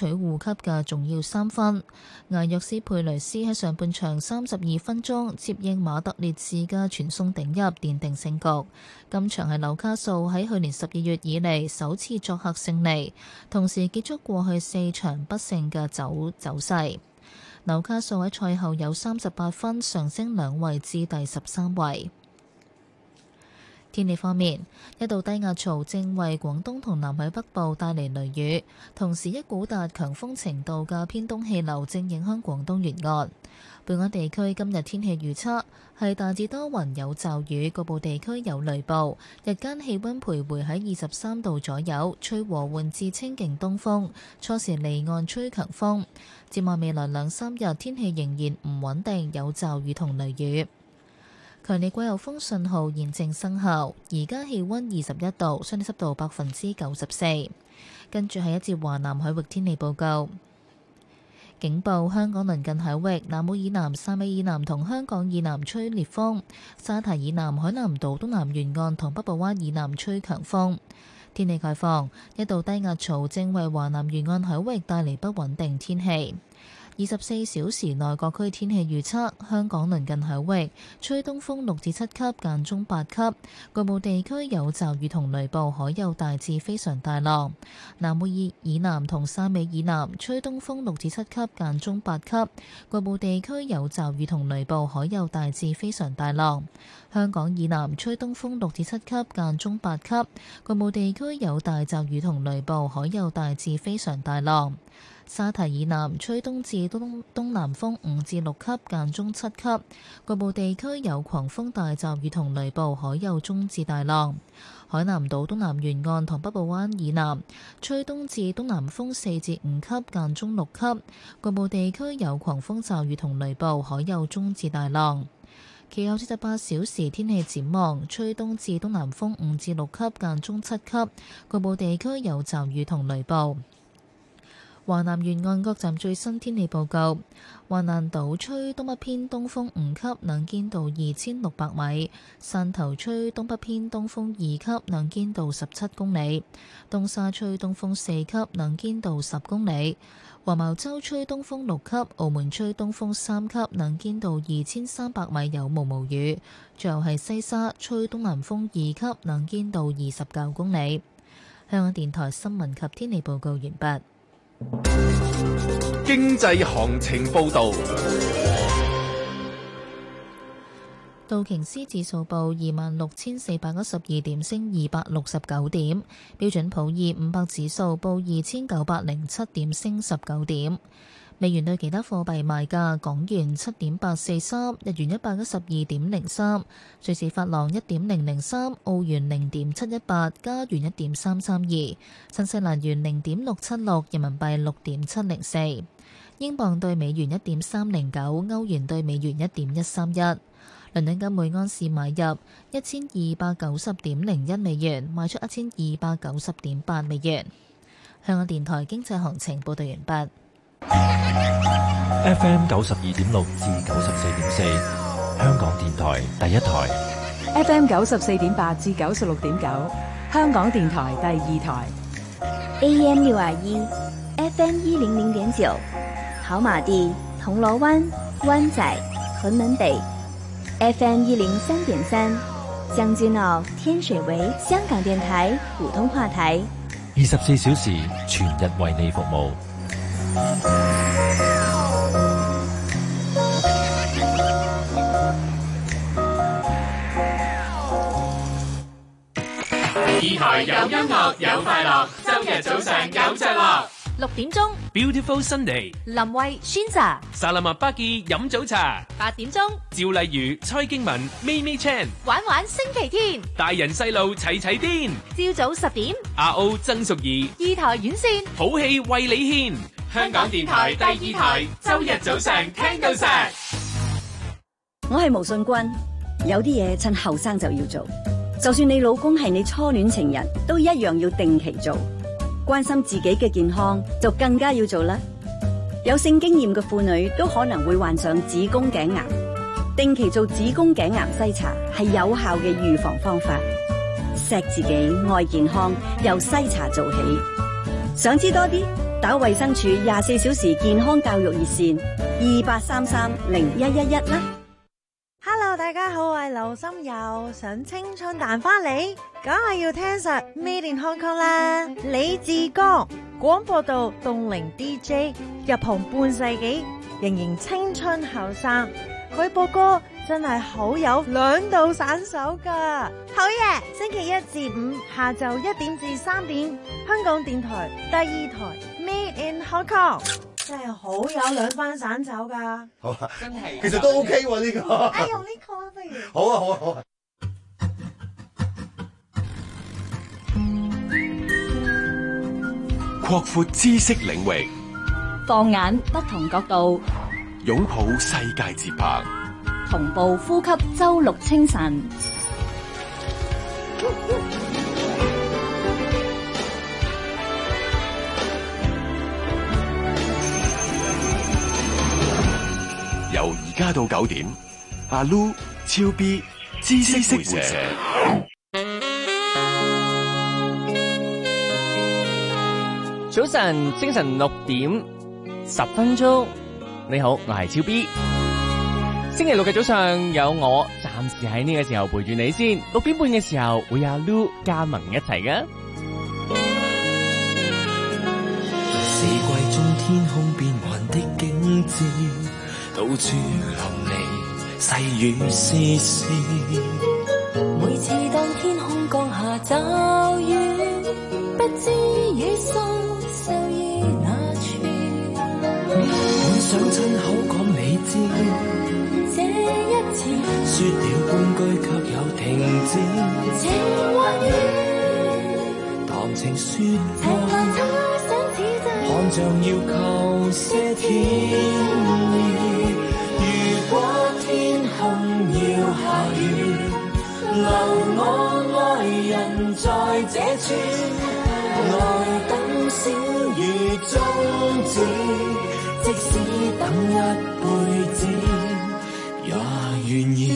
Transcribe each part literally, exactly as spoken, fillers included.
取護級嘅重要三分。艾約斯佩雷斯喺上半場三十二分鐘接應馬特列治嘅傳送頂入，奠定勝局。今場係紐卡素喺去年十二月以嚟首次作客勝利，同時結束過去四場不勝嘅走走勢。紐卡素喺賽後有三十八分，上升兩位至第十三位。天氣方面，一道低壓槽正為廣東同南海北部帶嚟雷雨，同時一股達強風程度嘅偏東氣流正影響廣東沿岸。本港地區今日天氣預測係大致多雲有驟雨，局部地區有雷暴，日間氣溫徘徊喺二十三度左右，吹和緩至清勁東風，初時離岸吹強風。展望未來兩三日天氣仍然唔穩定，有驟雨同雷雨。強烈季候風信號現正生效，而家氣溫二十一度，相對濕度百分之九十四。跟住係一節華南海域天氣報告。警報：香港鄰近海域南澳以南、汕尾以南同香港以南吹烈風，沙堤以南、海南島東南沿岸同北部灣以南吹強風。天氣概況：一道低壓槽正為華南沿岸海域帶嚟不穩定天氣。二十四小時內各區天氣預測：香港鄰近海域吹東風六至七級，間中八級，局部地區有驟雨同雷暴，海有大至非常大浪。南澳以南同汕尾以南吹東風六至七級，間中八級，局部地區有驟雨同雷暴，海有大至非常大浪。香港以南吹東風六至七級，間中八級，局部地區有大驟雨同雷暴，海有大至非常大浪。沙堤以南吹東至東東南風五至六級，間中七級，局部地區有狂風大驟雨同雷暴，海有中至大浪。海南島東南沿岸同北部灣以南吹東至東南風四至五級，間中六級，局部地區有狂風驟雨同雷暴，海有中至大浪。其後四十八小時天氣展望：吹東至東南風五至六級，間中七級，局部地區有驟雨同雷暴。華南沿岸各站最新天氣報告：華南島吹東北偏東風五級，能見度二千六百米；汕頭吹東北偏東風二級，能見度十七公里；東沙吹東風四級，能見度十公里；黃茅洲吹東風六級，澳門吹東風三級，能見度二千三百米，有毛毛雨；最後係西沙吹東南風二級，能見度二十九公里。香港電台新聞及天氣報告完畢。 經濟行情報道。 道瓊斯指數報二萬六千四百一十二點，升二百六十九點。標準普爾五百指數報二千九百零七點，升十九點。美元對其他貨幣賣價：港元七點八四三，日元一百一十二點零三，瑞士法郎一點零零三，澳元零點七一八，加元一點三三二，新西蘭元零點六七六，人民幣六點七零四，英鎊對美元一點三零九，歐元對美元一點一三一。倫敦金每安士買入一千二百九十點零一美元，賣出一千二百九十點八美元。香港電台經濟行情報道完畢。 F M 九十二點六至九十四點四，香港電台第一台。 F M 九十四點八至九十六點九，香港電台第二台。 A M 六二一 ，F M 一零零點九，跑馬地、銅鑼灣、灣仔、屯門北。F M 一零三點三，將軍澳、天水圍，香港電台普通話台。 二十四小時全日為你服務。 二台有音樂有快樂，周日早上有着落。 六點鐘 Beautiful Sunday， 林慧宣澤、 薩拉麥巴記飲早茶。 八點鐘趙麗如、蔡經文、咪咪 Chan 玩玩星期天， 大人細路齊齊癲。 朝早十點阿歐曾淑儀， 二台院線好戲為你獻。香港電台第二台，周日早上聽到實。 我係毛信君，有啲嘢趁後生就要做，就算你老公係你初戀情人，都一樣要定期做。關心自己嘅健康就更加要做啦。有性經驗嘅婦女都可能會患上子宮頸癌，定期做子宮頸癌篩查係有效嘅預防方法。錫自己愛健康，由篩查做起。想知多啲， 打衛生署廿四小時健康教育熱線二八三三零一一一啦。 Hello， 大家好，我係劉心柔，想青春彈翻嚟，梗係要聽實 Made in Hong Kong 啦。李志剛廣播道凍齡 D J 入行半世紀，仍然青春後生。佢播歌真係好有兩度散手噶，好嘢！星期一至五下晝一點至三點，香港電台第二台 Made in Hong Kong， 真係好有兩番散手噶。 好啊， 真係其實都 OK 喎呢個。 哎，用呢個啊，不如。 好啊好啊好啊。 擴闊知識領域， 放眼不同角度， 擁抱世界節拍， 同步呼吸周六清晨。 由而家到九點，阿 Lu 超 B 知識會社。 早晨，清晨六點十分鐘，你好，我係超 B。星期六嘅早上有我，暫時喺呢個時候陪住你先。六點半嘅時候會有 Lu 加盟一齊㗎。 四季中天空變幻的景致，到處淋漓細雨絲絲。 每次當天空降下驟雨，不知雨傘收於哪處。 本想親口講你知， 這一次說了半句卻又停止。 情或雨， 談情說情來他想似真， 看像要求些天意。如果天空要下雨，留我愛人在這處，來等小雨終止，即使等一輩子也願意。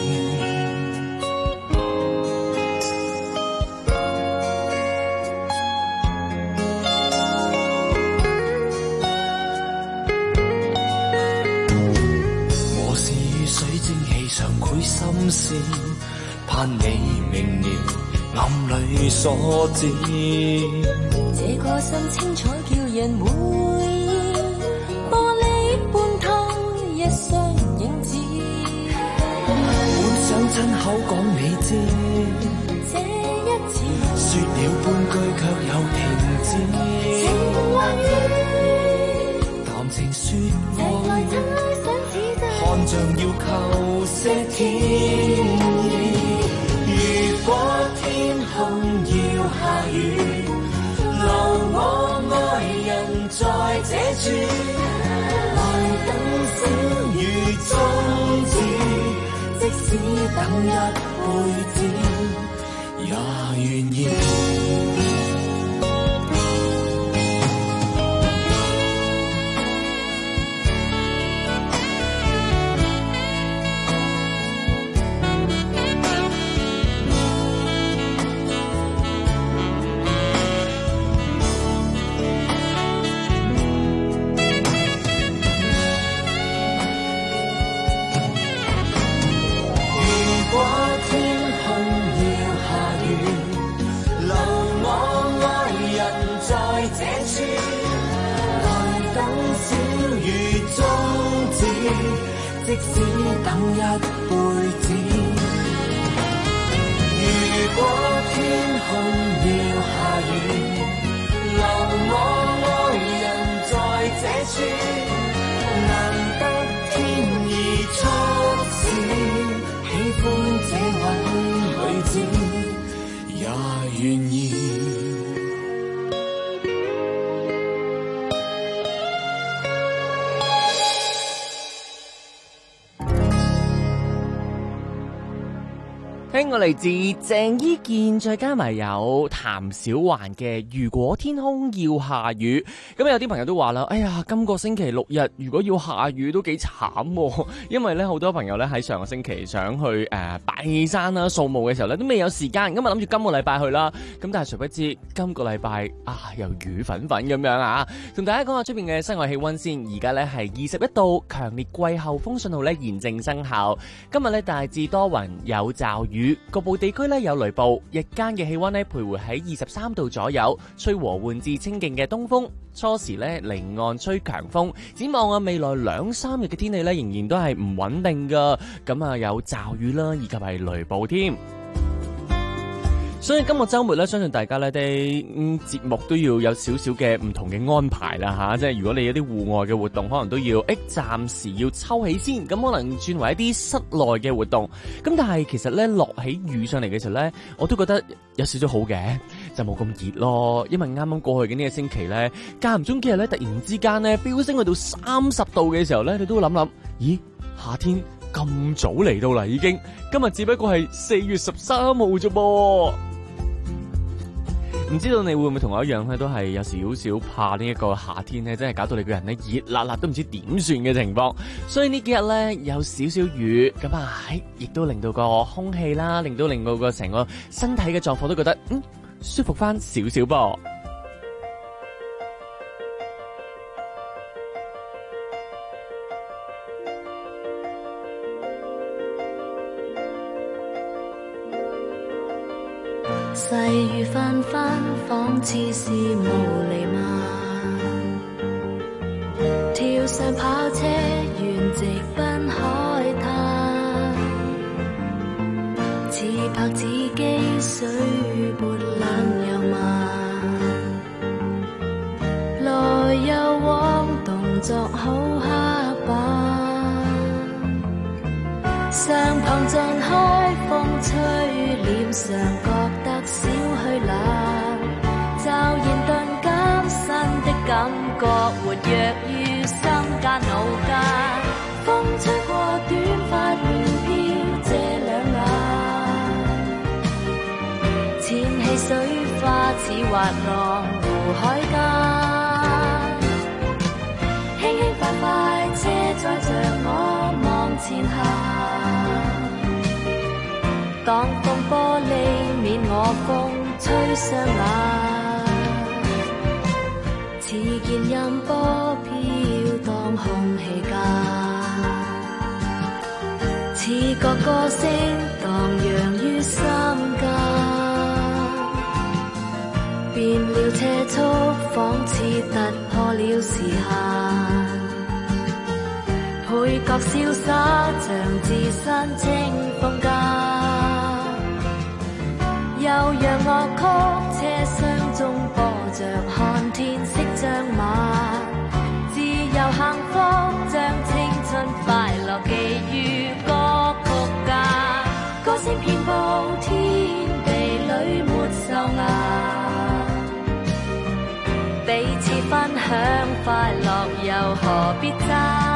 我是雨水蒸氣上繪心事，盼你明了暗裏所知。 這個心清楚叫人回憶，玻璃半透一雙影子。 本想親口講你知， 這一次說了半句卻又停止。 情或雨， 談情說情來他想似真， 看像要求些天意。如果天空要下雨，留我愛人在這處，來等小雨終止，即使等一輩子也願意。即使等一輩子，如果天空要下雨，留我愛人在這處，難得天意促使，喜歡這位女子也願意。 聽聽過嚟自鄭伊健，再加埋有譚小環嘅《如果天空要下雨》。咁有啲朋友都話啦，哎呀，今個星期六日如果要下雨都幾慘喎，因為咧好多朋友咧喺上個星期想去誒、呃、拜山啦、掃墓嘅時候咧都未有時間，咁啊諗住今個禮拜去啦。咁但係誰不知今個禮拜啊又雨紛紛咁樣啊！同大家講下出邊嘅室外氣溫先，而家咧係二十一度，強烈季候風信號咧現正生效。今日咧大致多雲有驟雨，局部地區咧有雷暴。日間嘅氣溫咧徘徊喺二十三度左右，吹和緩至清勁嘅東風。初時咧離岸吹強風。展望啊，未來兩三日嘅天氣咧仍然都係唔穩定噶，咁啊有驟雨啦，以及係雷暴添。所以今個週末咧，相信大家咧啲嗯節目都要有少少嘅唔同嘅安排啦嚇，即係如果你有啲戶外嘅活動，可能都要誒暫時要抽起先，咁可能轉為一啲室內嘅活動。咁但係其實咧落起雨上嚟嘅時候咧，我都覺得有少少好嘅，就冇咁熱咯。因為啱啱過去嘅呢個星期咧，間唔中幾日咧突然之間咧飆升去到三十度嘅時候咧，你都會諗諗，咦夏天咁早嚟到啦已經，今日只不過係四月十三號啫噃。唔知道你會唔會同我一樣咧，都係有少少怕呢一個夏天咧，真係搞到你個人咧熱辣辣都唔知點算嘅情況。所以呢幾日咧有少少雨，咁啊，亦都令到個空氣啦，令到令到個成個身體嘅狀況都覺得嗯舒服翻少少噃。 細雨紛紛，仿似是無厘嘛。跳上跑車，沿直奔海灘。似拍子機，水撥冷又慢。來又往，動作好刻板。上旁盡開，風吹臉上覺得少許冷，驟然頓間新的感覺活躍於心間腦間，風吹過短髮亂飄這兩眼，濺起水花似滑浪湖海間，輕輕快快車載着我往前行，當風玻璃免我風吹雙眼，似見音波飄蕩空氣間，似覺歌聲蕩漾於心間，變了車速，仿似突破了時限，配角瀟灑像置身清風間。悠揚樂曲，車廂中播着看天色將晚，自由幸福將青春快樂寄於歌曲間，歌聲遍佈天地裏沒愁顏，彼此分享快樂又何必爭，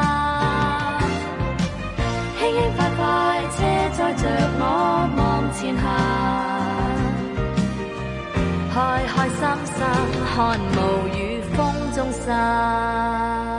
輕輕快快車載着我往前行，開開心心看霧與風中散。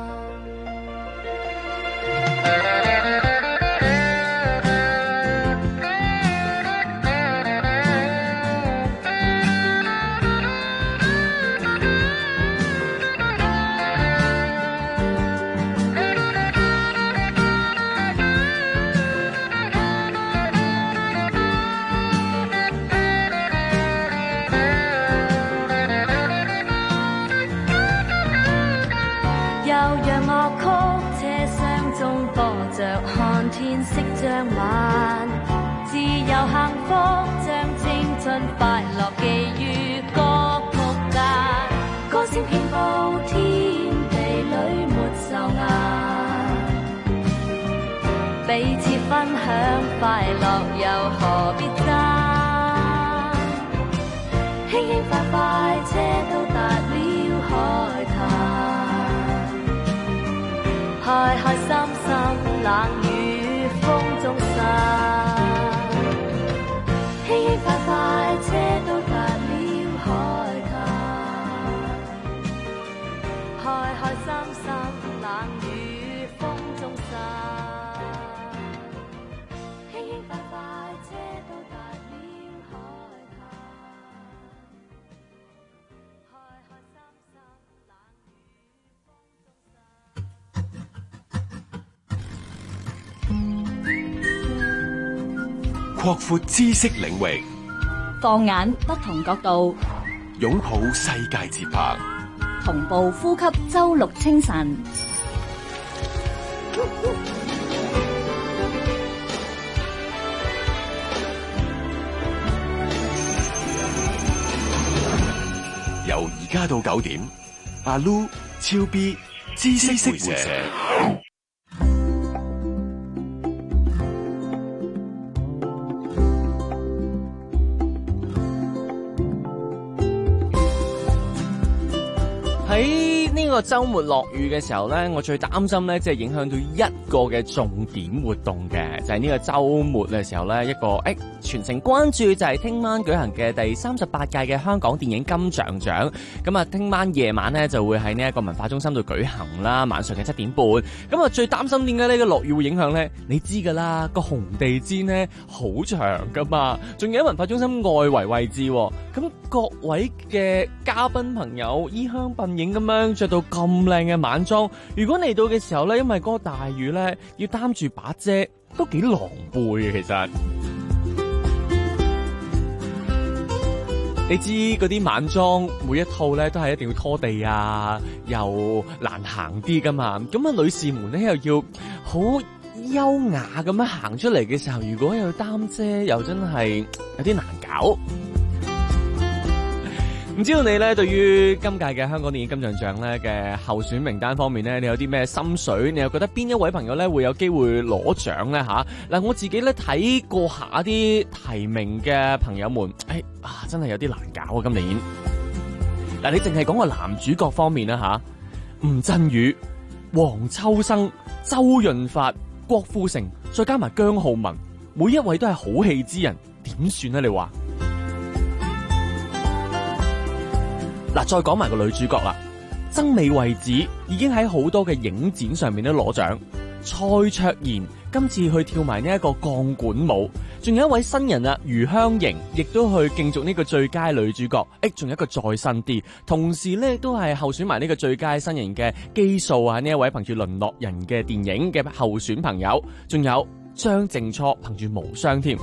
看天色將晚，自由幸福將青春快樂寄於歌曲間，歌聲遍佈天地裏沒愁顏，彼此分享快樂又何必爭，輕輕快快車到達了海灘，開開心心冷雨風中散， 開開心心，冷雨風中散，輕輕快快車到達了海灘，開開心心，冷雨風中散。 擴闊知識領域， 放眼不同角度， 擁抱世界節拍， 同步呼吸周六清晨。 由而家到九點，阿 Lu、超 B、知識會社。 喺呢個週末落雨嘅時候呢，我最擔心呢，即係影響到一個嘅重點活動嘅，就係呢個週末嘅時候呢，一個誒全城關注就係聽晚舉行嘅第三十八屆嘅香港電影金像獎。咁啊，聽晚夜晚呢就會喺呢一個文化中心度舉行啦，晚上嘅七點半。咁啊，最擔心點解呢個落雨會影響呢？你知噶啦，個紅地氈呢好長噶嘛，仲有喺文化中心外圍位置。咁各位嘅嘉賓朋友衣香鬢影咁樣着到咁靚嘅晚裝，如果嚟到嘅時候咧，因為嗰個大雨咧，要擔住把遮，都幾狼狽嘅。其實你知嗰啲晚裝每一套咧都係一定要拖地啊，又難行啲噶嘛。咁啊，女士們咧又要好優雅咁樣行出嚟嘅時候，如果有擔遮，又真係有啲難搞。唔知道你咧對於今屆嘅香港電影金像獎咧嘅候選名單方面咧，你有啲咩心水？你又覺得邊一位朋友咧會有機會攞獎咧吓？嗱，我自己咧睇過下啲提名嘅朋友們，誒、哎、啊，真係有啲難搞啊！今年嗱，你淨係講個男主角方面啦吓，吳鎮宇、黃秋生、周潤發、郭富城，再加埋姜浩文，每一位都係好戲之人，點算咧？你話？嗱，再講埋個女主角啦，曾美惠子已經喺好多嘅影展上面都攞獎，蔡卓妍今次去跳埋呢一個鋼管舞，仲有一位新人啊，余香凝亦都去競逐呢個最佳女主角，誒，仲有一個再新啲，同時咧都係候選埋呢個最佳新人嘅基數啊，呢一位憑住《淪落人》嘅電影嘅候選朋友，仲有張靜初憑住《無雙》添。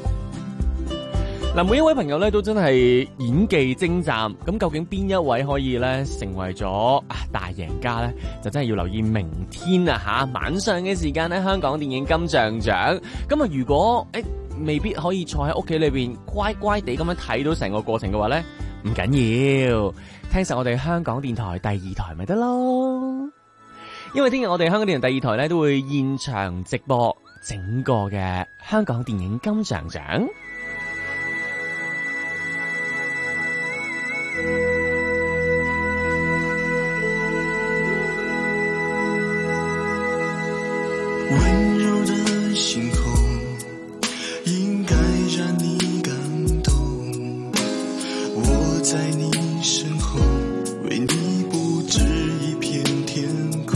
嗱，每一位朋友咧都真係演技精湛，咁究竟邊一位可以咧成為咗啊大贏家咧？就真係要留意明天啊吓晚上嘅時間咧，香港電影金像獎。咁啊，如果誒未必可以坐喺屋企裏邊乖乖地咁樣睇到成個過程嘅話咧，唔緊要，聽實我哋香港電台第二台咪得咯。因為聽日我哋香港電台第二台咧都會現場直播整個嘅香港電影金像獎。 温柔的星空应该让你感动，我在你身后为你布置一片天空，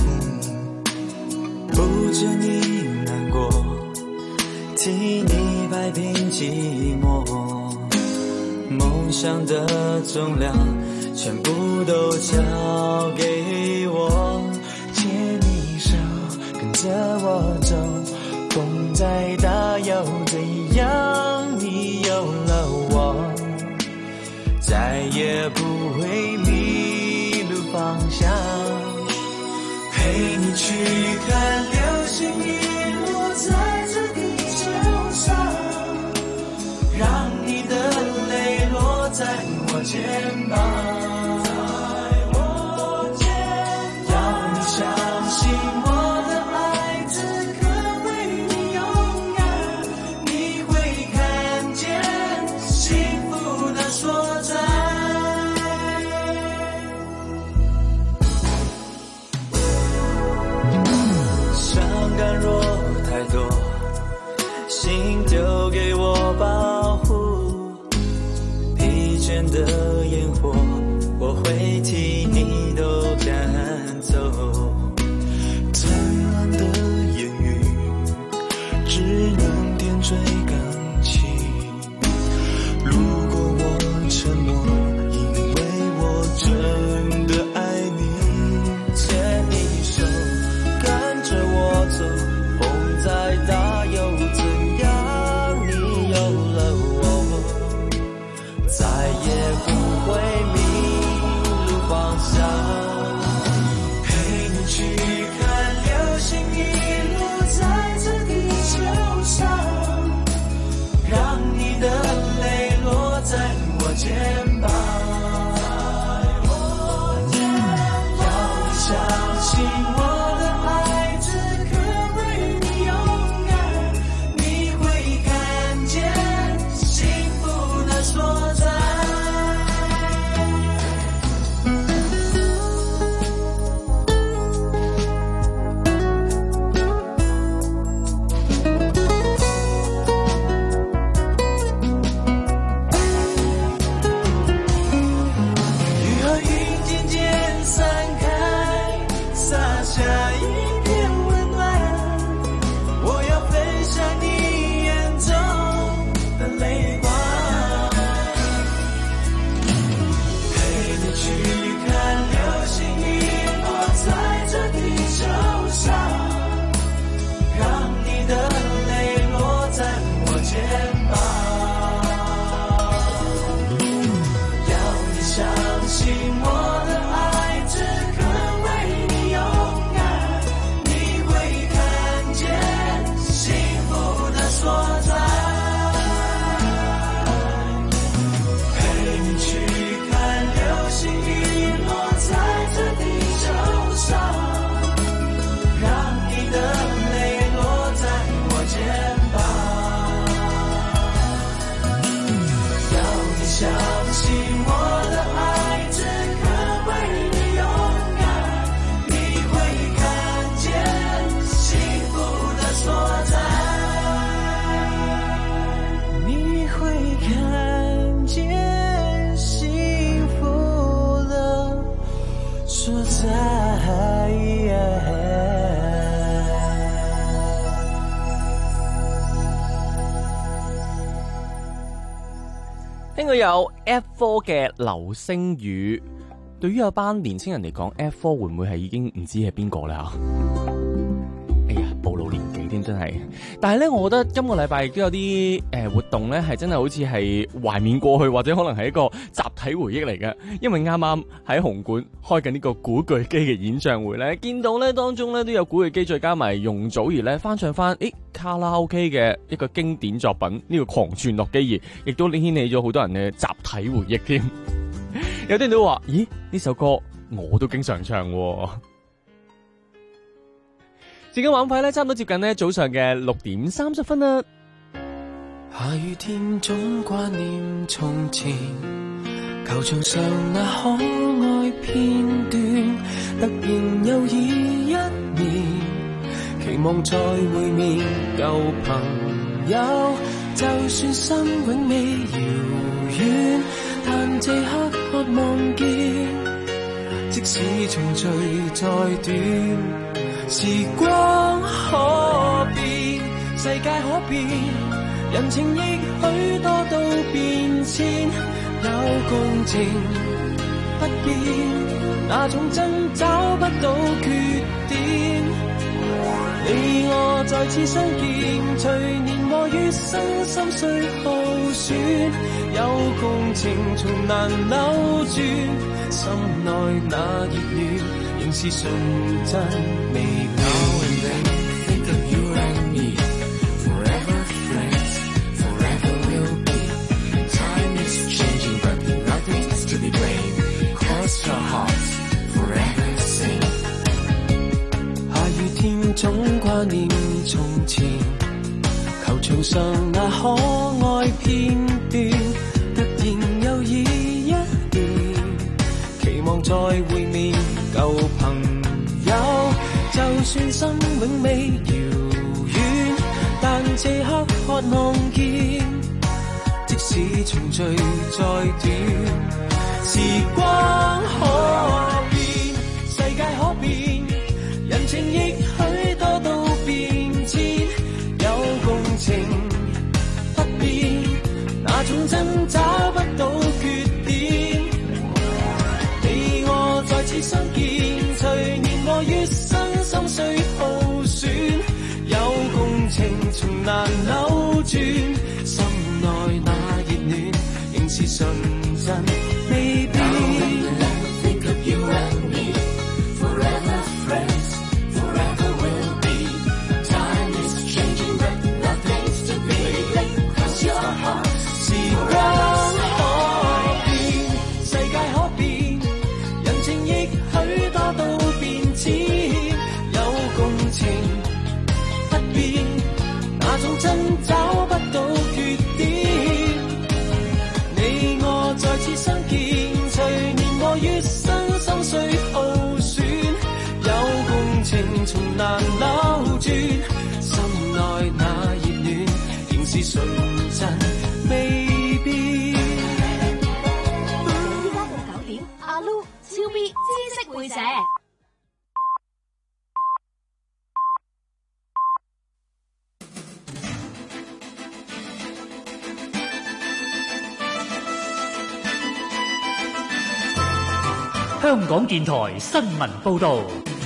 不知你难过，替你摆平寂寞，梦想的重量全部都交给我，牵你手跟着我走，风再大又怎样，你有了我，再也不会迷路方向，陪你去看流星雨落在这地球上，让你的泪落在我肩膀，要你相信我若聽過有 F 四 嘅流星雨，對於有班年青人嚟講 ，F 四 會唔會係已經唔知係邊個咧？哎呀，暴露年紀添，真係。但係咧，我覺得今個禮拜亦都有啲誒、呃、活動咧，係真係好似係懷緬過去，或者可能係一個集體回憶嚟嘅。因為啱啱喺紅館開緊呢個古巨基嘅演唱會咧，見到咧當中咧都有古巨基再加埋容祖兒咧翻唱翻誒卡拉 OK 嘅一個經典作品，呢、這個狂傳諾基兒，亦都掀起咗好多人嘅集體回憶添。有啲人都話：咦，呢首歌我都經常唱喎。時間玩快咧，差唔多接近呢早上嘅六點三十分啦。 下雨天總掛念從前，球場上那可愛片段，突然又已一年，期望再會面舊朋友，就算心永未遙遠，但這刻渴望見，即使重聚再短，時光可變，世界可變，人情亦許多都變遷，有共情不變，那種真找不到缺點。你我再次相見，隨年和月生心碎耗損，有共情從難扭轉，心內那熱戀仍是純真未變。Think of you and me, forever friends, forever will be. Time is changing, but nothing's to be blamed. Cross your hearts, forever sing. 下雨天總掛念從前，球場上那可愛片段，突然又已一年，期望再會面舊朋友，就算心永未遙遠，但這刻渴望見，即使重聚再短，時光可變，世界可變，人情亦許多都變遷，有共情不變，那種真找不到缺點。你我再次相見，隨年和月生心碎耗損，有共情從難扭轉，心內那熱戀仍是純真未變。Think of you and me, forever friends, forever will be. Time is changing, but nothing's to be. Cross your heart, 時光可變，世界可變，人情亦許多都變遷，有共情不變，那種真找不到缺點。你我再次相見，隨年和月生心碎耗損，有共情從難扭轉，心內那熱戀仍是純真未變。 依家到九點，阿 Lu 超 B 知識會社。 香港電台新聞報導。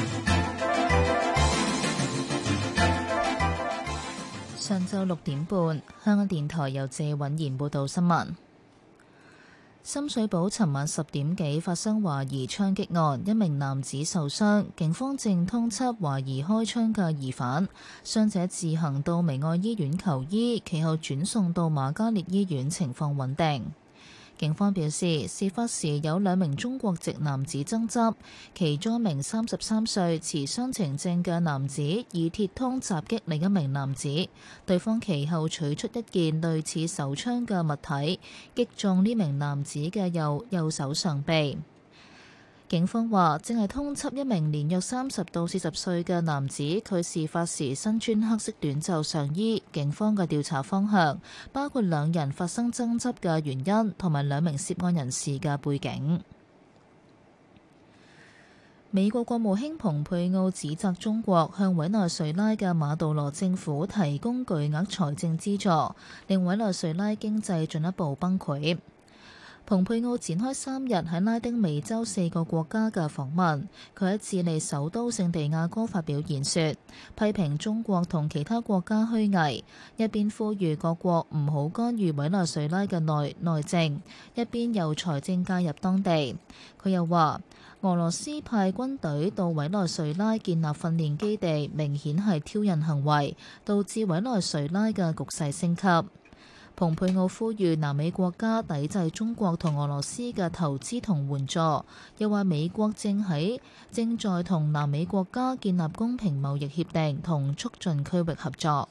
上晝六點半，香港電台由謝允賢報道新聞。深水埗尋晚十點幾發生懷疑槍擊案，一名男子受傷，警方正通緝懷疑開槍嘅疑犯。傷者自行到明愛醫院求醫，其後轉送到瑪嘉烈醫院，情況穩定。警方表示，事發時有兩名中國籍男子爭執，其中一名三十三歲持雙程證嘅男子以鐵通襲擊另一名男子，對方其後取出一件類似手槍嘅物體，擊中呢名男子嘅右右手上臂。警方話正係通緝一名年約三十到四十歲嘅男子，佢事發時身穿黑色短袖上衣。警方嘅調查方向包括兩人發生爭執嘅原因，同埋兩名涉案人士嘅背景。 美國國務卿蓬佩奧指責中國向委內瑞拉嘅馬杜羅政府提供巨額財政資助，令委內瑞拉經濟進一步崩潰。蓬佩奧展開三日喺拉丁美洲四個國家嘅訪問，佢喺智利首都聖地亞哥發表演說，批評中國同其他國家虛偽，一邊呼籲各國唔好干預委內瑞拉嘅內內政，一邊又財政介入當地。佢又話，俄羅斯派軍隊到委內瑞拉建立訓練基地，明顯係挑釁行為，導致委內瑞拉嘅局勢升級。蓬佩奧呼籲南美國家抵制中國同俄羅斯嘅投資同援助，又話美國正喺正在同南美國家建立公平貿易協定，同促進區域合作。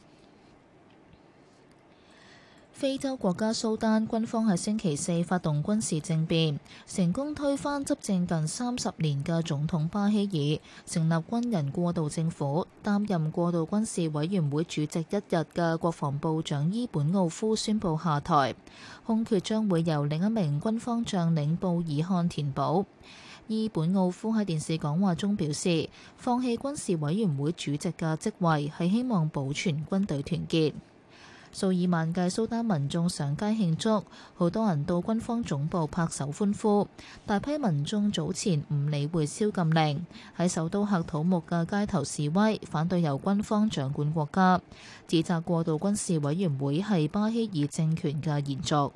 非洲國家蘇丹軍方喺星期四發動軍事政變，成功推翻執政近三十年嘅總統巴希爾，成立軍人過渡政府。擔任過渡軍事委員會主席一日嘅國防部長伊本奧夫宣布下台，空缺將會由另一名軍方將領布爾漢填補。伊本奧夫喺電視講話中表示，放棄軍事委員會主席嘅職位係希望保存軍隊團結。數以萬計蘇丹民眾上街慶祝，好多人到軍方總部拍手歡呼。大批民眾早前唔理會宵禁令，喺首都喀土穆嘅街頭示威，反對由軍方掌管國家，指責過渡軍事委員會係巴希爾政權嘅延續。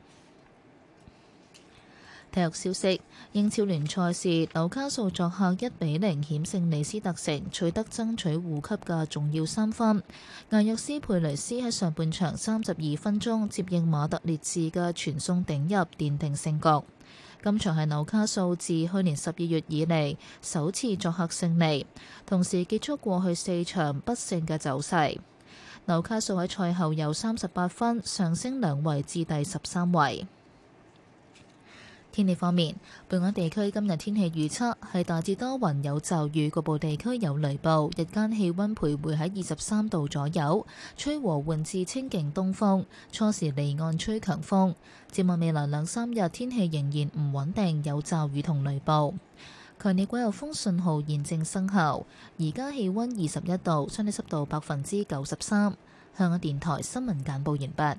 體育消息：英超聯賽事，紐卡素作客一比零險勝李斯特城，取得爭取護級嘅重要三分。艾約斯佩雷斯喺上半場三十二分鐘接應馬特列治嘅傳送頂入，奠定勝局。今場係紐卡素自去年十二月以嚟首次作客勝利，同時結束過去四場不勝嘅走勢。紐卡素喺賽後有三十八分，上升兩位至第十三位。天氣方面，本港地區今日天氣預測係大致多雲有驟雨，局部地區有雷暴，日間氣温徘徊喺二十三度左右，吹和緩至清勁東風，初時離岸吹強風。展望未來兩三日天氣仍然唔穩定，有驟雨同雷暴。強烈季候風信號現正生效，而家氣温二十一度，相對濕度百分之九十三。香港電台新聞簡報完畢。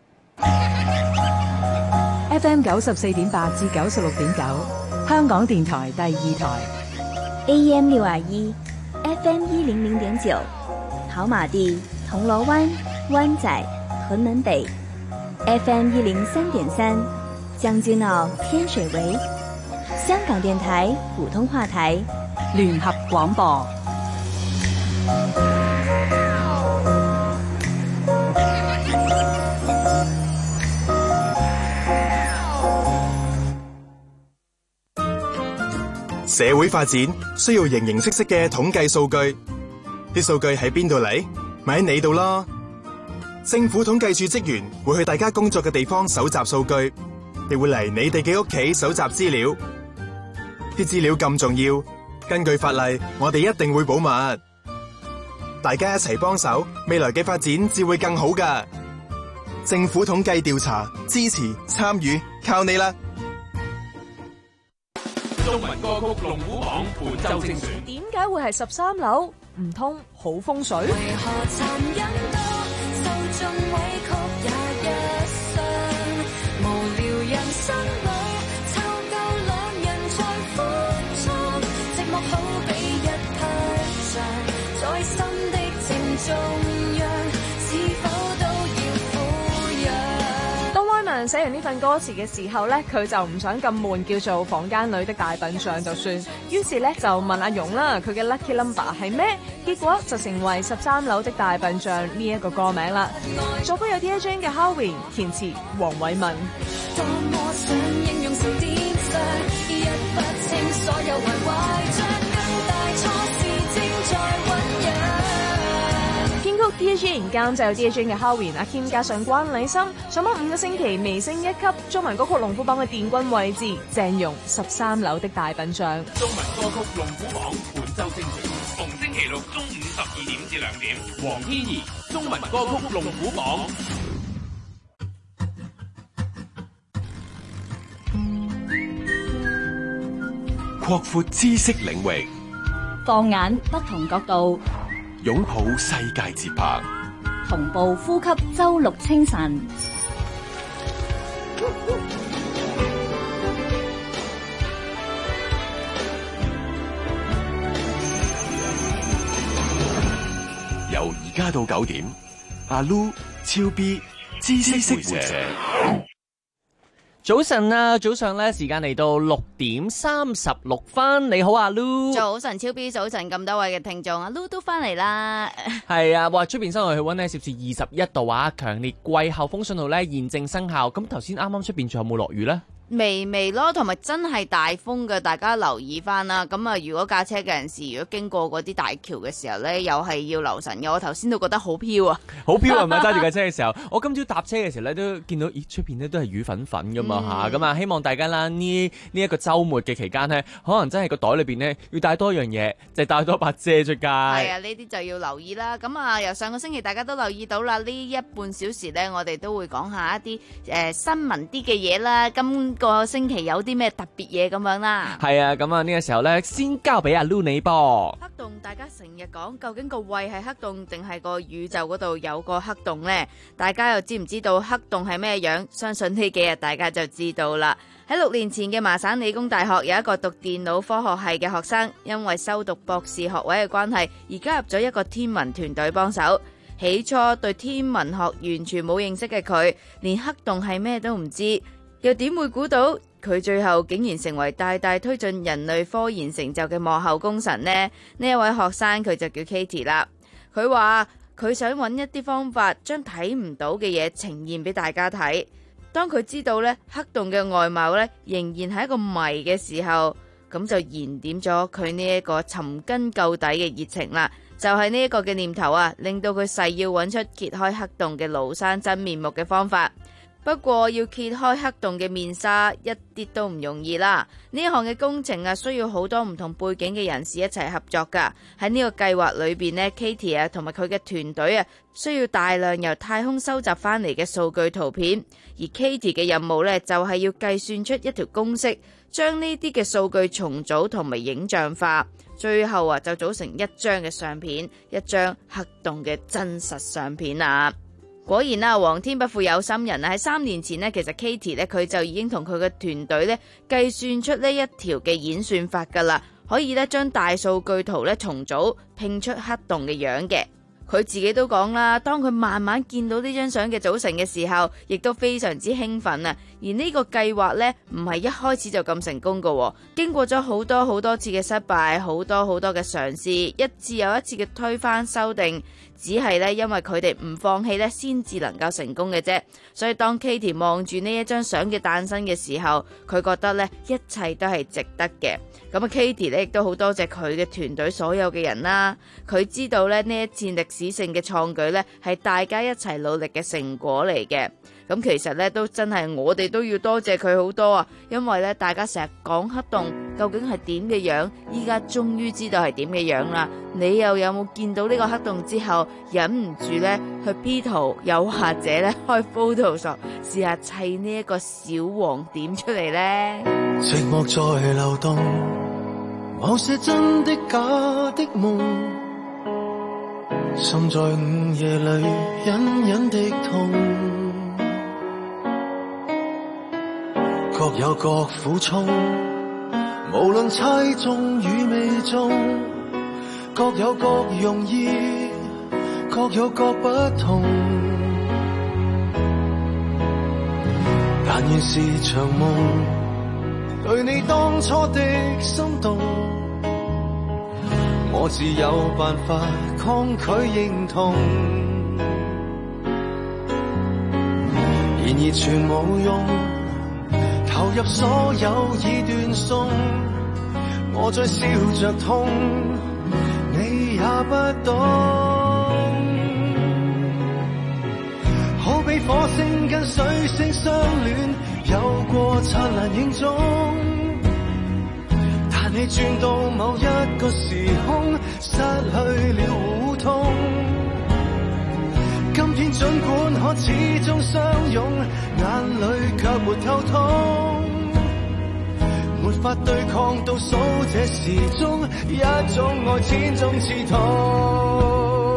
F M 九十四點八至九十六點九，香港電台第二台。 A M 六二一，F M 一零零點九，跑馬地、銅鑼灣、灣仔、屯門北。F M 一零三點三，將軍澳、天水圍。香港電台普通話台， 聯合廣播。 社會發展需要形形色色嘅統計數據，啲數據喺邊度嚟？咪喺你度咯。政府統計處職員會去大家工作嘅地方搜集數據，亦會嚟你哋嘅屋企搜集資料。啲資料咁重要，根據法例，我哋一定會保密。大家一齊幫手，未來嘅發展至會更好㗎。政府統計調查，支持參與，靠你啦！ 中文歌曲龍虎榜本周精選， 點解會係十三樓？唔通好風水？為何殘忍多，受盡委屈也一生，無聊人生裏，湊夠兩人在歡暢，寂寞好比一匹象，在心的正中央，是否都要撫養？當威文寫完呢份歌詞嘅時候呢，佢就唔想咁悶，叫做房間裏的大笨象就算，於是呢，就問阿蓉啦，佢嘅 lucky number 係咩？結果就成為十三樓的大笨象呢一個歌名啦。作曲有 D J 嘅 Howie， 填詞黃偉文。當我想應用成點上，一不清所有壞壞着更大錯事正在醞釀。編曲 D J 監製有 D J 嘅 Howie 阿 Kim 加上關禮心，上咗五個星期微升一級，中文歌曲龍虎榜嘅殿軍位置，鄭融十三樓的大笨象。 中文歌曲龍虎榜本周精選，逢星期六中午十二點至兩點，黃天怡中文歌曲龍虎榜。 擴闊知識領域， 放眼不同角度， 擁抱世界節拍， 同步呼吸周六清晨。 由而家到九點，阿 Lu、超 B、知識會社。 早晨啊，早上咧時間嚟到六點三十六分。你好啊 Lu。 早晨超 B， 早晨咁多位嘅聽眾，阿 Lu 都翻嚟啦。 係啊，哇！出邊室外氣溫呢攝氏二十一度啊，強烈季候風信號咧現正生效。咁頭先啱啱出邊仲有冇落雨呢？ 微微咯，同埋真係大風嘅，大家留意翻啦。咁啊，如果駕車嘅人士，如果經過嗰啲大橋嘅時候呢，又係要留神嘅。我頭先都覺得好飄啊， 好飄係咪？揸住架車嘅時候，我今朝搭車嘅時候呢，都見到咦出邊呢都係雨粉粉噶嘛吓。咁、嗯、啊，希望大家啦呢呢一個週末嘅期間呢，可能真係個袋裏邊呢要帶多樣嘢，就係、帶多把遮出街。 係啊，呢啲就要留意啦。咁啊，由上個星期大家都留意到啦，呢一半小時呢，我哋都會講下一啲誒、呃、新聞啲嘅嘢啦。今個星期有啲咩特別嘢咁樣啦？係啊，咁啊呢個時候呢，先交俾阿 Lu 你噃。 黑洞，大家成日講，究竟個胃係黑洞定係個宇宙嗰度有個黑洞呢？大家又知唔知道黑洞係咩樣？相信呢幾日大家就知道啦。喺六年前嘅麻省理工大學有一個讀電腦科學系嘅學生，因為修讀博士學位嘅關係，而加入咗一個天文團隊幫手。起初對天文學完全冇認識嘅佢，連黑洞係咩都唔知，又點會估到佢最後竟然成為大大推進人類科研成就嘅幕後功臣呢？呢一位學生佢就叫 Katie 啦。佢話佢想揾一啲方法將睇唔到嘅嘢呈現俾大家睇。當佢知道咧黑洞嘅外貌咧仍然係一個謎嘅時候，咁就燃點咗佢呢一個尋根究底嘅熱情啦。就係呢一個嘅念頭啊，令到佢誓要揾出揭開黑洞嘅廬山真面目嘅方法。不過要揭開黑洞嘅面紗一啲都唔容易啦！呢一項嘅工程啊，需要好多唔同背景嘅人士一齊合作噶。喺呢個計劃裏邊呢 Katie 啊同埋佢嘅團隊啊，需要大量由太空收集翻嚟嘅數據圖片，而 Katie 嘅任務呢，就係要計算出一條公式，將呢啲嘅數據重組同埋影像化，最後啊就組成一張嘅相片，一張黑洞嘅真實相片啊！果然啦，皇天不負有心人啊！喺三年前呢，其實 Katie 咧佢就已經同佢嘅團隊咧計算出呢一條嘅演算法噶啦，可以咧將大數據圖咧重組拼出黑洞嘅樣嘅。佢自己都講啦，當佢慢慢見到呢張相嘅組成嘅時候，亦都非常之興奮啊！而呢個計劃呢，唔係一開始就咁成功噶，經過咗好多好多次嘅失敗，好多好多嘅嘗試，一次又一次嘅推翻修訂，只係呢，因為佢哋唔放棄呢，先至能夠成功嘅啫。所以當 Katie 望住呢一張相嘅誕生嘅時候，佢覺得呢，一切都係值得嘅。咁啊 Katie 呢亦都好多謝佢嘅團隊所有嘅人啦。佢知道咧呢一次歷史性嘅創舉呢，係大家一齊努力嘅成果嚟嘅。咁其實呢，都真係我哋都要多謝佢好多啊，因為呢，大家成日講黑洞究竟係點嘅樣，依家終於知道係點嘅樣啦。你又有冇見到呢個黑洞之後忍唔住呢去 P 圖，又或者呢開 Photoshop 試下砌呢一個小黃點出嚟呢？ 寂寞在流動，某些真的假的夢，心在午夜裏隱隱的痛，各有各苦衷，無論猜中與未中，各有各容易，各有各不同，但願是場夢，對你當初的心動，我自有辦法抗拒認同，然而全無用，投入所有已斷送，我在笑着痛，你也不懂，好比火星跟水星相戀，有過燦爛影蹤，但你轉到某一個時空，失去了互通，今天儘管可始終相擁，眼淚卻沒透通， 沒法對抗倒數這時鐘，一種愛千種刺痛。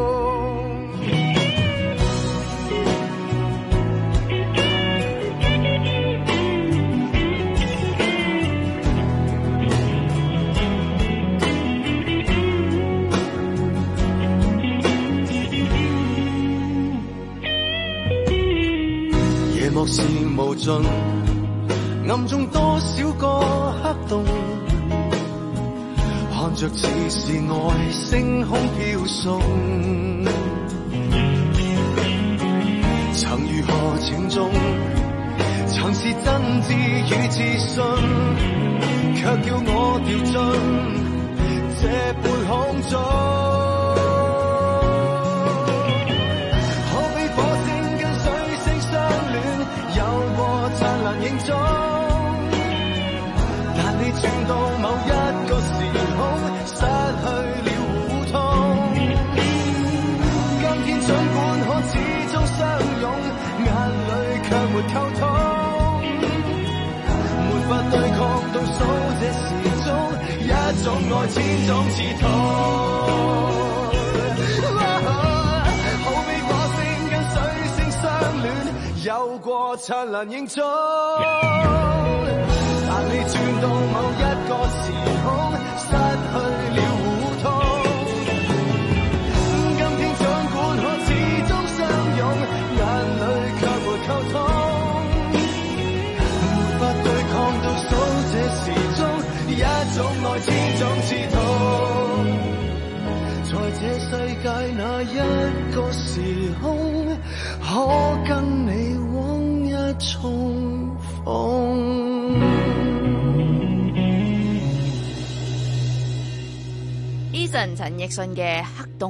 夜幕是無盡，暗中多少個黑洞，看着似是愛星空飄送，曾如何情重，曾是真摯與自信，卻叫我掉進這半空中。凝重，但你轉到某一個時空，失去了互通。今天儘管可始終相擁，眼淚卻沒溝通。沒法對抗倒數這時鐘，一種愛千種刺痛。好比火星跟水星相戀，有過燦爛影蹤。但你轉到某一個時空，失去了互通。今天儘管可始終相擁，眼淚卻沒溝通。沒法對抗倒數這時鐘，一種愛千種刺痛。在這世界哪一個時空，可跟你往日重逢。 Eason 陳奕迅嘅黑洞。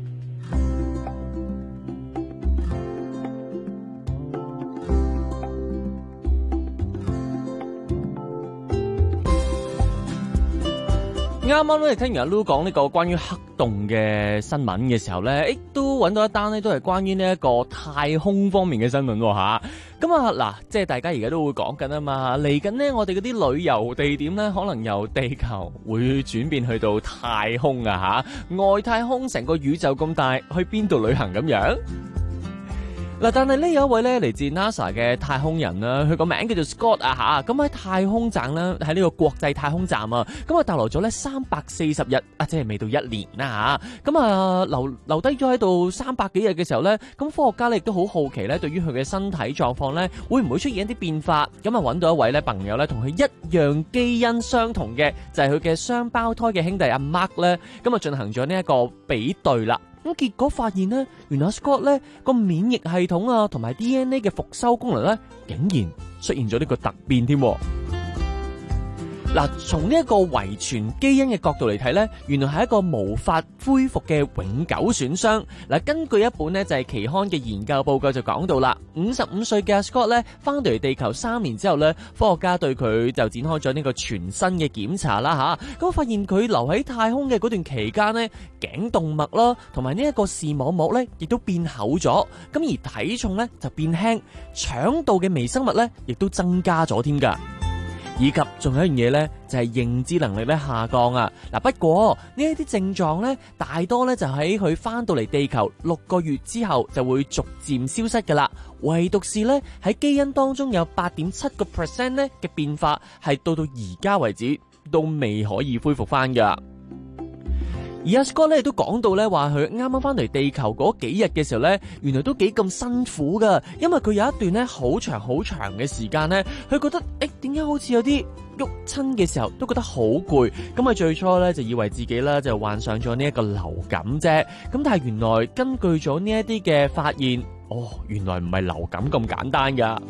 啱啱咧聽完阿 Lu 講呢個關於黑洞嘅新聞嘅時候咧，誒都揾到一單咧，都係關於呢一個太空方面嘅新聞喎嚇。咁啊嗱，即係大家而家都會講緊啊嘛，嚟緊呢，我哋嗰啲旅遊地點咧，可能由地球會轉變去到太空啊嚇，外太空成個宇宙咁大，去邊度旅行咁樣？嗱，但係呢有一位咧嚟自 NASA 嘅太空人啦，佢個名叫做 Scott 啊吓，咁喺太空站啦，喺呢個國際太空站啊，咁啊逗留咗咧三百四十日啊，即係未到一年啦吓，咁啊留留低咗喺度三百幾日嘅時候咧，咁科學家咧亦都好好奇咧，對於佢嘅身體狀況咧，會唔會出現一啲變化？咁啊揾到一位咧朋友咧，同佢一樣基因相同嘅，就係佢嘅雙胞胎嘅兄弟阿 Mark 咧，咁啊進行咗呢一個比對啦。咁結果發現咧，原來 Scott 咧個免疫系統啊，同埋 D N A 嘅復修功能咧，竟然出現咗呢個突變添。嗱，從呢一個遺傳基因嘅角度嚟睇咧，原來係一個無法恢復嘅永久損傷。嗱，根據一本咧就係期刊嘅研究報告就講到啦，五十五歲嘅阿 Scott 咧翻到嚟地球三年之後咧，科學家對佢就展開咗呢個全身嘅檢查啦吓，咁發現佢留喺太空嘅嗰段期間咧，頸動脈啦，同埋呢一個視網膜咧，亦都變厚咗，咁而體重咧就變輕，腸道嘅微生物咧亦都增加咗添噶。以及仲有一樣嘢咧，就係認知能力咧下降啊！嗱，不過呢一啲症狀咧，大多咧就喺佢翻到嚟地球六個月之後就會逐漸消失噶啦。唯獨是咧喺基因當中有八點七個 percent 咧嘅變化，係到到而家為止都未可以恢復翻噶。而阿 Scott 咧都講到咧話佢啱啱翻嚟地球嗰幾日嘅時候咧，原來都幾咁辛苦噶，因為佢有一段咧好長好長嘅時間咧，佢覺得誒點解好似有啲喐親嘅時候都覺得好攰，咁啊最初咧就以為自己咧就患上咗呢一個流感啫，咁但係原來根據咗呢一啲嘅發現，哦原來唔係流感咁簡單噶。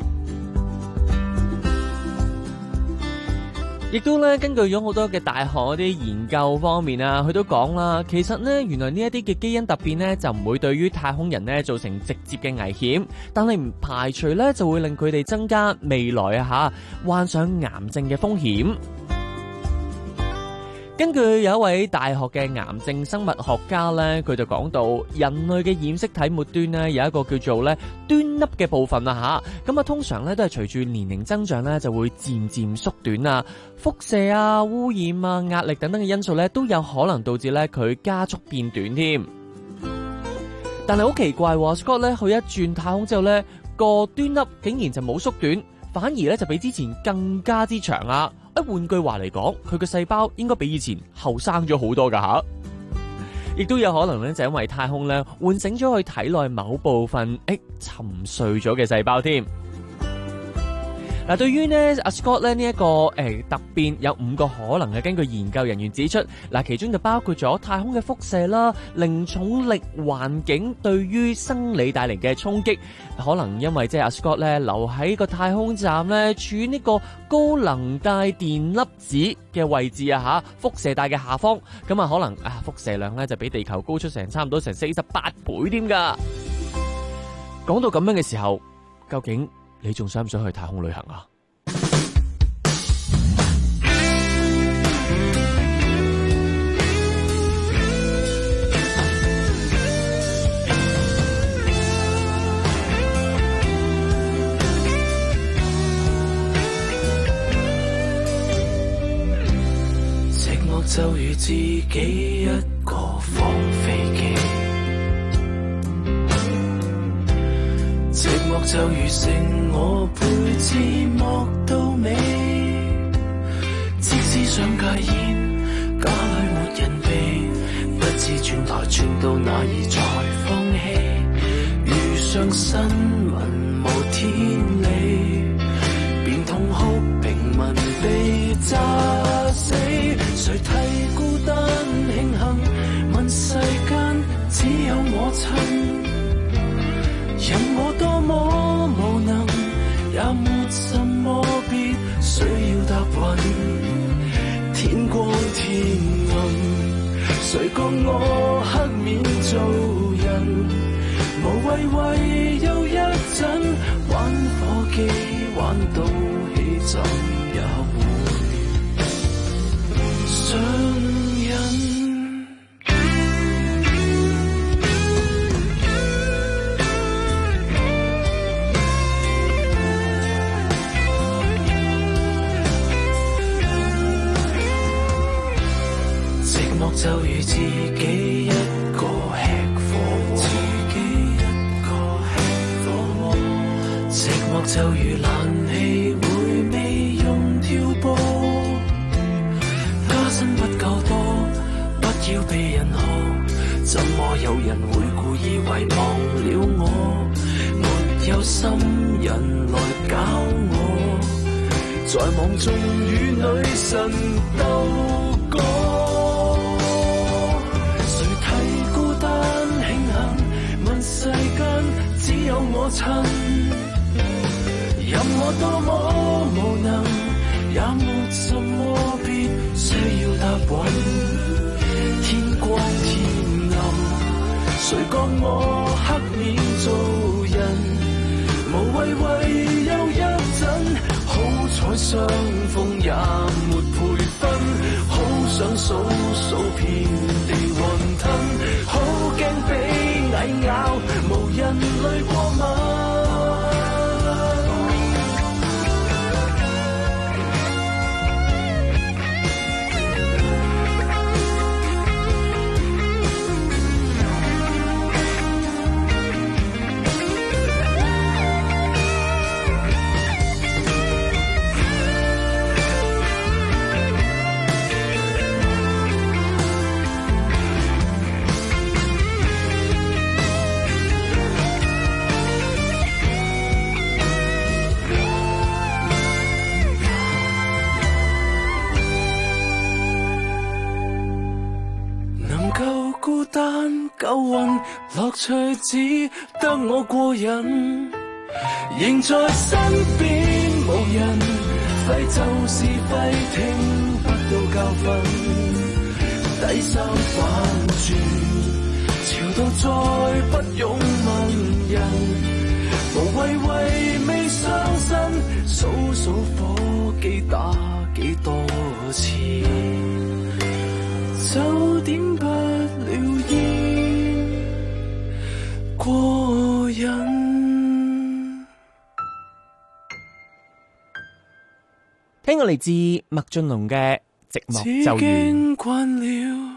亦都咧根據咗好多嘅大學嗰啲研究方面啊，佢都講啦，其實呢，原來呢一啲嘅基因突變呢，就唔會對於太空人呢造成直接嘅危險，但係唔排除呢就會令佢哋增加未來啊吓患上癌症嘅風險。 根據有一位大學嘅癌症生物學家咧，佢就講到人類嘅染色體末端咧有一個叫做咧端粒嘅部分啊吓，咁啊通常咧都係隨住年齡增長咧就會漸漸縮短啊，輻射啊、污染啊、壓力等等嘅因素咧都有可能導致咧佢加速變短添。但係好奇怪，Scott 咧去一轉太空之後咧個端粒竟然就冇縮短，反而咧就比之前更加之長啊！誒，換句話嚟講，佢嘅細胞應該比以前後生咗好多噶吓，亦都有可能咧就因為太空咧喚醒咗佢體內某部分誒沉睡咗嘅細胞添。嗱，對於呢阿 Scott 咧呢一個誒突變有五個可能嘅，根據研究人員指出，嗱其中就包括咗太空嘅輻射啦、零重力環境對於生理帶嚟嘅衝擊，可能因為即係阿 Scott 咧留喺個太空站咧，處於呢個高能帶電粒子嘅位置啊吓，輻射帶嘅下方，咁啊可能啊輻射量咧就比地球高出成差唔多成四十八倍添噶。講到咁樣嘅時候，究竟你仲想唔想去太空旅行啊？ 寂寞就如自己一個放飛機，寂寞就如剩我陪字幕到尾，即使想戒煙，家裏沒人避，不知轉台轉到哪兒才放棄。遇上新聞無天理，便痛哭平民被炸死。誰替孤單慶幸？問世間只有我親。任我多麼無能，也沒什麼必須要答允。天光天暗，誰覺我黑面做人？無謂為又一陣玩火機，玩到氣怎也會上癮。就如自己一個吃火鍋，自己一個吃火鍋。寂寞就如冷氣會未用跳波，加薪不夠多，不要被人喝。怎麼有人會故意遺忘了我？沒有心人來搞我，在網中與女神鬥過。世間只有我親，任我多麼無能，也沒什麼必須要答允。天光天暗，誰覺我黑面做人？無謂為又一陣，好彩相逢也沒配分，好想數數遍地雲吞，好驚被蟻咬，無人類過敏。夠運樂趣只得我過癮，仍在身邊無人，廢就是廢，聽不到教訓。第三反轉，潮到再不用問人，無謂為未傷身，數數火機打幾多次。 聽過嚟自麥浚龍嘅寂寞咒怨。 慣了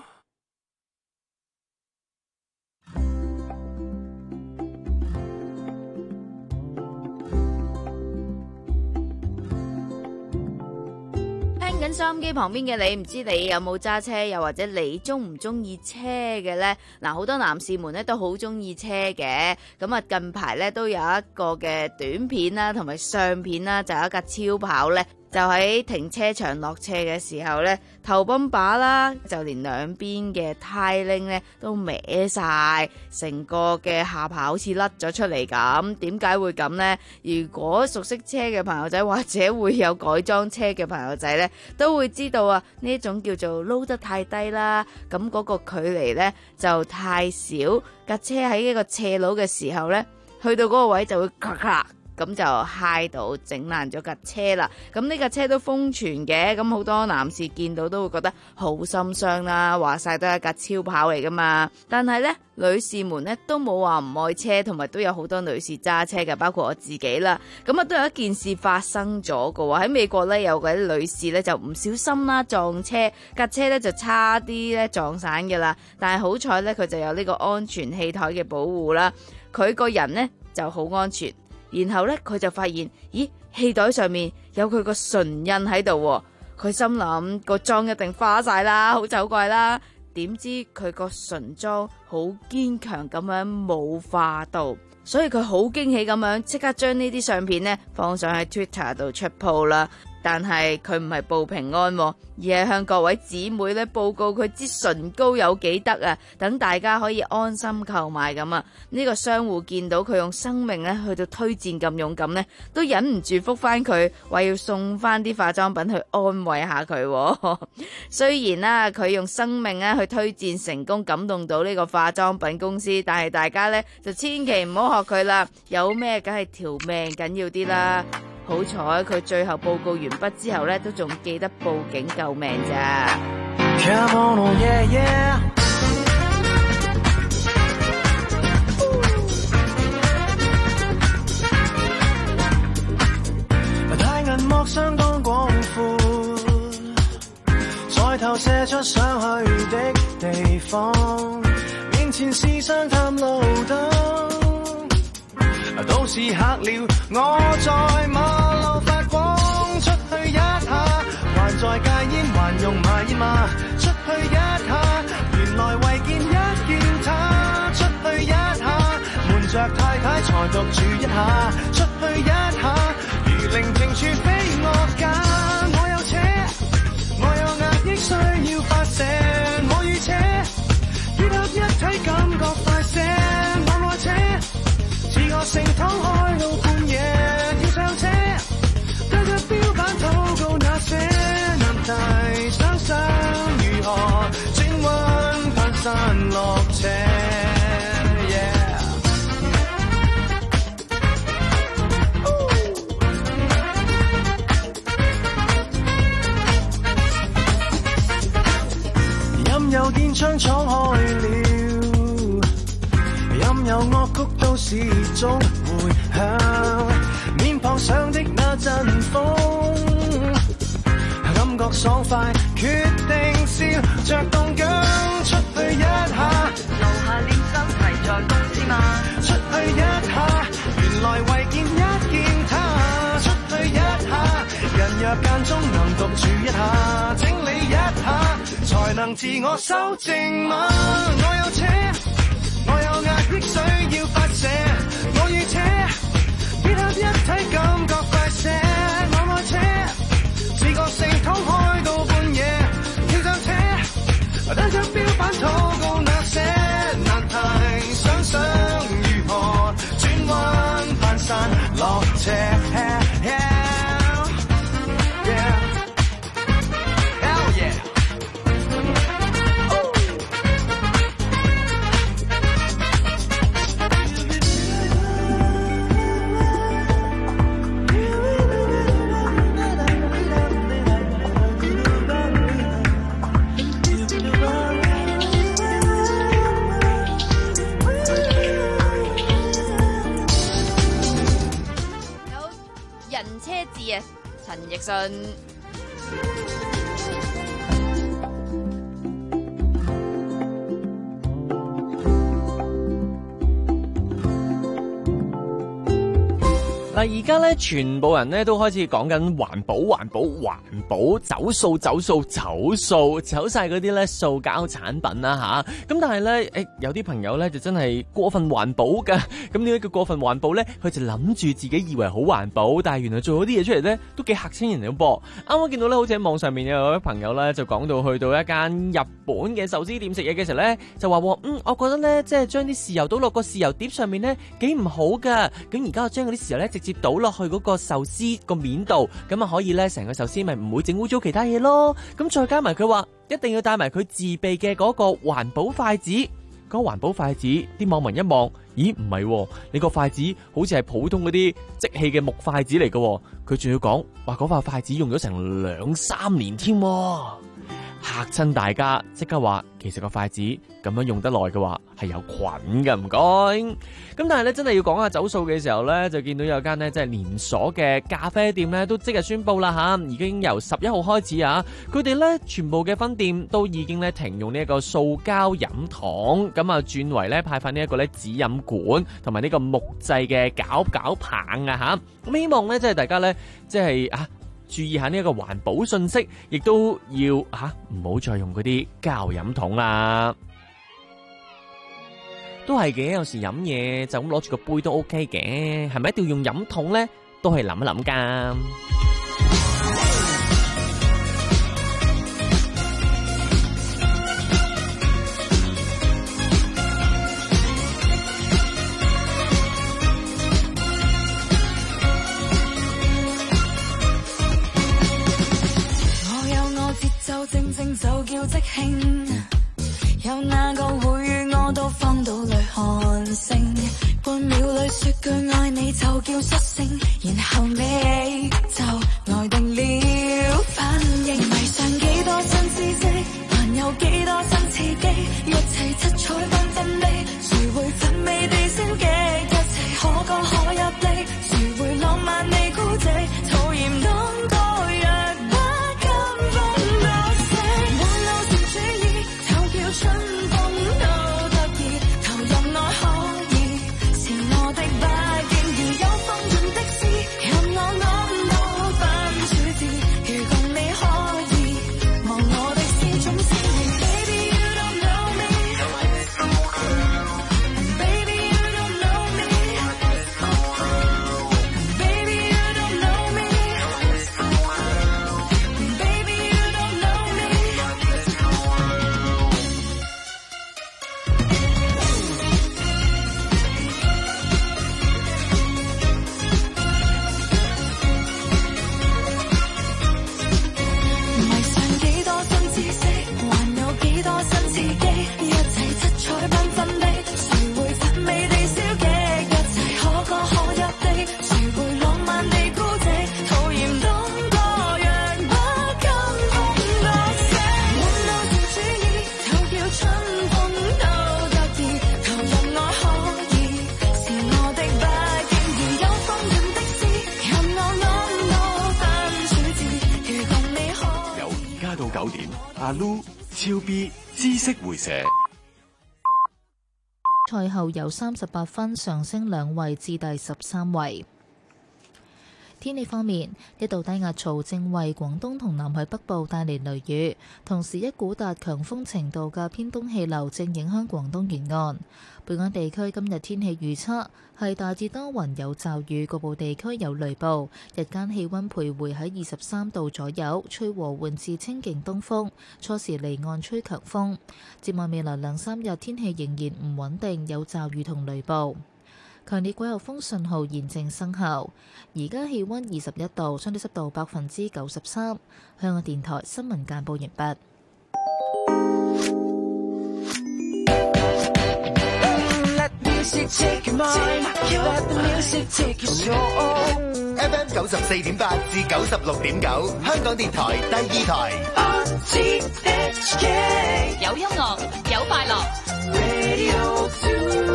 聽緊收音機旁邊嘅你，唔知你有冇揸車，又或者你中唔中意車嘅呢？嗱，好多男士們咧都好中意車嘅。咁啊，近排咧都有一個嘅短片啦，同埋相片啦，就有一架超跑咧。就喺停車場落車嘅時候呢，頭泵把啦，就連兩邊嘅呔鈴呢都歪晒，成個嘅下巴好似甩咗出嚟咁。點解會咁呢？如果熟悉車嘅朋友仔，或者會有改裝車嘅朋友仔呢，都會知道啊，呢一種叫做撈得太低啦，咁嗰個距離呢就太少，架車喺一個斜路嘅時候呢，去到嗰個位就會咔咔。咁就揩到整爛咗架車啦。咁呢架車都瘋傳嘅，咁好多男士見到都會覺得好心傷啦。話晒都係一架超跑嚟噶嘛。但係呢，女士們呢都冇話唔愛車，同埋都有好多女士揸車嘅，包括我自己啦。咁啊都有一件事發生咗嘅喎。喺美國呢，有嗰啲女士呢就唔小心啦撞車，架車呢就差啲呢撞散嘅啦。但係好彩呢，佢就有呢個安全氣台嘅保護啦。佢個人呢就好安全。然後咧，佢就發現，咦，氣袋上面有佢個唇印喺度。佢心諗個妝一定花晒啦，好醜怪啦。點知佢個唇妝好堅強咁樣冇化到，所以佢好驚喜咁樣即刻將呢啲相片呢放上喺 Twitter 度出 po 啦。但係佢唔係報平安，而係向各位姊妹咧報告佢支唇膏有幾得啊，等大家可以安心購買咁啊。呢個商戶見到佢用生命咧去到推薦咁勇敢咧，都忍唔住覆翻佢，話要送翻啲化妝品去安慰下佢。雖然啦，佢用生命咧去推薦成功感動到呢個化妝品公司，但係大家咧就千祈唔好學佢啦，有咩梗係條命緊要啲啦。好彩佢最後報告完畢之後咧，都仲記得報警救命咋。Come on, oh yeah, yeah. 太銀幕相當廣闊，再投射出想去的地方，面前是雙探路燈。都是黑了，我在馬路發光，出去一下，還在戒煙，還用買煙嗎？出去一下，原來為見一見他，出去一下，瞞着太太才獨處一下，出去一下，如寧靜處非我揀，我有車，我有壓抑需要發射，我與車結合一體，感覺快些，我愛車。自我盛躺開到半夜，跳上車，對着標板禱告那些難題，想想如何轉彎攀山落斜。Yeah. 任由電槍闖開了，任由樂曲都市中回響，面龐上的那陣風，感覺爽快，決定笑着動腳出去一下，留下練身題在公司嗎？出去一下，原來為見一見他，出去一下，人若間中能獨處一下，整理一下，才能自我修正嗎？我有車，我有壓抑需要發射，我與車結合一體，感覺快些。我愛車，自覺性敞開到半夜，跳上車，對着標板禱告那些難題，想想如何轉彎攀山落斜。Yeah, yeah. 陳奕迅嗱，而家咧，全部人咧都開始講緊環保、環保、環保，走數、走數、走數，走晒嗰啲咧塑膠產品啦吓。咁但係咧，誒有啲朋友咧就真係過分環保㗎。咁點解叫過分環保咧？佢就諗住自己以為好環保，但係原來做咗啲嘢出嚟咧，都幾嚇親人嘅噃。啱啱見到咧，好似喺網上面有位朋友咧就講到去到一間日本嘅壽司店食嘢嘅時候咧，就話嗯，我覺得咧即係將啲豉油倒落個豉油碟上面咧幾唔好㗎。咁而家我將嗰啲豉油咧直接倒落去嗰個壽司個面度，咁啊可以咧成個壽司咪唔會整污糟其他嘢咯。咁再加埋佢話一定要帶埋佢自備嘅嗰個環保筷子，嗰個環保筷子啲網民一望，咦唔係喎，你個筷子好似係普通嗰啲即棄嘅木筷子嚟嘅，佢仲要講話嗰塊筷子用咗成兩三年添，嚇親大家，即刻話其實個筷子咁樣用得耐嘅話係有菌嘅，唔該。咁但係咧真係要講下走數嘅時候咧，就見到有間咧即係連鎖嘅咖啡店咧都即日宣布啦吓，已經由十一號開始啊，佢哋咧全部嘅分店都已經咧停用呢一個塑膠飲筒，咁啊轉為咧派發呢一個咧紙飲管同埋呢個木製嘅攪攪棒啊吓。咁希望咧即係大家咧即係啊注意下呢一個環保信息，亦都要吓唔好再用嗰啲膠飲筒啦。都係嘅，有時飲嘢就咁攞住個杯都 OK 嘅，係咪一定要用飲筒咧？都係諗一諗噶。 就正正就叫即興，有哪個會與我到荒島裏看星？半秒裏說句愛你就叫失聲，然後你就呆定了反應。迷上幾多新知識，還有幾多新刺激，一齊七彩繽紛的，誰會奮美地消極？一齊可歌可泣的，誰會浪漫地孤寂？討厭當個若不甘分。春風都得意，投入愛可以，是我的不建議，有風潤的詩，任我諗到分處置，如共你可以，望我的是種鮮明。Baby you don't know me, Baby you don't know me, Baby you don't know me, Baby you don't know me。 九點，阿 Lu 超 B 知識回射。 賽後由三十八分上升兩位至第十三位。天氣方面，一道低壓槽正為廣東同南海北部帶嚟雷雨，同時一股達強風程度嘅偏東氣流正影響廣東沿岸。本港地區今日天氣預測係大致多雲有驟雨，局部地區有雷暴，日間氣溫徘徊喺二十三度左右，吹和緩至清勁東風，初時離岸吹強風。展望未來兩三日天氣仍然唔穩定，有驟雨同雷暴。強烈季候風信號現正生效，而家氣溫二十一度，相對濕度百分之九十三。香港電台新聞簡報完畢。 F M 九十四點八至九十六點九，香港電台第二台。 有音樂，有快樂。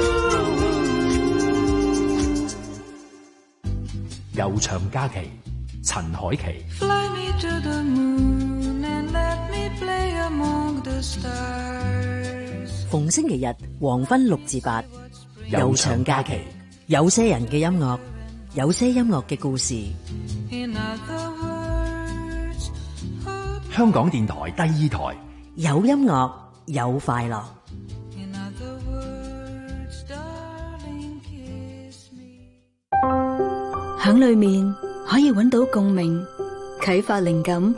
悠長假期， 陳凱琪。 Fly me to the moon and let me play among the stars。 逢星期日黃昏六至八，悠長假期，有些人嘅音樂，有些音樂嘅故事。 In other words， 香港電台第二台， 有音樂，有快樂。 In other words， darling kiss me。 響裏面可以揾到共鳴，啟發靈感，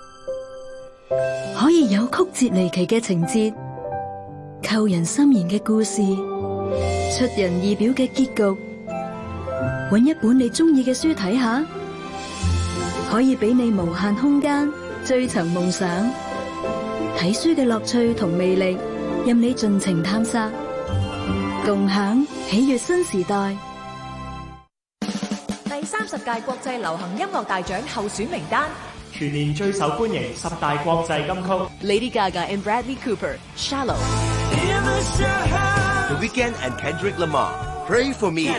可以有曲折離奇嘅情節，扣人心弦嘅故事，出人意表嘅結局。揾一本你中意嘅書睇下，可以俾你無限空間追尋夢想。睇書嘅樂趣同魅力，任你盡情探索，共享喜悅新時代。 第三十屆國際流行音樂大獎候選名單， 全年最受歡迎十大國際金曲 Lady Gaga and Bradley Cooper Shallow， The Weeknd and Kendrick Lamar Pray for Me，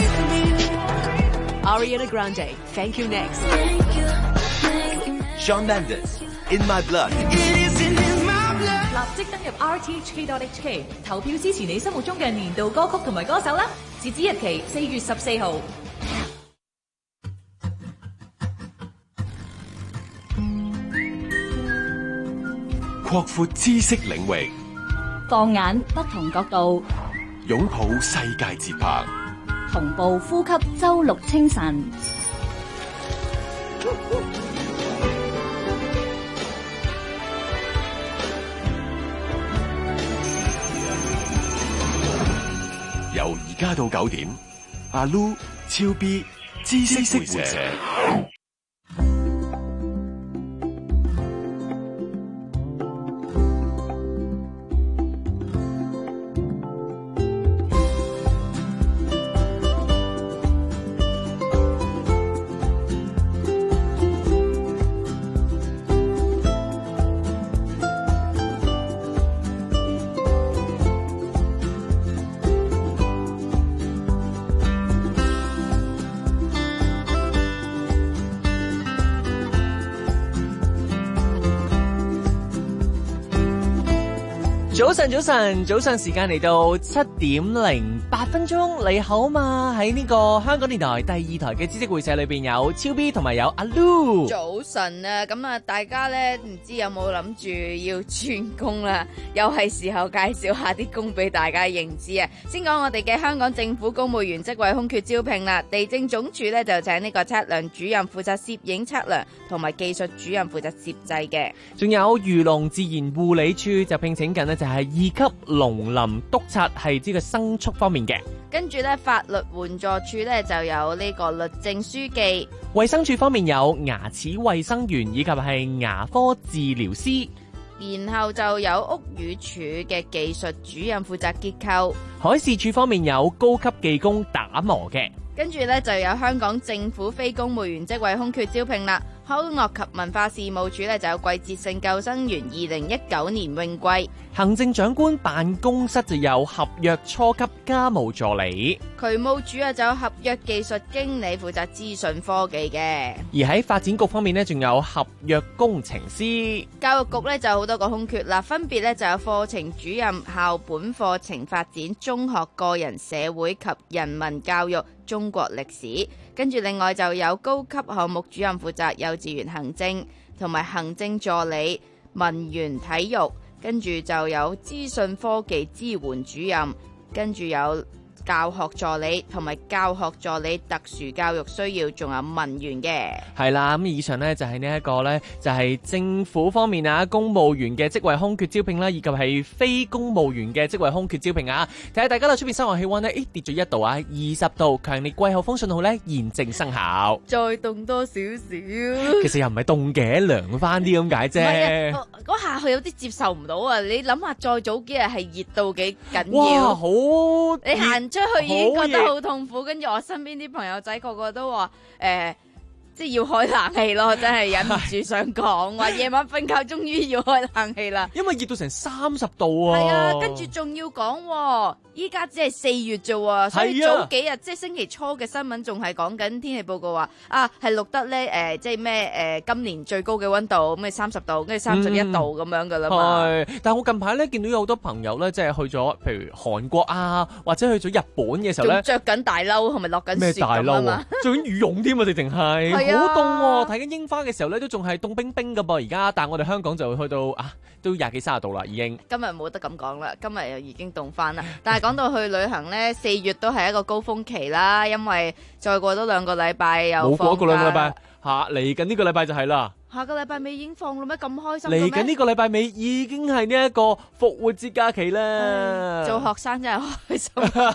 Ariana Grande Thank You Next， Shawn Mendes In My Blood。 立即登入 R T H K dot H K 投票支持你心目中嘅年度歌曲同埋歌手啦！截止日期四月十四號。 擴闊知識領域， 放眼不同角度， 擁抱世界節拍， 同步呼吸周六清晨。 由而家到九點，阿 Lu、超 B、知識會社。 早晨，早晨，早上時間嚟到七點零八分鐘，你好嘛？喺呢個香港電台第二台嘅知識會社裏邊有超 B 同埋有阿 Lu。 早晨啊，咁啊，大家咧唔知有冇諗住要轉工啦？又係時候介紹下啲工俾大家認知啊！先講我哋嘅香港政府公務員職位空缺招聘啦，地政總署咧就請呢個測量主任負責攝影測量，同埋技術主任負責攝製嘅。 仲有漁農自然護理處就聘請緊呢就係二級農林督察，係呢個牲畜方面嘅。 跟住咧，法律援助處咧就有呢個律政書記。 衛生署方面有牙齒衛生員以及係牙科治療師。 然後就有屋宇署嘅技術主任負責結構。 海事處方面有高級技工打磨嘅。 跟住咧就有香港政府非公務員職位空缺招聘啦。康樂及文化事務署咧就有季節性救生員二零一九年泳季。 行政長官辦公室就有合約初級家務助理。 渠務署啊就有合約技術經理負責資訊科技嘅。 而喺發展局方面呢，仲有合約工程師。 教育局咧就好多個空缺啦，分別咧就有課程主任、校本課程發展、中學個人社會及人民教育、中國歷史。跟住另外就有高級項目主任負責幼稚園行政同埋行政助理、文員體育，跟住就有資訊科技支援主任，跟住有教學助理同埋教學助理特殊教育需要，仲有文員嘅。 係啦，咁以上呢就係呢一個呢，就係政府方面啊公務員嘅職位空缺招聘啦，以及係非公務員嘅職位空缺招聘啊。睇下大家啦，出邊室外氣溫呢，誒跌咗一度啊，二十度，強烈季候風信號呢現正生效。 再凍多少少， 其實又唔係凍嘅，涼翻啲咁解啫。 嗰下佢有啲接受唔到啊！你諗下，再早幾日係熱到幾緊要， 哇，好你行出去已經覺得好痛苦，跟住我身邊啲朋友仔個個都話誒、呃，即係要開冷氣咯，真係忍唔住想講，話夜晚瞓覺終於要開冷氣啦， 因為熱到成三十度啊！ 係啊，跟住仲要講， 依家只係四月啫喎，所以係啊早幾日即係星期初嘅新聞仲係講緊天氣報告話啊，係錄得咧誒、呃，即係咩誒今年最高嘅溫度咁咪三十度，跟住三十一度咁樣噶啦嘛。 係，但係我近排咧見到有好多朋友咧，即係去咗譬如韓國啊，或者去咗日本嘅時候咧， 仲着緊大褸，係咪落緊咩雪大褸啊咁啊嘛？？ 着緊羽絨添啊，直情係係啊好凍喎！睇緊櫻花嘅時候咧，都仲係凍冰冰噶噃。而家，但係我哋香港就去到啊，都廿幾三十度啦，已經。 今日冇得咁講啦，今日又已經凍翻啦。但係講到去旅行呢，四月都係一個高峰期啦，因為再過多兩個禮拜又冇過一個兩個禮放假拜嚇，嚟緊呢個禮拜就係啦。 下個禮拜尾已經放啦咩？咁開心嘅咩嚟緊呢個禮拜尾已經係呢一個復活節假期啦。 做學生真係開心。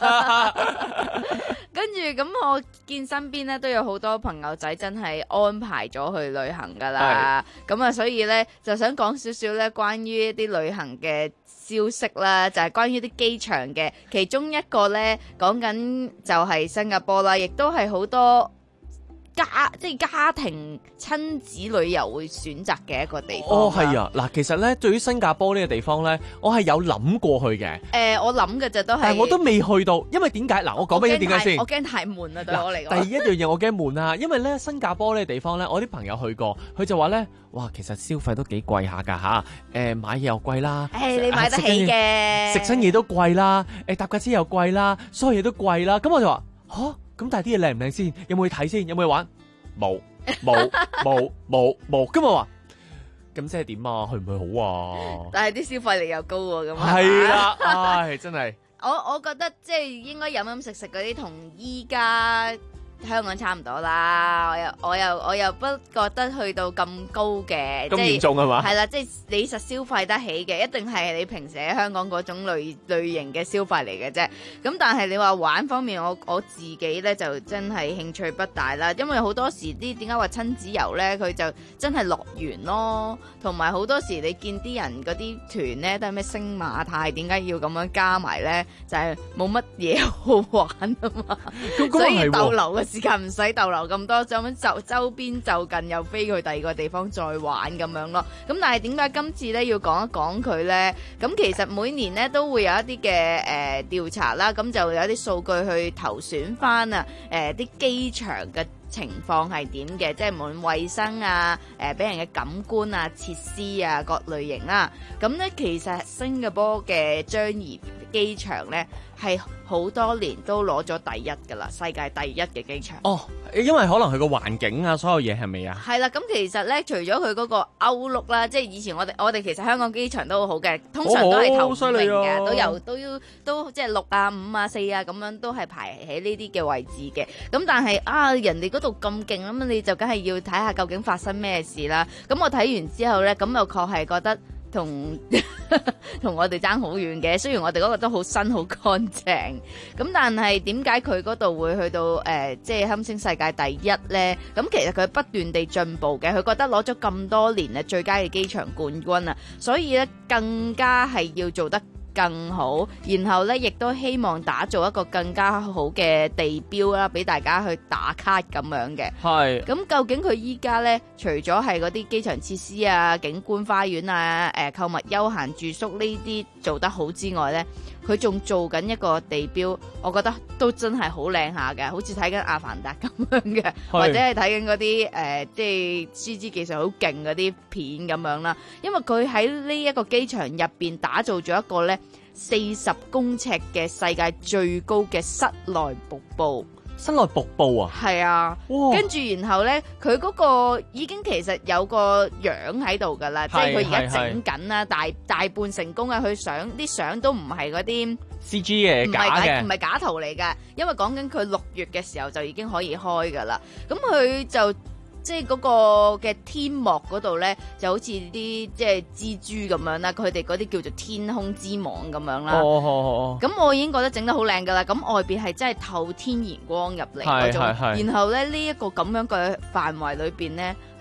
跟住咁，我見身邊咧都有好多朋友仔真係安排咗去旅行噶啦。咁啊，所以咧就想講少少咧關於一啲旅行嘅消息啦，就係、是、關於啲機場嘅。其中一個咧講緊就係新加坡啦，亦都係好多家即係家庭親子旅遊會選擇嘅一個地方。 哦，係啊，嗱，其實咧對於新加坡呢個地方咧，我係有諗過去嘅。 誒、呃，我諗嘅就都係， 但係我都未去到，因為點解？嗱，我講俾你點解先。 我驚太悶啦，對我嚟講。 第一樣嘢我驚悶啊，因為咧新加坡呢個地方咧，我啲朋友去過，佢就話咧，哇，其實消費都幾貴下㗎嚇。誒，買嘢又貴啦。 誒，你買得起嘅。 食親嘢都貴啦，誒搭架車又貴啦，所有嘢都貴啦。咁我就話吓，咁但係啲嘢靚唔靚先？有冇去睇先？有冇去玩？冇冇冇冇冇。咁我話咁即係點啊？去唔去好啊？ 但係啲消費力又高喎，咁係啦，唉，真係。 我我覺得即係應該飲飲食食嗰啲同依家香港差唔多啦，我又我又我又不覺得去到咁高嘅， 咁嚴重係嘛？ 係啦，即係你實消費得起嘅，一定係你平時喺香港嗰種類類型嘅消費嚟嘅啫。咁但係你話玩方面，我我自己咧就真係興趣不大啦，因為好多時啲點解話親子遊咧，佢就真係樂園咯，同埋好多時你見啲人嗰啲團咧都係咩星馬泰，點解要咁樣加埋咧？就係冇乜嘢好玩啊嘛，所以逗留嘅時間唔使逗留咁多，就咁就周邊就近又飛去第二個地方再玩咁樣咯。咁但係點解今次咧要講一講佢咧？咁其實每年咧都會有一啲嘅誒調查啦，咁就有啲數據去投選翻啊誒啲機場嘅情況係點嘅，即係無論衛生啊、誒俾人嘅感官啊、設施啊各類型啦。咁咧其實新加坡嘅樟宜機場咧係好多年都攞咗第一㗎啦，世界第一嘅機場。 哦，因為可能佢個環境啊，所有嘢係咪啊？ 係啦，咁其實咧，除咗佢嗰個歐陸啦，即係以前我哋我哋其實香港機場都好好嘅，通常都係頭五名嘅， 哦， 都有都要都即係六啊、五啊、四啊咁樣都係排喺呢啲嘅位置嘅。咁但係啊，人哋嗰度咁勁咁，你就梗係要睇下究竟發生咩事啦。咁我睇完之後咧，咁又確係覺得同同我哋爭好遠嘅，雖然我哋嗰個都好新好乾淨，咁但係點解佢嗰度會去到誒、呃、即係堪稱世界第一呢？咁其實佢不斷地進步嘅，佢覺得攞咗咁多年嘅最佳嘅機場冠軍啊，所以咧更加係要做得更好，然後咧亦都希望打造一個更加好嘅地標啦，俾大家去打卡咁樣嘅。 係。 咁究竟佢依家咧，除咗係嗰啲機場設施啊、景觀花園啊、誒、呃、購物休閒住宿呢啲做得好之外咧，佢仲做緊一個地標，我覺得都真係好靚下嘅，好似睇緊阿凡達咁樣嘅，或者係睇緊嗰啲誒即係 C G 技術好勁嗰啲片咁樣啦。因為佢喺呢一個機場入邊打造咗一個咧四十公尺嘅世界最高嘅室內瀑布。 室內瀑布啊？ 係啊，跟住然後咧，佢嗰個已經其實有個樣喺度噶啦，即係佢而家整緊啦，大大半成功啊！佢相啲相都唔係嗰啲 C G 嘅， 唔係假唔係假圖嚟噶，因為講緊佢六月嘅時候就已經可以開噶啦，咁佢就。即係嗰個嘅天幕嗰度咧，就好似啲即係蜘蛛咁樣啦，佢哋嗰啲叫做天空之網咁樣啦。 哦哦哦。 咁我已經覺得整得好靚噶啦，咁外邊係真係透天然光入嚟嗰種，然後咧呢一個咁樣嘅範圍裏邊咧，係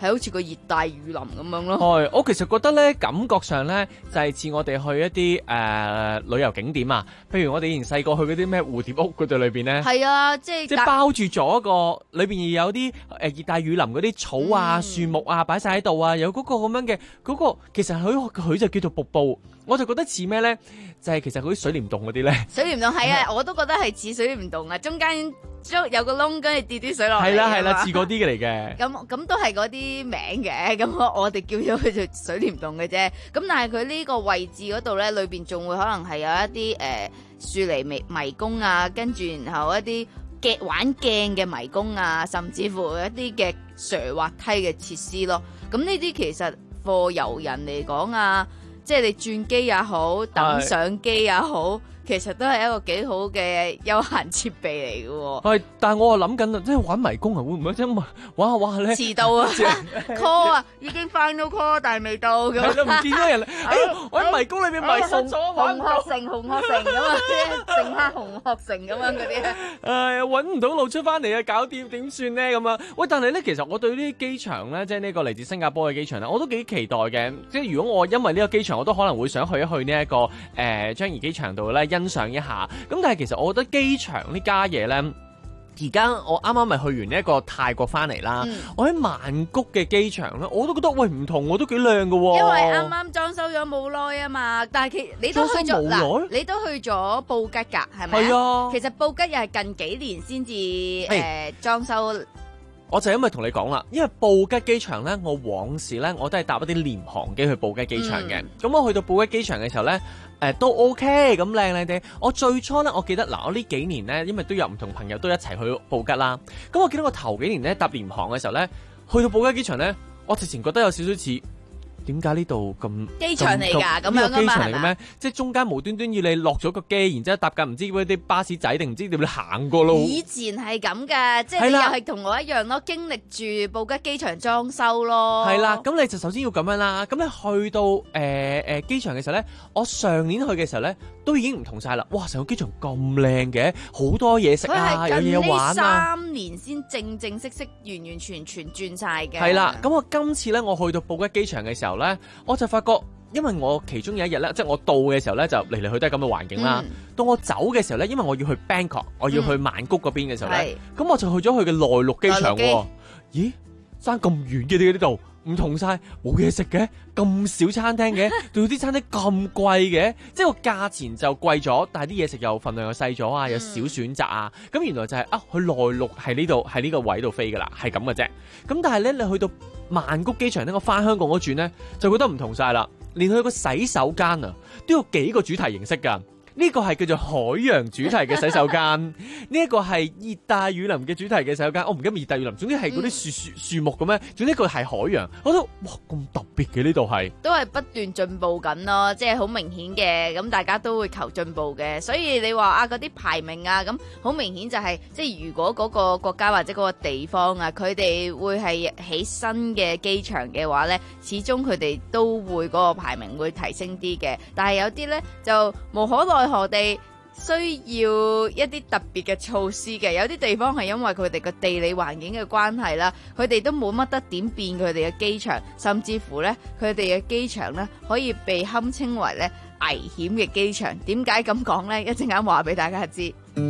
係好似個熱帶雨林咁樣咯。 係，我其實覺得咧，感覺上咧就係、是、似我哋去一啲誒、呃、旅遊景點啊，譬如我哋以前細個去嗰啲咩蝴蝶屋嗰度裏邊咧， 係啊，即係即係包住咗一個裏邊有啲誒熱帶雨林嗰啲草啊、樹、嗯、木啊擺晒喺度啊，有嗰個咁樣嘅嗰、嗰個，其實佢佢就叫做瀑布，我就覺得似咩咧？就係、是、其實嗰啲水簾洞嗰啲咧， 水簾洞係啊，我都覺得係似水簾洞啊，中間有個窿，跟住跌啲水落嚟。 係啦係啦，似嗰啲嘅嚟嘅。 咁咁都係嗰啲名嘅，咁我哋叫咗佢做水簾洞嘅啫。咁但係佢呢個位置嗰度咧，裏邊仲會可能係有一啲誒樹泥迷迷宮啊，跟住然後一啲嘅玩鏡嘅迷宮啊，甚至乎一啲嘅斜滑梯嘅設施咯。咁呢啲其實課遊人嚟講啊，即係你轉機也好，等相機也好，其實都係一個幾好嘅休閒設備嚟嘅喎。 係，但係我又諗緊啊，即係玩迷宮啊，會唔會即係玩下玩下咧？ 遲到啊！call 啊，已經 final call，但係未到咁。 係咯，唔見咗人啦！哎，我喺迷宮裏邊迷失咗， 玩唔到。紅鶴城，紅鶴城咁啊，剩下紅鶴城咁樣嗰啲。 誒，揾唔到路出翻嚟啊，搞掂點算咧咁啊？喂，但係咧，其實我對呢啲機場咧，即係呢個嚟自新加坡嘅機場咧，我都幾期待嘅。即係如果我因為呢個機場，我都可能會想去一去呢、這、一個誒、呃、樟宜機場度咧欣賞一下。咁但係其實我覺得機場呢家嘢咧，而家我啱啱咪去完呢一個泰國翻嚟啦。嗯、我喺曼谷嘅機場咧，我都覺得喂唔同，我都幾靚㗎喎。 因為啱啱裝修咗冇耐啊嘛，但係其你都去咗嗱，你都去咗布吉㗎，係咪？係啊。其實布吉又係近幾年先至誒裝修。 我就因為同你講啦，因為布吉機場咧，我往時咧我都係搭一啲廉航機去布吉機場嘅。咁、嗯、我去到布吉機場嘅時候咧，誒、呃、都 OK 咁靚靚哋。我最初咧，我記得嗱，我呢幾年咧，因為都有唔同朋友都一齊去布吉啦。咁我記得我頭幾年咧搭廉航嘅時候咧，去到布吉機場咧，我直情覺得有少少似。點解呢度咁機場嚟㗎？咁樣機場嚟嘅咩？即係中間無端端要你落咗個機，然之後搭架唔知嗰啲巴士仔定唔知點你行過路。 以前係咁㗎，即係你又係同我一樣咯，經歷住布吉機場裝修咯。 係啦，咁你就首先要咁樣啦。咁你去到誒誒機場嘅時候咧，我上年去嘅時候咧，都已經唔同晒啦。哇！成個機場咁靚嘅，好多嘢食啊，有嘢玩啊。佢係近呢三年先正正式式、完完全全轉晒嘅。 係啦，咁我今次咧，我去到布吉機場嘅時候咧，我就發覺，因為我其中有一日咧，即係我到嘅時候咧，就嚟嚟去都係咁嘅環境啦。嗯、到我走嘅時候咧，因為我要去 Bangkok，我要去曼谷嗰邊嘅時候咧，咁、嗯、我就去咗佢嘅內陸機場喎。咦，爭咁遠嘅呢度，唔同晒，冇嘢食嘅，咁少餐廳嘅，仲有啲餐廳咁貴嘅，即係個價錢就貴咗，但係啲嘢食又份量又細咗啊，有少選擇啊。咁、嗯、原來就係、是、啊，佢內陸係呢度，喺呢個位度飛噶啦，係咁嘅啫。咁但係咧，你去到曼谷機場咧，我翻香港嗰轉咧，就覺得唔同晒啦。連去個洗手間啊，都有幾個主題形式噶。呢、這個係叫做海洋主題嘅洗手間，呢一個係熱帶雨林嘅主題嘅洗手間。我唔記得熱帶雨林，總之係嗰啲樹樹樹木咁樣。總之一個係海洋，我覺得哇咁特別嘅呢度係。 都係不斷進步緊咯，即係好明顯嘅。咁大家都會求進步嘅，所以你話啊嗰啲排名啊，咁好明顯就係、是、即係如果嗰個國家或者嗰個地方啊，佢哋會係起新嘅機場嘅話呢，始終佢哋都會嗰個排名會提升啲嘅。但係有啲呢，就無可奈何地需要一啲特別嘅措施嘅，有啲地方係因為佢哋嘅地理環境嘅關係啦，佢哋都冇乜得點變佢哋嘅機場，甚至乎呢，佢哋嘅機場呢可以被堪稱為呢危險嘅機場。點解咁講呢？一陣間話俾大家知。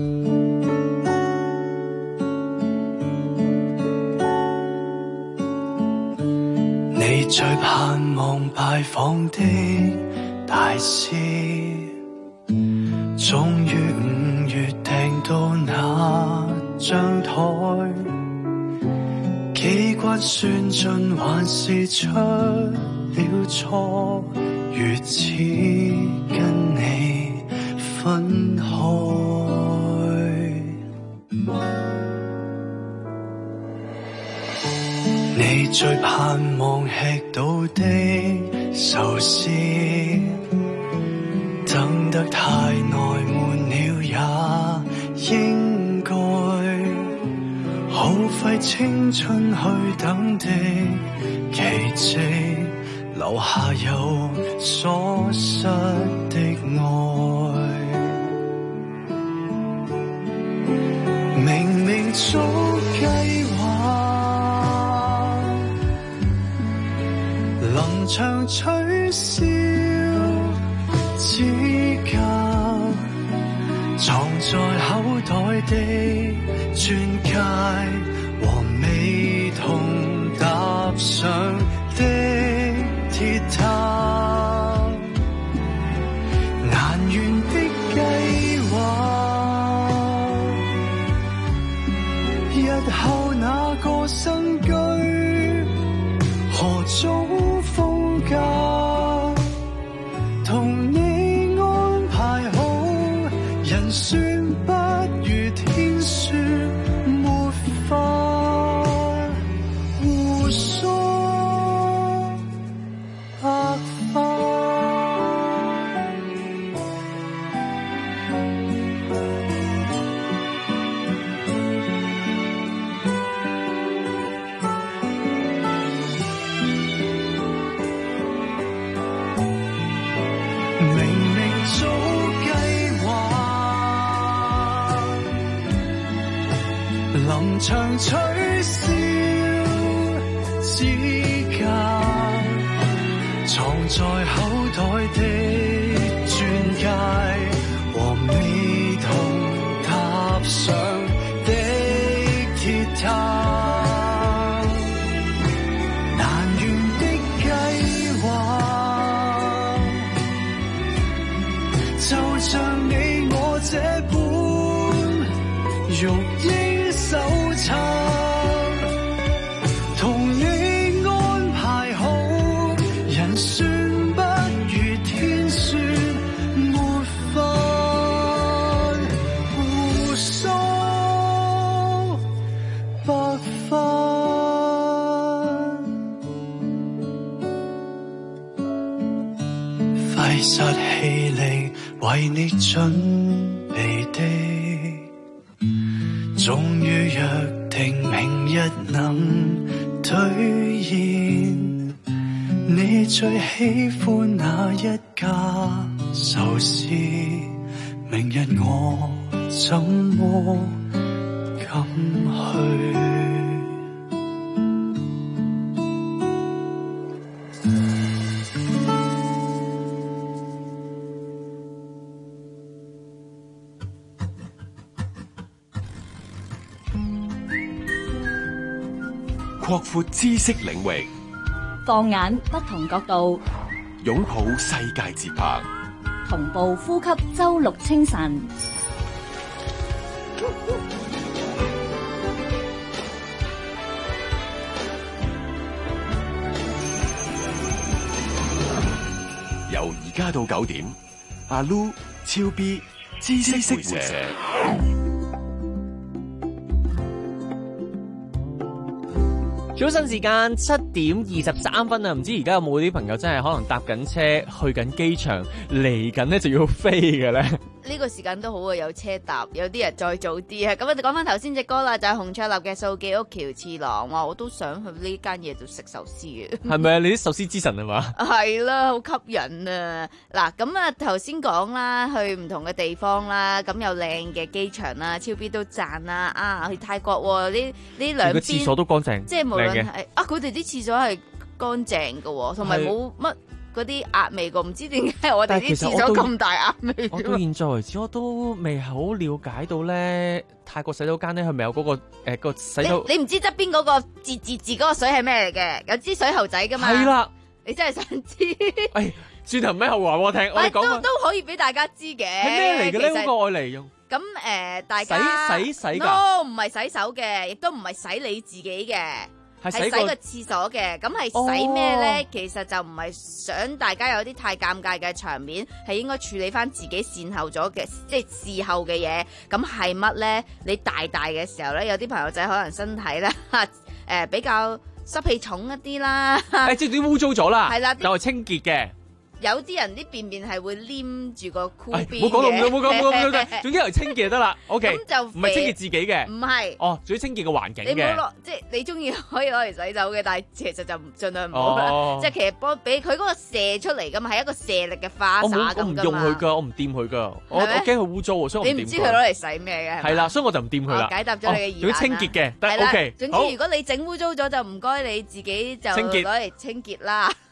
你最盼望拜訪的大師，終於五月訂到那張台，幾骨算盡還是出了錯，如此跟你分開。你最盼望吃到的壽司，等得太耐悶了也應該，耗費青春去等的奇蹟，留下有所失的愛。明明早計劃場取笑，指教藏在口袋的鑽戒和未同踏上的鐵塔，難圓的計劃，日後那個新居何種風格，同你安排好，人算不如天算，沒法互梳白髮。早計劃，臨場取笑，指教藏在口袋的鑽戒和未同踏上的鐵塔，難圓的計劃，就像你我這本育嬰手冊，同你安排好，人算不如天算，沒法互梳白髮。費煞氣力為你準備的，終於約定明日能兌現。你最喜歡哪一家壽司？明日我怎麼敢去？ 擴闊知識領域， 放眼不同角度， 擁抱世界節拍， 同步呼吸周六清晨。 由而家到九點，阿 Lu、超 B、知識會社。 早晨時間七點二十三分啊！唔知而家有冇啲朋友真係可能搭緊車去緊機場，嚟緊呢就要飛嘅咧？ 呢個時間都好啊，有車搭，有啲人再早啲啊！咁我哋講翻頭先隻歌啦，就係洪卓立嘅《素記屋橋次郎》。哇，我都想去呢間嘢度食壽司嘅。係咪啊？你啲壽司之神係嘛？ 係啦，好吸引啊！嗱，咁啊頭先講啦，去唔同嘅地方啦，咁有靚嘅機場啦，超 B 都讚啦啊！去泰國呢呢兩邊個廁所都乾淨， 即係無論係啊，佢哋啲廁所係乾淨嘅，同埋冇乜嗰啲壓味個，唔知點解我哋啲廁所咁大壓味。 我到現在為止我都未好了解到咧，泰國洗手間咧係咪有嗰、嗰個誒、呃嗰個洗手？ 你唔知側邊嗰個字字字嗰個水係咩嚟嘅？有支水喉仔噶嘛？ 係啦， 你真係想知？ 誒，轉頭咩後話我聽，我哋講都都可以俾大家知嘅。 係咩嚟嘅咧？嗰個愛嚟用？ 咁誒、呃，大家洗洗洗㗎？ no， 唔係洗手嘅，亦都唔係洗你自己嘅。係洗個廁所嘅，咁係洗咩咧？哦、其實就唔係想大家有啲太尷尬嘅場面，係應該處理翻自己善後咗嘅，即係事後嘅嘢。咁係乜咧？你大大嘅時候咧，有啲朋友仔可能身體咧，誒、呃、比較濕氣重一啲啦。 誒，即係啲污糟咗啦， 係啦， 就係清潔嘅。 有啲人啲便便係會黏住個箍邊嘅， 冇講到咁，冇講冇講，總之係清潔就得啦。O K， 咁就唔係清潔自己嘅， 唔係。 哦，仲要清潔個環境嘅。 你唔好攞，即係你中意可以攞嚟洗手嘅，但係其實就盡量唔好啦。 哦、 即係其實幫俾佢嗰個射出嚟㗎嘛，係一個射力嘅花灑咁㗎嘛。 我唔用佢㗎，我唔掂佢㗎，我我驚佢污糟，所以我唔掂佢。 你唔知佢攞嚟洗咩嘅？ 係啦，所以我就唔掂佢啦。 解答咗你嘅疑問啦。 要清潔嘅，得 O K。 總之如果你整污糟咗，就唔該你自己就攞嚟清潔啦。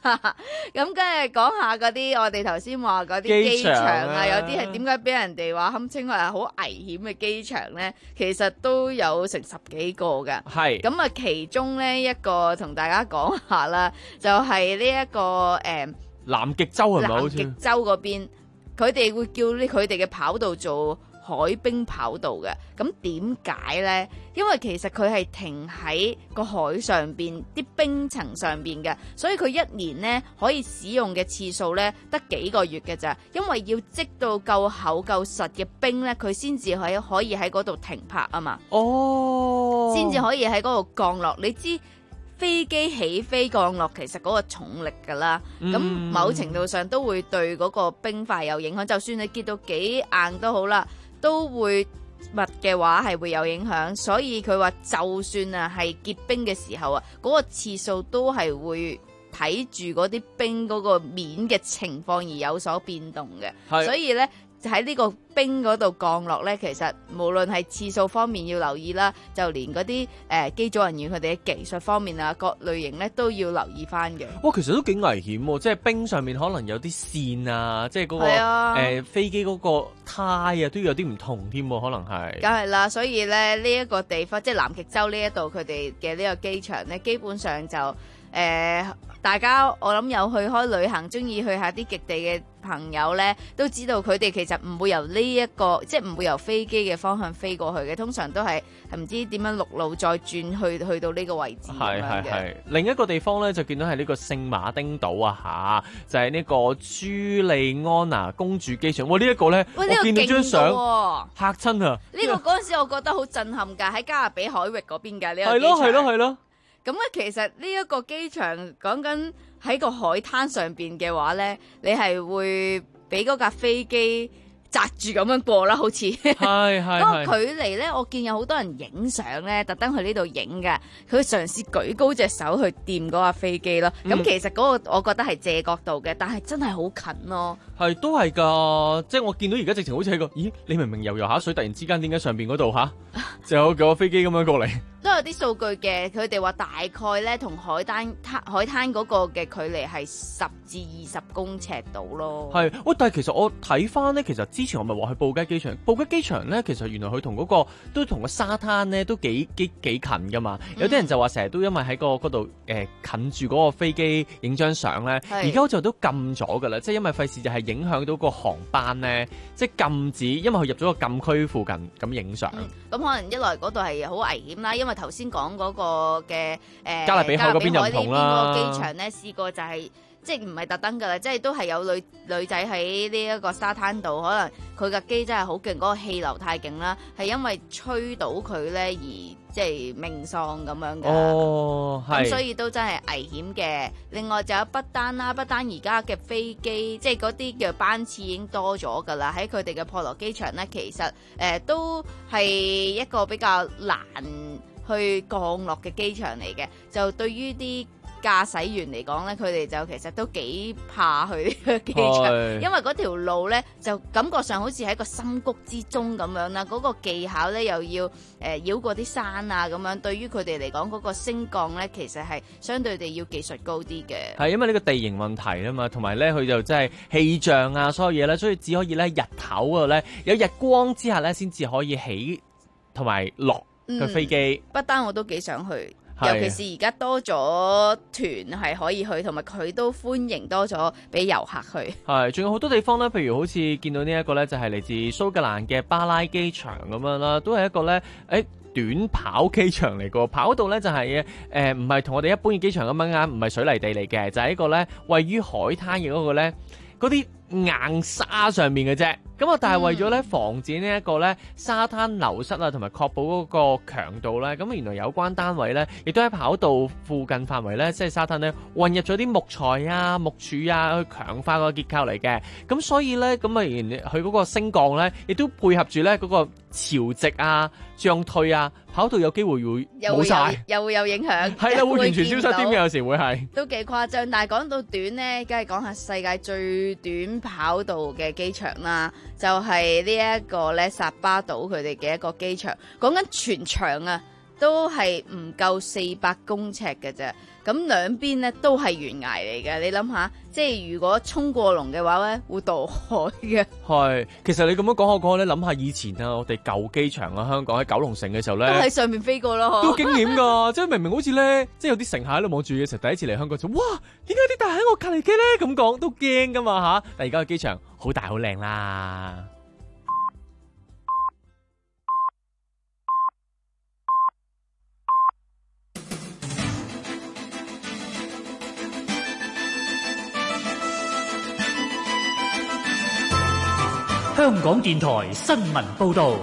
咁跟住講下嗰啲我哋頭先話嗰啲機場啊，有啲係點解俾人哋話堪稱係好危險嘅機場咧？其實都有成十幾個㗎。 係咁啊，其中咧一個同大家講下啦，就係呢一個誒、呃、 南極洲係咪好似？ 南極洲嗰邊，佢哋會叫呢佢哋嘅跑道做海冰跑道嘅。咁點解呢？因為其實佢係停喺個海上邊啲冰層上邊嘅，所以佢一年呢可以使用嘅次數呢得幾個月嘅咋。因為要積到夠厚夠實嘅冰呢，佢先至可以可以喺嗰度停泊啊嘛。 哦， 先至可以喺嗰度降落。你知飛機起飛降落其實嗰個重力㗎啦，咁、嗯、某程度上都會對嗰個冰塊有影響。就算你結到幾硬都好啦，都會密嘅話係會有影響。所以佢話就算啊係結冰嘅時候啊，嗰、嗰個次數都係會睇住嗰啲冰嗰個面嘅情況而有所變動嘅。所以呢，喺呢個冰嗰度降落呢，其實無論係次數方面要留意啦，就連嗰啲誒機組人員佢哋嘅技術方面啊，各類型呢都要留意翻嘅。 哇，其實都幾危險喎！即係冰上面可能有啲線啊，即係嗰、嗰個誒、 啊呃、飛機嗰個胎啊，都有啲唔同添，可能係。 梗係啦，所以咧呢一、呢個地方，即係南極洲呢一度佢哋嘅呢個機場呢，基本上就誒、呃、大家我諗有去開旅行，中意去下啲極地嘅朋友呢，都知道佢哋其實唔會由呢、呢、一個，即係唔會由飛機嘅方向飛過去嘅，通常都係係唔知點樣陸路再轉去去到呢個位置。 係係係。另一個地方呢，就見到係呢個聖馬丁島啊嚇，就係、是、呢個朱利安娜公主機場。哇！呢、這、一個呢， 喂我見到張相嚇親啊！ 呢、這個嗰陣時我覺得好震撼㗎，喺加勒比海域嗰邊㗎呢個機場。 係咯係咯係咯。 咁咧，其實呢一個機場講緊喺個海灘上邊嘅話咧，你係會俾嗰架飛機擲住咁樣過啦，好似係係嗰個距離咧，我見有好多人影相咧，特登去呢度影嘅。佢嘗試舉高隻手去掂嗰架飛機咯。咁、嗯、其實嗰個我覺得係借角度嘅，但係真係好近咯。 係都係㗎，即係我見到而家直情好似喺個，咦？你明明游游下水，突然之間點解上邊嗰度嚇就有個飛機咁樣過嚟？ 都有啲數據嘅，佢哋話大概咧同海灘海灘嗰個嘅距離係十至二十公尺度咯。 係，喂，但係其實我睇翻咧，其實之前我咪話去布吉機場，布吉機場咧，其實原來佢同嗰個都同個沙灘咧都幾幾幾近噶嘛。有啲人就話成日都因為喺個嗰度誒近住嗰個飛機影張相咧，而家好似都禁咗噶啦，即係因為費事就係影響到個航班咧，即係禁止，因為佢入咗個禁區附近咁影相。咁、 嗯、可能一來嗰度係好危險啦，因為頭先講嗰個嘅誒、呃、 加勒比海嗰邊又唔同啦。 個機場咧試過就係、是、即係唔係特登㗎啦，即係都係有女女仔喺呢一個沙灘度，可能佢架機真係好勁，嗰、那個氣流太勁啦，係因為吹到佢咧而即係命喪咁樣嘅。 哦，係。咁所以都真係危險嘅。另外就有不丹啦，不丹而家嘅飛機即係嗰啲嘅班次已經多咗㗎啦，喺佢哋嘅破羅機場咧，其實誒、呃、都係一個比較難去降落嘅機場嚟嘅，就對於啲駕駛員嚟講咧，佢哋就其實都幾怕去呢個機場，因為嗰條路咧就感覺上好似喺個深谷之中咁樣啦，嗰、那個技巧咧又要誒、呃、繞過啲山啊咁樣，對於佢哋嚟講嗰個升降咧，其實係相對地要技術高啲嘅。 係因為呢個地形問題啊嘛，同埋咧佢就真係氣象啊，所有嘢咧，所以只可以咧日頭嗰度咧有日光之下咧先至可以起同埋落個飛機。 不單我都幾想去。尤其是而家多咗團係可以去，同埋佢都歡迎多咗俾遊客去。 係，仲有好多地方咧，譬如好似見到呢一個咧，就係嚟自蘇格蘭嘅巴拉機場咁樣啦，都係一個咧，誒、欸、短跑機場嚟個，跑道咧就係誒唔係同我哋一般嘅機場咁樣啊，唔係水泥地嚟嘅，就係、是、一個咧位於海灘嘅嗰個咧嗰啲硬沙上面嘅啫。咁啊，但係為咗咧防止呢一個咧沙灘流失啊，同埋確保嗰個強度咧，咁原來有關單位咧，亦都喺跑道附近範圍咧，即係沙灘咧混入咗啲木材啊、木柱啊，去強化個結構嚟嘅。咁所以咧，咁啊，佢嗰個升降咧，亦都配合住咧嗰個潮汐啊、漲退啊，跑道有機會會冇晒， 又會有影響。 係啦，會完全消失添嘅，有時會係都幾誇張。但係講到短咧，梗係講下世界最短跑道嘅機場啦。就係呢一個咧，薩巴島佢哋嘅一個機場，講緊全長啊， 都係唔夠四百公尺嘅啫。咁兩邊咧都係懸崖嚟嘅，你諗下，即係如果衝過龍嘅話咧，會墮海嘅。 係，其實你咁樣講下講下咧，諗下以前啊，我哋舊機場啊，香港喺九龍城嘅時候咧， 都喺上面飛過咯， 都驚險㗎，即係明明好似咧，即係有啲乘客喺度望住嘅時候，第一次嚟香港就哇，點解啲大喺我隔離嘅咧？咁講都驚㗎嘛嚇！但係而家個機場好大好靚啦。 香港電台新聞報道。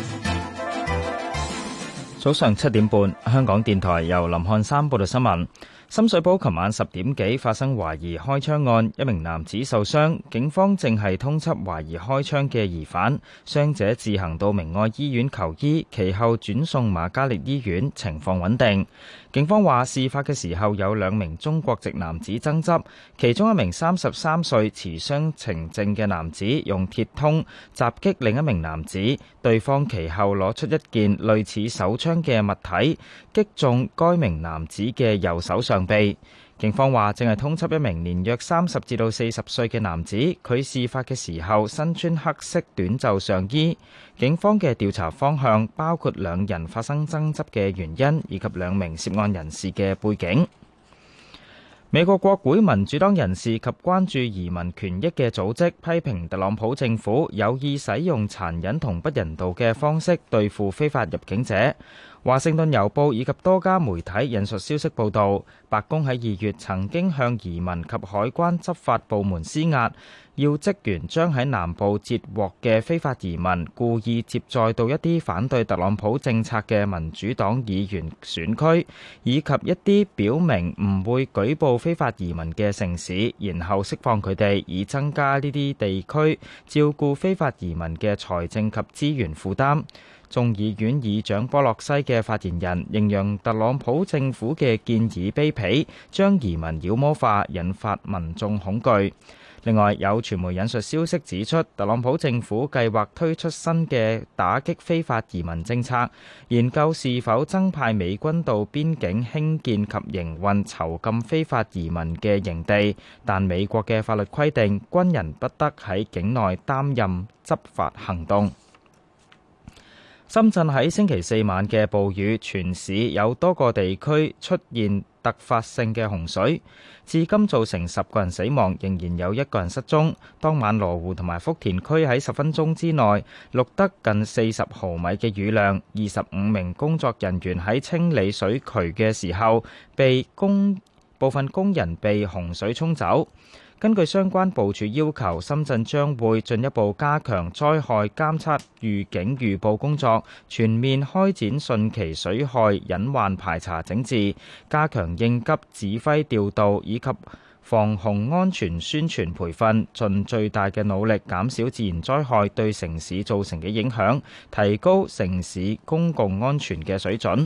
早上七點半，香港電台由林漢山報道新聞。深水埗琴晚十點幾發生懷疑開槍案，一名男子受傷，警方正係通緝懷疑開槍嘅疑犯，傷者自行到明愛醫院求醫，其後轉送瑪嘉烈醫院，情況穩定。警方話，事發嘅時候有兩名中國籍男子爭執，其中一名三十三歲持雙程證嘅男子用鐵通襲擊另一名男子，對方其後攞出一件類似手槍嘅物體，擊中該名男子嘅右手上臂。警方話正係通緝一名年約三十至到四十歲嘅男子，佢事發嘅時候身穿黑色短袖上衣。警方嘅調查方向包括兩人發生爭執嘅原因，以及兩名涉案人士嘅背景。美國國會民主黨人士及關注移民權益嘅組織批評特朗普政府有意使用殘忍同不人道嘅方式對付非法入境者。華盛頓郵報以及多家媒體引述消息報道，白宮喺二月曾經向移民及海關執法部門施壓，要職員將喺南部截獲嘅非法移民故意接載到一啲反對特朗普政策嘅民主黨議員選區，以及一啲表明唔會舉報非法移民嘅城市，然後釋放佢哋，以增加呢啲地區照顧非法移民嘅財政及資源負擔。眾議院議長波洛西嘅發言人形容特朗普政府嘅建議卑鄙，將移民妖魔化，引發民眾恐懼。另外，有傳媒引述消息指出，特朗普政府計劃推出新嘅打擊非法移民政策，研究是否增派美軍到邊境興建及營運囚禁非法移民嘅營地，但美國嘅法律規定，軍人不得喺境內擔任執法行動。深圳喺星期四晚嘅暴雨，全市有多個地區出現突發性嘅洪水，至今造成十個人死亡，仍然有一個人失蹤。當晚羅湖同埋福田區喺十分鐘之內錄得近四十毫米嘅雨量，二十五名工作人員喺清理水渠嘅時候，被工部分工人被洪水沖走。根據相關部署要求，深圳將會進一步加強災害監測預警預報工作，全面開展汛期水害隱患排查整治，加強應急指揮調度以及防洪安全宣傳培訓，盡最大嘅努力減少自然災害對城市造成嘅影響，提高城市公共安全嘅水準。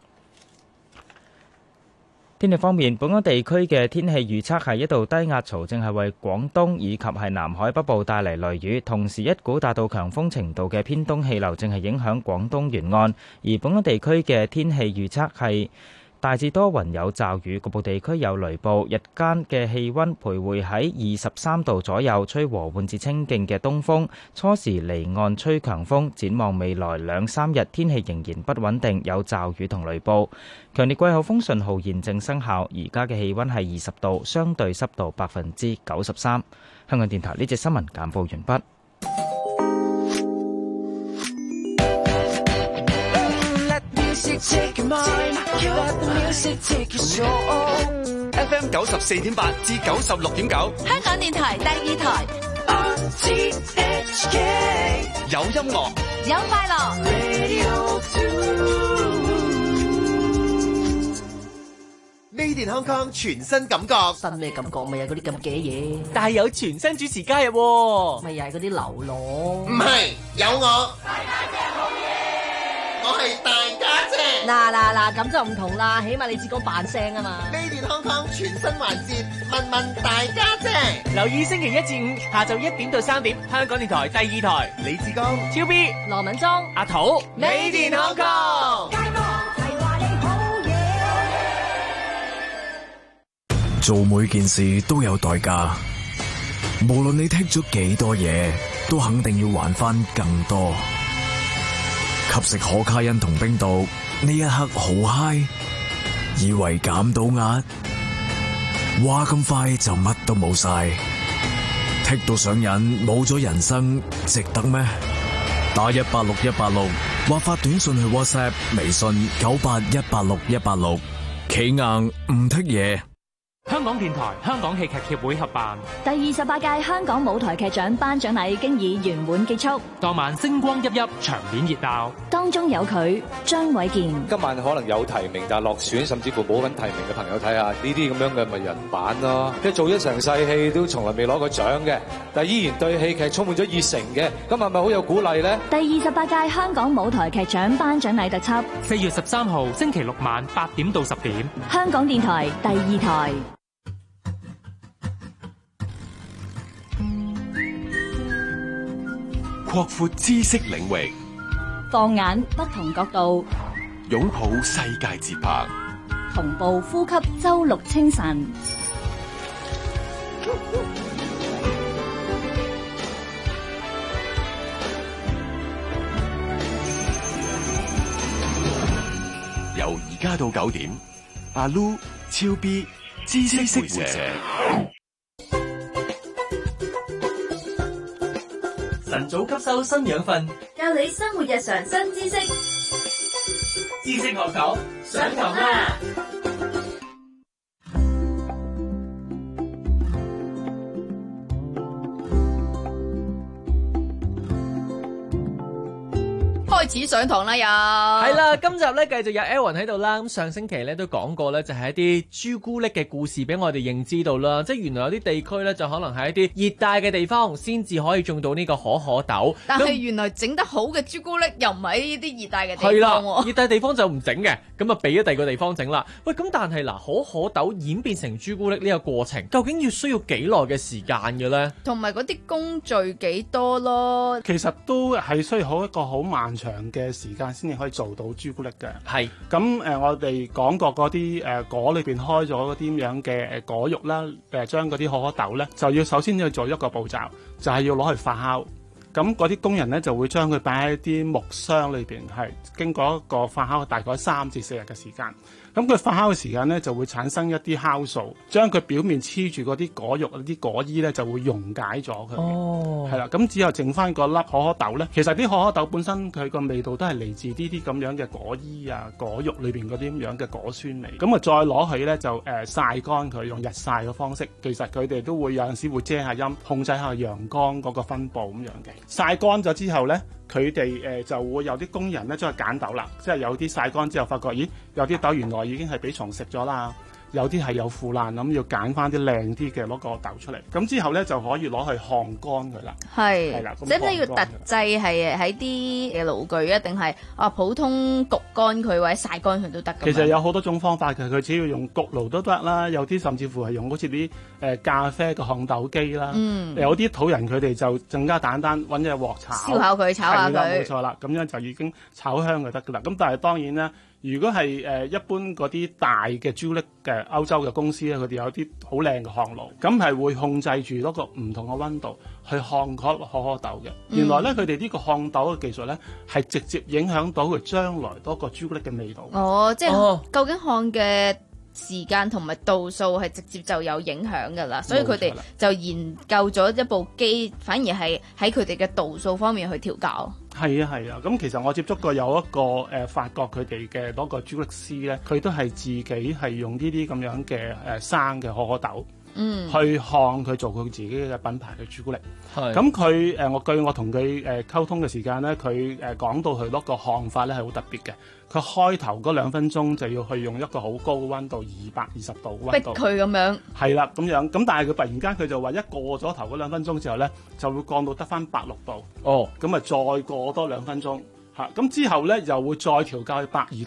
天氣方面，本港地區嘅天氣預測係一道低壓槽正係為廣東以及係南海北部帶嚟雷雨，同時一股達到強風程度嘅偏東氣流正係影響廣東沿岸，而本港地區嘅天氣預測係大致多雲有驟雨，局部地區有雷暴，日間嘅氣溫徘徊喺二十三度左右，吹和緩至清勁嘅東風，初時離岸吹強風。展望未來兩三日天氣仍然不穩定，有驟雨同雷暴。強烈季候風信號現正生效，而家嘅氣溫係二十度，相對濕度百分之九十三。香港電台呢節新聞簡報完畢。 F M 九十四點八至九十六點九， 香港電台第二台。 R T H K 有音樂， 有快樂。 Made in Hong Kong 全新感覺， 新咩感覺？咪有嗰啲咁嘅嘢， 但係有全新主持加入， 咪又係嗰啲流浪。 唔係，有我。大家姐好嘢，我係大家姐。 嗱嗱嗱，咁就唔同啦，起碼你只講扮聲啊嘛。 Made in Hong Kong 全新環節，問問大家姐。 留意星期一至五下晝一點到三點，香港電台第二台， 李志剛、 超 B、 羅敏莊、 阿土 ，Made in Hong Kong。 做每件事都有代價，無論你剔咗幾多嘢，都肯定要還翻更多。吸食可卡因同冰毒，呢一刻好嗨，以為減到壓，話咁快就乜都冇晒，剔到上癮，冇咗人生，值得咩？打一八六一八六，或發短信去 WhatsApp、微信九八一八六一八六，企硬唔剔嘢。 香港電台、香港戲劇協會合辦第二十八屆香港舞台劇獎頒獎禮經已圓滿結束， 當晚星光熠熠，場面熱鬧。 當中有佢張偉健。 今晚可能有提名，但係落選，甚至乎冇份提名嘅朋友睇下呢啲咁樣嘅咪人版咯。即係做一場細戲都從來未攞過獎嘅，但係依然對戲劇充滿咗熱誠嘅，咁係咪好有鼓勵呢？ 第二十八屆香港舞台劇獎頒獎禮特輯， 四月十三號星期六晚八點到十點， 香港電台第二台。 擴闊知識領域， 放眼不同角度， 擁抱世界節拍， 同步呼吸周六清晨。 由而家到九點，阿 Lu、超 B、知識會社。 晨早吸收新養分， 教你生活日常新知識。 知識學堂上堂啦！ 開始上堂啦，又係啦！今集咧繼續有 Aaron 喺度啦。咁上星期咧都講過咧，就係一啲朱古力嘅故事俾我哋認知到啦。即係原來有啲地區咧，就可能係一啲熱帶嘅地方先至可以種到呢個可可豆。 但係原來整得好嘅朱古力又唔喺呢啲熱帶嘅地方。 係啦，熱帶地方就唔整嘅，咁啊俾咗第二個地方整啦。喂，咁但係嗱，可可豆演變成朱古力呢個過程，究竟要需要幾耐嘅時間嘅咧？ 同埋嗰啲工序幾多咯？ 其實都係需要好一個好漫長嘅時間先至可以做到朱古力嘅。 係咁誒，我哋講過嗰啲誒果裏邊開咗嗰啲咁樣嘅誒果肉啦，誒將嗰啲可可豆咧，就要首先要做一個步驟，就係、是、要攞去發酵。咁嗰啲工人咧就會將佢擺喺啲木箱裏邊，係經過一個發酵大概三至四日嘅時間。咁佢發酵嘅時間咧就會產生一啲酵素，將佢表面黐住嗰啲果肉、啲果衣咧就會溶解咗佢。 哦， 係啦，咁之後剩翻個粒可可豆咧，其實啲可可豆本身佢個味道都係嚟自呢啲咁樣嘅果衣啊、果肉裏邊嗰啲咁樣嘅果酸味。咁啊再攞去咧就誒、呃、曬乾佢，用日曬嘅方式。其實佢哋都會有陣時會遮下陰，控制下陽光嗰個分佈咁樣嘅。曬乾咗之後咧，佢哋誒就會有啲工人咧將去揀豆啦，即係有啲曬乾之後發覺，咦有啲豆原來已經係俾蟲食咗啦，有啲係有腐爛，咁要揀翻啲靚啲嘅攞個豆出嚟，咁之後咧就可以攞去烘乾佢啦。 係， 係啦， 使唔使要特製係喺啲嘅爐具啊？定係啊普通焗乾佢或者曬乾佢都得㗎？ 其實有好多種方法嘅，佢只要用焗爐都得啦，有啲甚至乎係用好似啲誒咖啡嘅烘豆機啦。嗯，有啲土人佢哋就更加簡單，揾隻鑊炒， 燒下佢，炒下佢， 冇錯啦，咁樣就已經炒香就得㗎啦。咁但係當然啦。如果係誒、呃、一般嗰啲大嘅朱古力嘅歐洲嘅公司咧，佢哋有啲好靚嘅烘爐，咁係會控制住嗰個唔同嘅溫度去烘嗰可可豆嘅。原來咧，佢哋呢個烘豆嘅技術咧，係直接影響到佢將來嗰個朱古力嘅味道。 哦，即係、哦、究竟烘嘅時間同埋度數係直接就有影響㗎啦，所以佢哋就研究咗一部機，反而係喺佢哋嘅度數方面去調校。 係啊係啊，咁其實我接觸過有一個誒、呃、法國佢哋嘅嗰個朱古力師咧，佢都係自己係用呢啲咁樣嘅誒、呃、生嘅可可豆。嗯，去烘佢做佢自己嘅品牌嘅朱古力。係，咁佢誒我據我同佢誒溝通嘅時間咧，佢誒講到佢嗰個烘法咧係好特別嘅。佢開頭嗰兩分鐘就要去用一個好高嘅溫度，二百二十度溫度， 逼佢咁樣。係啦，咁樣咁，但係佢突然間佢就話一過咗頭嗰兩分鐘之後咧，就會降到得翻八六度。哦，咁啊再過多兩分鐘嚇，咁之後咧又會再調校去百二度。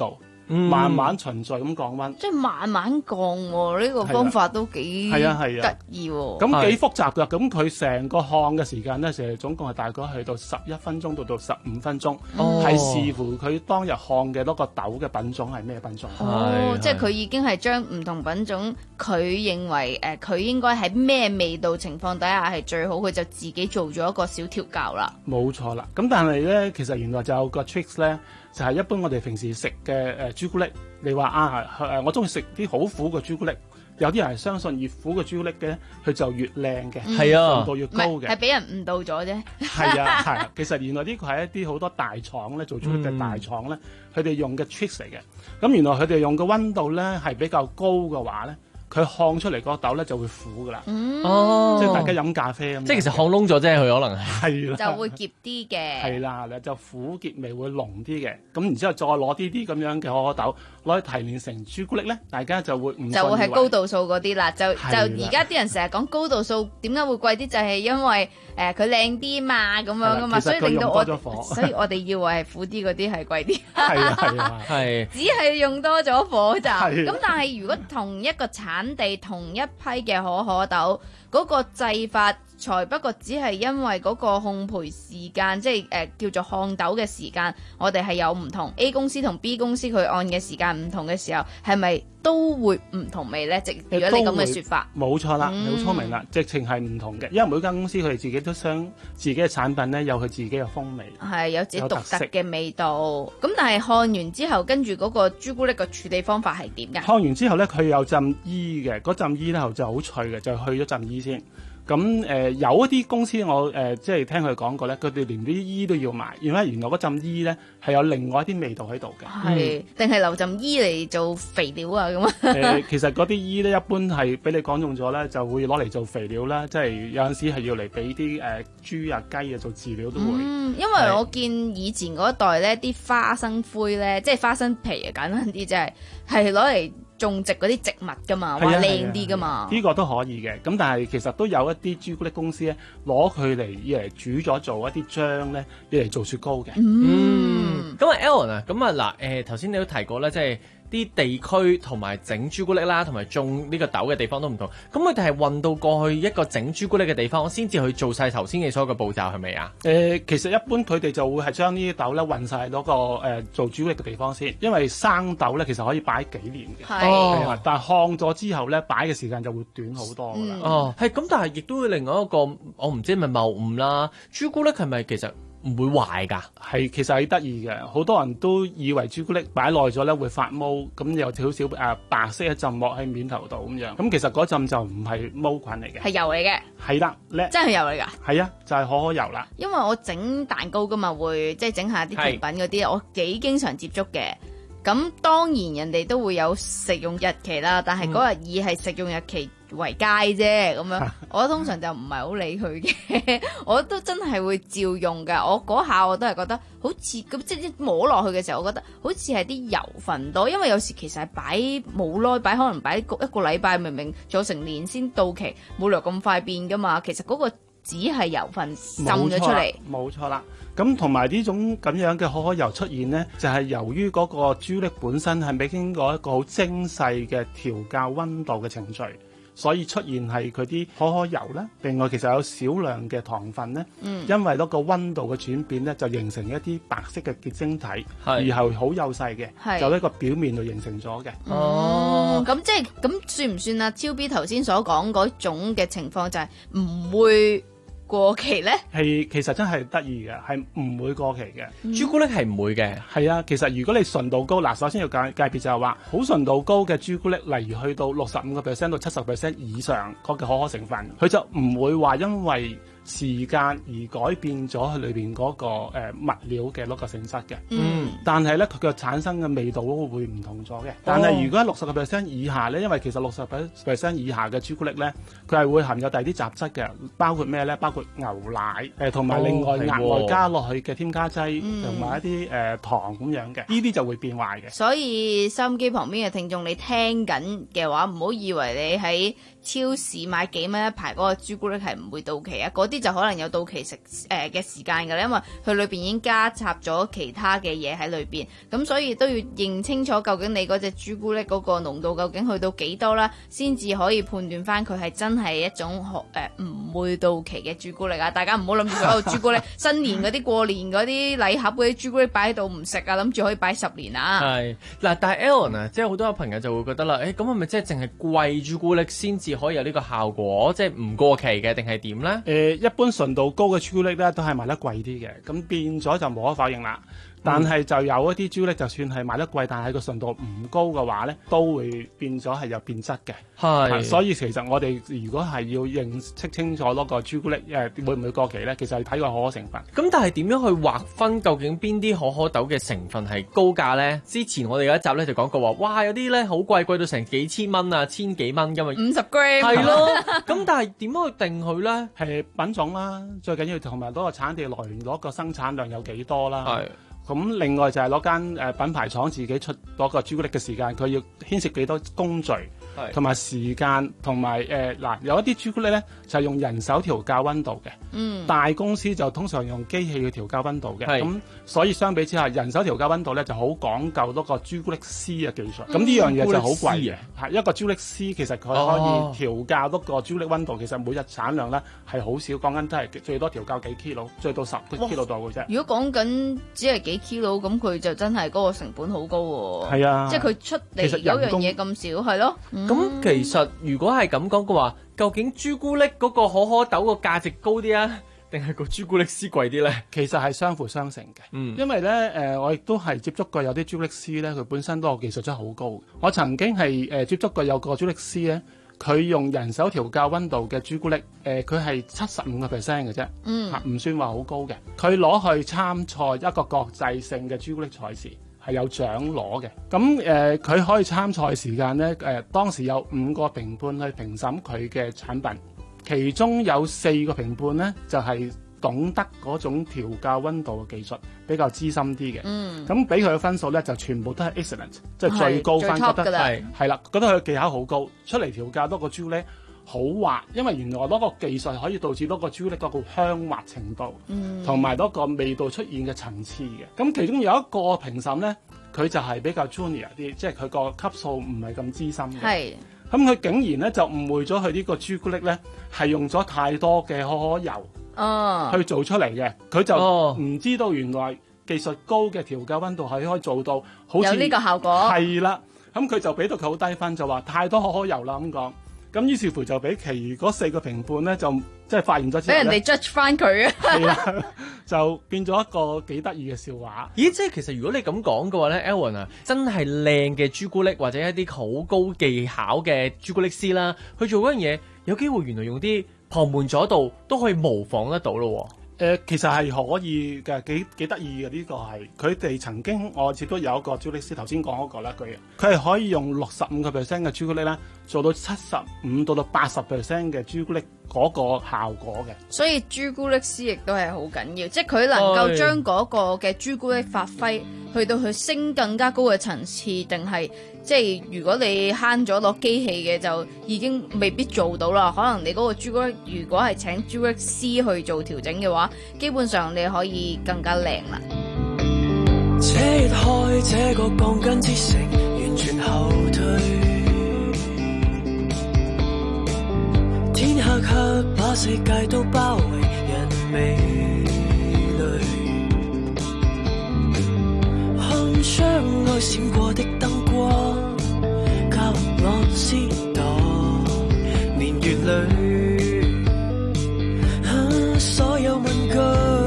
嗯、慢慢循序咁降溫。 即係慢慢降喎，呢、這個方法都幾係啊係啊得意喎。 咁幾複雜㗎，咁佢成個烘嘅時間咧，成日總共係大概去到十一分鐘到到十五分鐘，係、哦、視乎佢當日烘嘅嗰個豆嘅品種係咩品種。 哦，即係佢已經係將唔同品種，佢認為誒佢、呃、應該喺咩味道情況底下係最好，佢就自己做咗一個小調教啦。 冇錯啦，咁但係咧，其實原來就有個 tricks 咧，就係、是、一般我哋平時食嘅誒朱古力，你話啊誒，我中意食啲好苦嘅朱古力。有啲人係相信越苦嘅朱古力嘅，佢就越靚嘅， 係啊， 純度越高嘅。 係俾人誤導咗啫。 係啊，係啊。其實原來呢個係一啲好多大廠咧做朱古力嘅大廠咧，佢、嗯、哋用嘅 tricks 嚟嘅。咁原來佢哋用嘅溫度咧係比較高嘅話咧，佢烘出嚟個豆咧就會苦噶啦。哦，即係大家飲咖啡咁。即係其實烘燶咗啫，佢可能係啦， 就會澀啲嘅。 係啦，就苦澀味會濃啲嘅。咁然之後再攞啲啲咁樣嘅可可豆攞去提煉成朱古力咧，大家就會唔就會係高度數嗰啲啦。就就而家啲人成日講高度數點解會貴啲，就係因為誒佢靚啲嘛咁樣噶嘛，所以令到我所以我哋以為係苦啲嗰啲係貴啲。 係啊係啊係，只係用多咗火咋。咁但係如果同一個產地同一批嘅可可豆，嗰、嗰個製法才不過只係因為嗰個烘焙時間，即係誒、呃、叫做烘豆嘅時間，我哋係有唔同。A 公司同 B 公司佢按嘅時間唔同嘅時候，係咪都會唔同味呢？即如果你咁嘅說法， 冇錯啦，你好聰明啦，直情係唔同嘅，因為每間公司佢哋自己都想自己嘅產品呢，有佢自己嘅風味， 係有自己獨特嘅味道。咁但係烘完之後，跟住嗰個朱古力嘅處理方法係點㗎？ 烘完之後呢，佢有浸衣嘅，嗰浸衣呢就好脆嘅，就去咗浸衣先。咁誒、呃、有一啲公司我誒、呃、即係聽佢講過咧，佢哋連啲衣都要賣，因為原來嗰浸衣咧係有另外一啲味道喺度嘅。 係定係留浸衣嚟做肥料啊咁啊？ 誒其實嗰啲衣咧一般係俾你講中咗咧，就會攞嚟做肥料啦，即係有陣時係要嚟俾啲誒豬啊雞啊做飼料都會。 嗯，因為我見以前嗰一代咧啲花生灰咧，即係花生皮啊，簡單啲即係係攞嚟種植嗰啲植物噶嘛，話靚啲噶嘛，呢、 呢個都可以嘅。咁但係其實都有一啲朱古力公司咧，攞佢嚟以嚟煮咗做一啲漿咧，以嚟做雪糕嘅。 嗯，咁啊 Alan 啊，咁啊嗱，誒頭先你都提過咧，即係啲地區同埋整朱古力啦，同埋種呢個豆嘅地方都唔同。咁佢哋係運到過去一個整朱古力嘅地方，先至去做晒頭先嘅所有嘅步驟，係咪啊？ 誒、呃，其實一般佢哋就會係將呢啲豆咧運晒到個誒、呃、做朱古力嘅地方先，因為生豆咧其實可以擺幾年嘅。係、哦，但係烘咗之後咧，擺嘅時間就會短好多㗎啦、嗯。 哦，係咁，但係亦都會另外一個，我唔知係咪謬誤啦。朱古力係咪其實唔會壞㗎？ 係，其實係得意嘅。好多人都以為朱古力擺耐咗咧會發毛，咁有少少誒白色一浸膜喺面頭度咁樣。咁其實嗰陣就唔係毛菌嚟嘅， 係油嚟嘅。 係啦，叻， 真係油嚟㗎。 係啊，就係、是、可可油啦。因為我整蛋糕㗎嘛，會即係整下啲甜品嗰啲，我幾經常接觸嘅。咁當然人哋都會有食用日期啦，但係嗰日以係食用日期為佳啫，咁樣我通常就唔係好理佢嘅，我都真係會照用㗎。我嗰下我都係覺得好似咁，即係摸落去嘅時候，我覺得好似係啲油分多，因為有時其實係擺冇耐，擺可能擺一個禮拜，明明做成年先到期，冇理由咁快變㗎嘛。其實嗰個只係油分滲咗出嚟， 冇錯啦。咁同埋呢種咁樣嘅可可油出現呢，就係、是、由於嗰個朱古力本身係未經過一個好精細嘅調校溫度嘅程序，所以出現係佢啲可可油呢。另外其實有少量嘅糖分呢、嗯，因為嗰個溫度嘅轉變呢，就形成一啲白色嘅結晶體，而係好幼細嘅，就喺個表面度形成咗嘅。 哦，咁、嗯、即係咁算唔算啊？超 B 頭先所講嗰種嘅情況就係唔會過期咧？係， 其實真係得意嘅，係唔會過期嘅、 嗯。朱古力係唔會嘅。 係啊，其實如果你純度高，嗱，首先要界界別就係話，好純度高嘅朱古力，例如去到六十五個 percent 到七十 percent 以上嗰個可可成分，佢就唔會話因為時間而改變咗佢裏邊嗰、那個誒、呃、物料嘅嗰個性質嘅。嗯。但係咧，佢嘅產生嘅味道都會唔同咗嘅。但係如果喺六十個 percent 以下咧，因為其實六十 percent 以下嘅朱古力咧，佢係會含有第二啲雜質嘅，包括咩咧？包括牛奶誒，同、呃、埋另外額外加落去嘅添加劑，同、哦、埋一啲誒、呃、糖咁樣嘅，呢啲就會變壞嘅。 所以收音機旁邊嘅聽眾，你聽緊嘅話，唔好以為你喺超市買幾蚊一排嗰個朱古力係唔會到期啊！嗰啲啲就可能有到期食誒嘅時間㗎啦，因為佢裏邊已經加插咗其他嘅嘢喺裏邊，咁所以都要認清楚究竟你嗰隻朱古力嗰個濃度究竟去到幾多啦，先至可以判斷翻佢係真係一種誒唔會到期嘅朱古力啊！大家唔好諗住所有朱古力新年嗰啲過年嗰啲禮盒嗰啲朱古力擺喺度唔食啊，諗住可以擺十年啊！ 係嗱，但係 Aaron 啊，即係好多朋友就會覺得啦，誒咁係咪即係淨係貴朱古力先至可以有呢個效果，即係唔過期嘅定係點咧？誒、 呃，一般純度高嘅朱古力咧都係賣得貴啲嘅，咁變咗就無可否認啦。但係就有一啲朱古力，就算係賣得貴，但係個純度唔高嘅話咧，都會變咗係有變質嘅。係，所以其實我哋如果係要認識清楚嗰個朱古力誒會唔會過期咧，其實係睇個可可成分。 咁但係點樣去劃分究竟邊啲可可豆嘅成分係高價咧？之前我哋有一集咧就講過話，哇有啲咧好貴，貴到成幾千蚊啊，千幾蚊因為五十 gram 係咯。咁但係點樣去定佢咧？ 係品種啦，最緊要同埋嗰個產地來源攞個生產量有幾多啦。係。咁另外就係攞間誒品牌廠自己出嗰個朱古力嘅時間，佢要牽涉幾多工序，同埋時間，同埋誒嗱有一啲朱古力咧就係用人手調校溫度嘅，嗯，大公司就通常用機器去調校溫度嘅，咁所以相比之下，人手調校溫度咧就好講究嗰個朱古力師嘅技術，咁呢樣嘢就好貴嘅，係一個朱古力師其實佢可以調校嗰個朱古力溫度，其實每日產量咧係好少，講緊都係最多調校幾 kilo，最到十 kilo 度嘅啫。 如果講緊只係幾 kilo 咁，佢就真係嗰個成本好高喎。係啊，即係佢出嚟有樣嘢咁少，係咯。咁、 嗯、其實如果係咁講嘅話，究竟朱古力嗰個可可豆個價值高啲啊，定係個朱古力師貴啲咧？ 其實係相輔相成嘅。嗯，因為咧誒、呃，我亦都係接觸過有啲朱古力師咧，佢本身都個技術真係好高。我曾經係誒、呃、接觸過有個朱古力師咧。佢用人手調校溫度嘅朱古力，誒佢係七十五個 percent 嘅啫，嗯，唔算話好高嘅。佢攞去參賽一個國際性嘅朱古力賽事，係有獎攞嘅。咁誒佢可以參賽時間咧，誒、呃、當時有五個評判去評審佢嘅產品，其中有四個評判咧就係、是。懂得嗰種調校溫度嘅技術比較資深啲嘅，咁俾佢嘅分數咧就全部都係 excellent， 即係最高分，覺得係係啦，覺得佢嘅技巧好高，出嚟調校多個朱古力好滑，因為原來嗰個技術可以導致嗰個朱古力嗰個香滑程度，同埋嗰個味道出現嘅層次嘅。咁其中有一個評審咧，佢就係比較 junior 啲，即係佢個級數唔係咁資深嘅。係，咁佢竟然咧就誤會咗佢呢個朱古力咧係用咗太多嘅可可油。哦，去做出嚟嘅，佢就唔知道原來技術高嘅調校溫度係可以做到好似有呢個效果。係啦，咁佢就俾到佢好低分，就話太多可可油啦咁講。咁於是乎就俾其餘嗰四個評判咧，就即係發現咗之後咧，俾人哋 judge 翻佢啊。係啦，就變咗一個幾得意嘅笑話。咦，即係其實如果你咁講嘅話咧 ，Aaron 啊，真係靚嘅朱古力或者一啲好高技巧嘅朱古力師啦，去做嗰樣嘢，有機會原來用啲旁門左道都可以模仿得到咯。誒、呃，其實係可以嘅，幾幾得意嘅呢個係。佢哋曾經我亦都有一個朱古力師，頭先講嗰個啦，佢佢係可以用六十五個 percent 嘅朱古力咧，做到七十五到到八十 percent 嘅朱古力嗰個效果嘅。所以朱古力師亦都係好緊要，即係佢能夠將嗰個嘅朱古力發揮去到去升更加高嘅層次，定係即係如果你慳咗落機器嘅，就已經未必做到啦。可能你嗰個朱古力如果係請朱古力師去做調整嘅話，基本上你可以更加靚啦。 扯開這個鋼筋之城，完全後退。天黑黑，把世界都包圍，人未累。看窗外閃過的燈光，教我知道年月裏、啊、所有問句。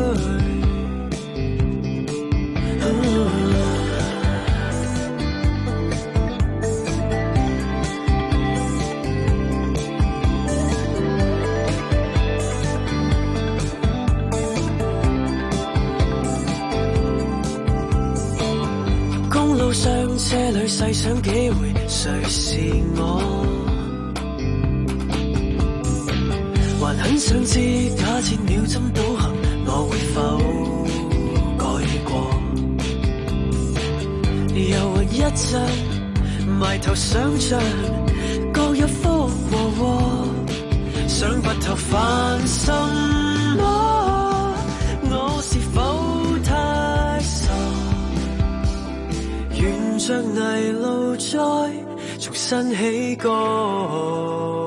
路上車裏細想幾回，誰是我？還很想知，假設秒針倒行，我會否改過？遊魂一陣，埋頭想像，各有福和禍，想不透凡心。 麼？我是否太傻？沿着泥路再重新起歌。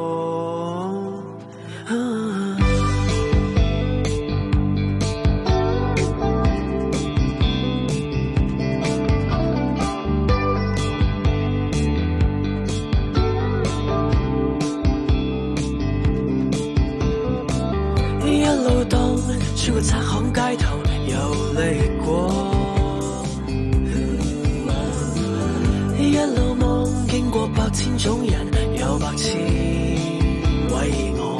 穿過窄巷街頭遊歷過，一路望經過百千種人，有百千為我。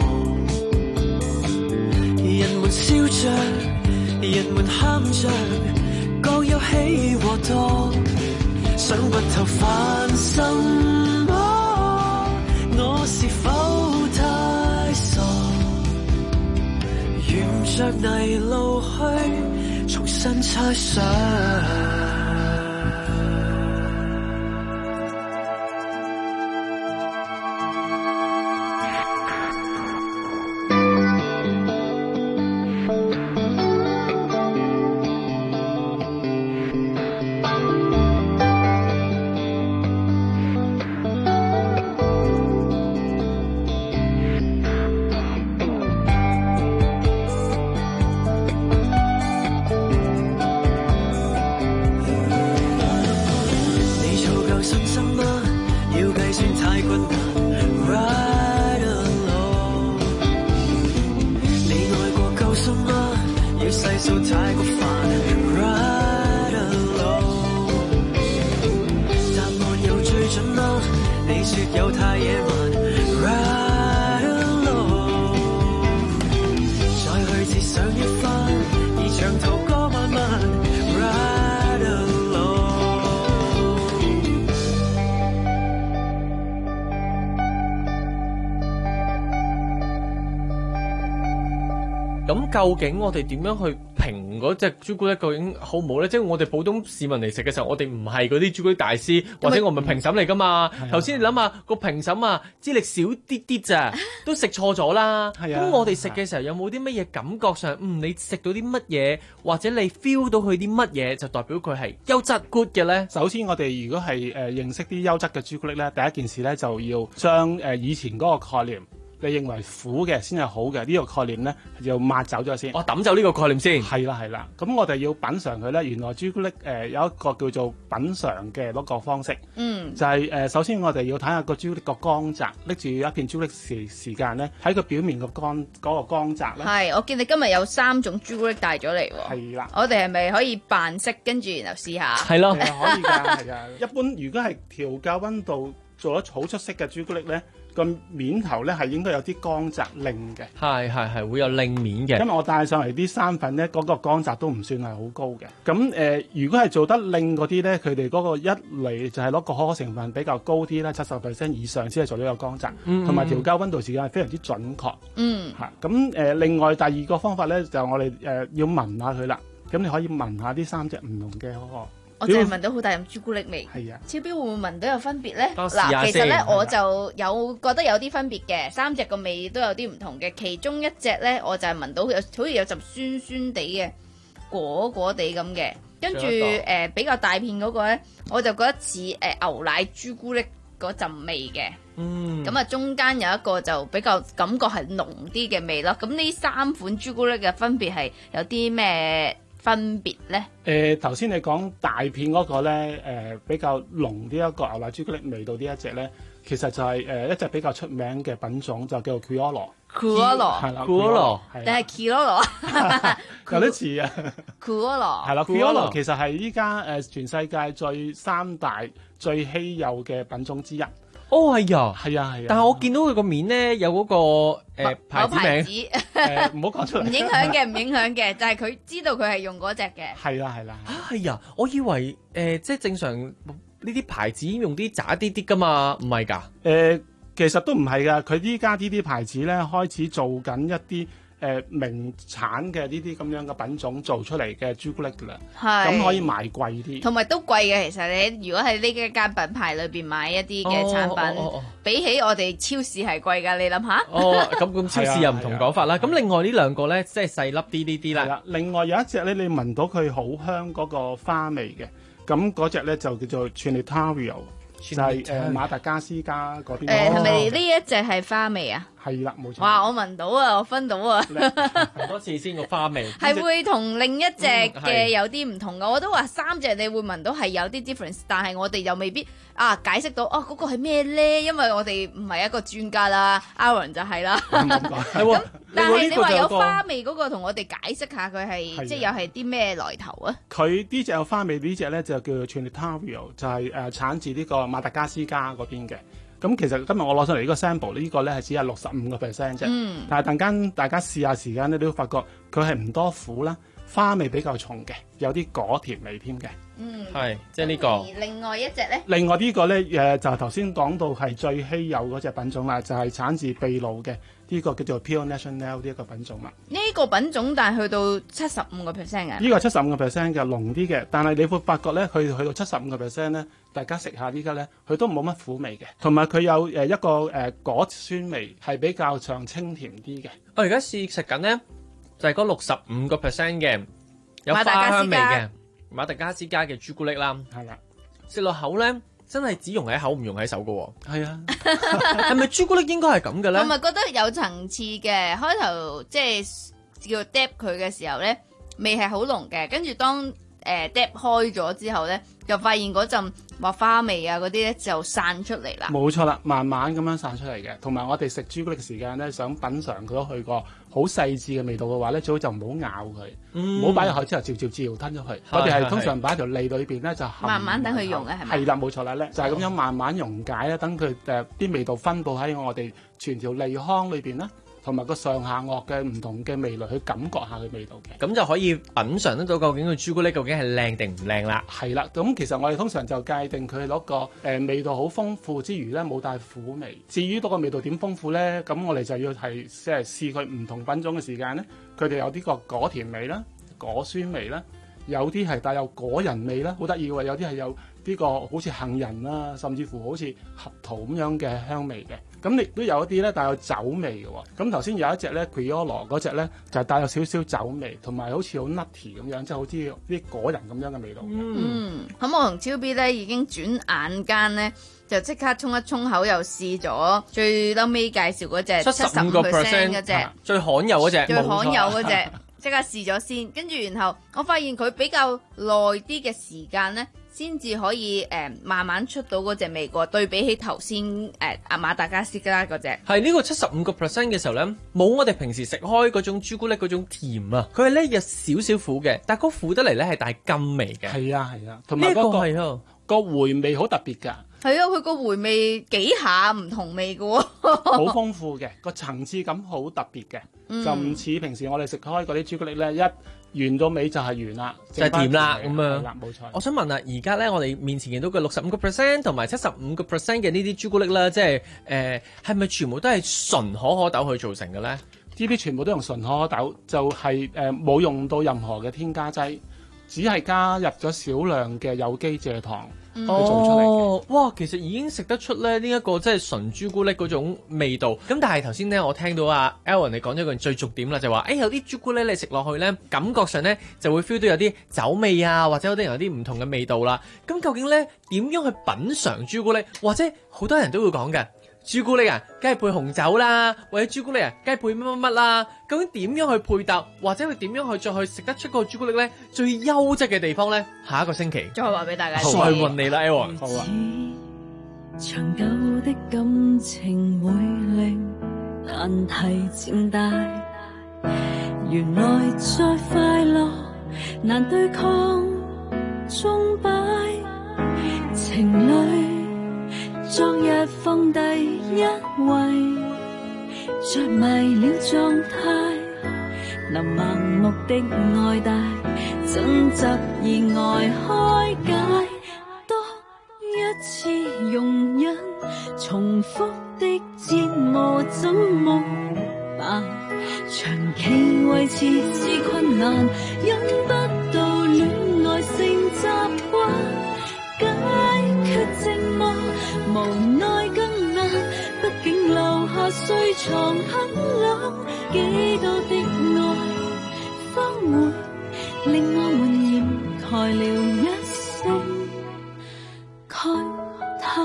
人們笑着，人們喊着，各有喜和多，想不透煩什麼？我是否太傻？沿着泥路去，重新猜想。 咁究竟我哋點樣去評嗰隻朱古力究竟好唔好咧？即係我哋普通市民嚟食嘅時候，我哋唔係嗰啲朱古力大師，或者我唔係評審嚟噶嘛。頭先你諗下個評審啊，資歷少啲啲咋，都食錯咗啦。咁我哋食嘅時候有冇啲乜嘢感覺上，嗯，你食到啲乜嘢，或者你 feel 到佢啲乜嘢，就代表佢係優質 good 嘅咧？ 首先我哋如果係誒、呃、認識啲優質嘅朱古力咧，第一件事咧就要將誒、呃、以前嗰個概念。你認為苦嘅先係好嘅呢、這個概念咧，就抹走咗先。 我抌走呢個概念先。 係啦係啦，咁我哋要品嚐佢咧。原來朱古力誒、呃、有一個叫做品嚐嘅嗰個方式。 嗯。 就係、是、誒、呃，首先我哋要睇下個朱古力個光澤，拎住一片朱古力時時間咧，喺個表面個光嗰、那個光澤咧。 係，我見你今日有三種朱古力帶咗嚟喎。 係啦。 我哋係咪可以扮色，跟住然後試下？ 係咯。 係可以㗎，係啊。一般如果係調校溫度做得好出色嘅朱古力咧，個面頭咧係應該有啲光澤靚嘅， 係係係會有靚面嘅。 因為我帶上嚟啲山粉咧，嗰、那個光澤都唔算係好高嘅。咁誒、呃，如果係做得靚嗰啲咧，佢哋嗰個一嚟就係攞個可可成分比較高啲啦，七十 percent 以上先係做到有光澤，同埋、嗯、調校溫度時間係非常之準確。 嗯， 嚇咁誒，另外第二個方法咧就係、我哋誒、呃、要聞下佢啦。咁你可以聞下啲三隻唔同嘅可可。 我淨係聞到好大陣朱古力味。 係啊， 超標會唔會聞到有分別咧？ 嗱， 其實咧我就有覺得有啲分別嘅，三隻個味都有啲唔同嘅。其中一隻咧，我就係聞到有好似有陣酸酸地嘅果果地咁嘅，跟住誒、呃、比較大片嗰個咧，我就覺得似誒、呃、牛奶朱古力嗰陣味嘅。 嗯， 咁啊中間有一個就比較感覺係濃啲嘅味咯。咁呢三款朱古力嘅分別係有啲咩分別咧？ 誒頭先你講大片嗰個咧，誒、呃、比較濃啲一個牛奶朱古力味道呢一隻咧，其實就係、是、誒、呃、一隻比較出名嘅品種，就叫做 Criollo。Criollo 係啦 Criollo 定係 Criollo 有啲似啊 Criollo 係啦 Criollo 其實係依家誒全世界最三大最稀有嘅品種之一。 哦，係啊， 係啊，係啊。 但係我見到佢個面咧有嗰、那個誒、呃、牌子名， 誒唔好講出嚟。 唔影響嘅，唔影響嘅，就係、是、佢知道佢係用嗰隻嘅。 係啦，係啦。 嚇係啊！我以為誒、呃、即係正常呢啲牌子用啲渣啲啲噶嘛，唔係㗎？誒、 呃，其實都唔係㗎。佢依家呢啲牌子咧開始做緊一啲誒、 誒名產嘅呢啲咁樣嘅品種做出嚟嘅朱古力㗎啦， 係咁可以賣貴啲， 同埋都貴嘅。其實你如果喺呢一間品牌裏邊買一啲嘅產品， 哦哦哦哦比起我哋超市係貴㗎，你諗下。 哦，咁咁超市又唔同講法啦。咁另外呢兩個咧，即係細粒啲呢啲啦。 另外有一隻咧，你聞到佢好香嗰個花味嘅，咁嗰隻咧就叫做 Trinitario。就係誒馬達加斯加嗰邊。 誒係咪呢一隻係花味啊？ 係啦，冇錯。 哇！我聞到啊，我分到啊。 多次先個花味。 係會同另一隻嘅有啲唔同嘅。我都話三隻你會聞到係有啲 difference，但係我哋又未必啊解釋到哦嗰個係咩咧？因為我哋唔係一個專家啦 ，Aaron 就係啦。 係喎。 但係你話有花味嗰個，同我哋解釋下佢係即係又係啲咩來頭啊？ 佢呢隻有花味，呢隻咧就叫做 Trinitario，就係誒產自呢個馬達加斯加嗰邊嘅。咁其實今日我攞上嚟呢個 sample 呢個咧係只係六十五個 percent 啫。嗯。但係陣間大家試下時間咧，你都發覺佢係唔多苦啦，花味比較重嘅，有啲果甜味添嘅。 嗯。 係，即係呢個。 而另外一隻咧？ 另外呢個咧誒就係頭先講到係最稀有嗰隻品種啦，就係、是、產自秘魯嘅。呢個叫做 Pure National 呢一個品種啦。 呢個品種但係去到七十五個 percent 嘅。 呢個七十五個 percent 嘅濃啲嘅，但係你會發覺咧，佢去到七十五個 percent 咧，大家食下呢家咧，佢都冇乜苦味嘅，同埋佢有誒一個誒果酸味，係比較上清甜啲嘅。 我而家試食緊咧，就係嗰六十五個 percent 嘅有花香味嘅馬達加斯加嘅朱古力啦。 係啦， 食落口咧。真係只溶喺口唔溶喺手㗎喎。 係啊， 係咪朱古力應該係咁嘅咧？ 我咪覺得有層次嘅，開頭即係叫 dip 佢嘅時候咧，味係好濃嘅，跟住當誒 dip 開咗之後咧，就發現嗰陣話花味啊嗰啲咧就散出嚟啦。 冇錯啦，慢慢咁樣散出嚟嘅。同埋我哋食朱古力嘅時間咧，想品嚐佢去個好細緻嘅味道嘅話咧，最好就唔好咬佢，唔好擺入口之後嚼嚼嚼吞咗佢。我哋係通常擺喺條脷裏邊咧就慢慢等佢溶嘅係咪？ 係啦，冇錯啦咧，就係、是、咁樣慢慢溶解啦，等佢誒啲味道分佈喺我哋全條脷腔裏邊啦。同埋個上下顎嘅唔同嘅味蕾去感覺下佢味道嘅， 咁就可以品嚐得到究竟個朱古力究竟係靚定唔靚啦。 係啦，咁其實我哋通常就界定佢攞個誒、呃、味道好豐富之餘咧，冇帶苦味。至於嗰個味道點豐富咧，咁我哋就要係即係試佢唔同品種嘅時間咧，佢哋有啲個果甜味啦、果酸味啦，有啲係帶有果仁味啦，好得意嘅喎，有啲係有呢個好似杏仁啦，甚至乎好似核桃咁樣嘅香味嘅。咁亦都有一啲咧帶有酒味嘅喎。咁頭先有一隻咧 Criollo 嗰隻咧就係帶有少少酒味，同埋好似好 nutty 咁樣，即係好似啲果仁咁樣嘅味道。 嗯，咁、嗯、我同超 B 咧已經轉眼間咧就即刻沖一沖口，又試咗最嬲尾介紹嗰隻七十五個 percent 嗰隻最罕有嗰隻， 最罕有嗰隻，即刻試咗先。跟住然後我發現佢比較耐啲嘅時間咧，先至可以誒、呃、慢慢出到嗰隻味過，對比起頭先誒阿馬達加斯加嗰隻。 係呢、呢個七十五個 percent 嘅時候咧，冇我哋平時食開嗰種朱古力嗰種甜啊，佢係咧有少少苦嘅，但係嗰苦得嚟咧係帶甘味嘅。 係啊係啊，同埋嗰個係啊個回味好特別㗎。 係啊，佢個回味幾下唔同味嘅喎， 好豐富嘅，個層次感好特別嘅、嗯，就唔似平時我哋食開嗰啲朱古力咧，一完到尾就係完啦， 就係甜啦咁樣。 係啦，冇錯。 我想問啊，而家咧我哋面前見到嘅六十五個 percent 同埋七十五個 percent 嘅呢啲朱古力啦，即係誒係咪全部都係純可可豆去做成嘅咧？ 呢啲全部都用純可可豆，就係誒冇用到任何嘅添加劑，只係加入咗少量嘅有機蔗糖。去做出嚟嘅。 哦，哇！其實已經食得出咧呢一個即係純朱古力嗰種味道。咁但係頭先咧，我聽到阿 Aaron 你講咗句最重點啦，就話誒、欸、有啲朱古力你食落去咧，感覺上咧就會 feel 到有啲酒味啊，或者有啲有啲唔同嘅味道啦。咁究竟咧點樣去品嚐朱古力？或者好多人都會講嘅。朱古力啊，梗係配紅酒啦，或者朱古力啊，梗係配乜乜乜啦。究竟點樣去配搭，或者佢點樣去再去食得出個朱古力咧最優質嘅地方咧？下一個星期再話俾大家。 再問你啦 ，Aaron。 好啊。 長久的感情會令難題漸大，原來再快樂難對抗鐘擺，情侶。昨日放第一位，着迷了狀態，能盲目的愛戴，爭執意外開解，多一次容忍，重複的折磨怎麼辦？長期切是困難，因不到戀愛性習慣，解決寂寞無奈更難，畢竟留下睡床很冷，幾多的愛方會令我們掩蓋了一聲慨嘆。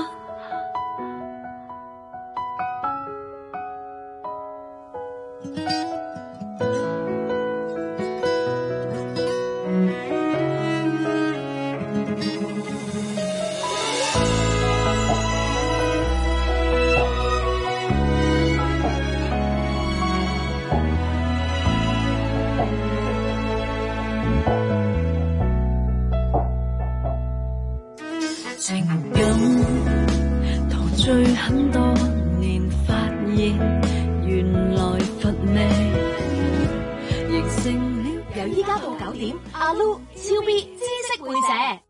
情感陶醉很多年，發現原來乏味，形成了。 由依家到九點，阿 Lu 超 B 知識會者，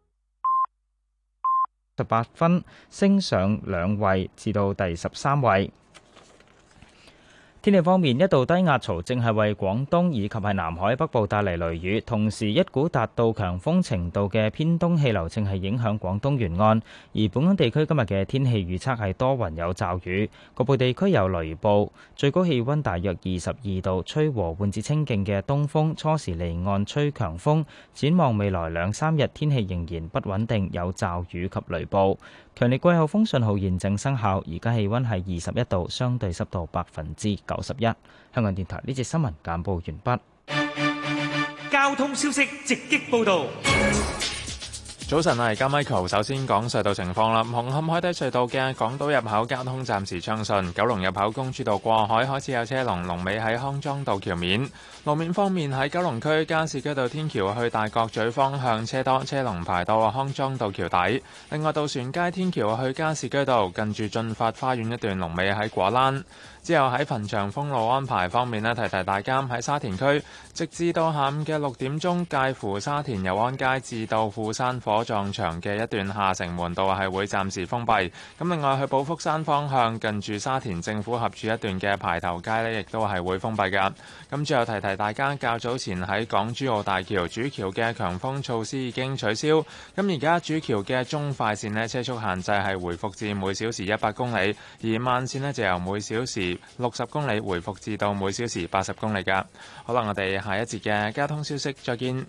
十八分升上兩位至到第十三位。天氣方面，一道低壓槽正係為廣東以及係南海北部帶嚟雷雨，同時一股達到強風程度嘅偏東氣流正係影響廣東沿岸。而本港地區今日嘅天氣預測係多雲有驟雨，局部地區有雷暴，最高氣溫大約二十二度，吹和緩至清勁嘅東風，初時離岸吹強風。展望未來兩三日天氣仍然不穩定，有驟雨及雷暴。強烈季候風信號現正生效，而家氣溫係二十一度，相對濕度百分之九十一。香港電台呢節新聞簡報完畢。 交通消息直擊報導。 早晨啊，而家 Michael 首先講隧道情況啦。紅磡海底隧道嘅港島入口交通暫時暢順，九龍入口公主道過海開始有車龍，龍尾喺康莊道橋面。路面方面喺九龍區加士居道天橋去大角咀方向車多，車龍排到康莊道橋底。另外，渡船街天橋去加士居道近住進發花園一段龍尾喺果欄。之後喺墳場封路安排方面呢，提提大家喺沙田區，直至到下午嘅六點鐘，介乎沙田油安街至到富山火葬場嘅一段下城門道係會暫時封閉。咁另外去寶福山方向近住沙田政府合署一段嘅排頭街呢，亦都係會封閉㗎。咁最後提提大家，較早前喺港珠澳大橋主橋嘅強風措施已經取消。咁而家主橋嘅中快線呢，車速限制係回復至每小時一百公里，而慢線呢就由每小時六十公里回復至到每小時八十公里㗎。好啦，我哋下一節嘅交通消息再見。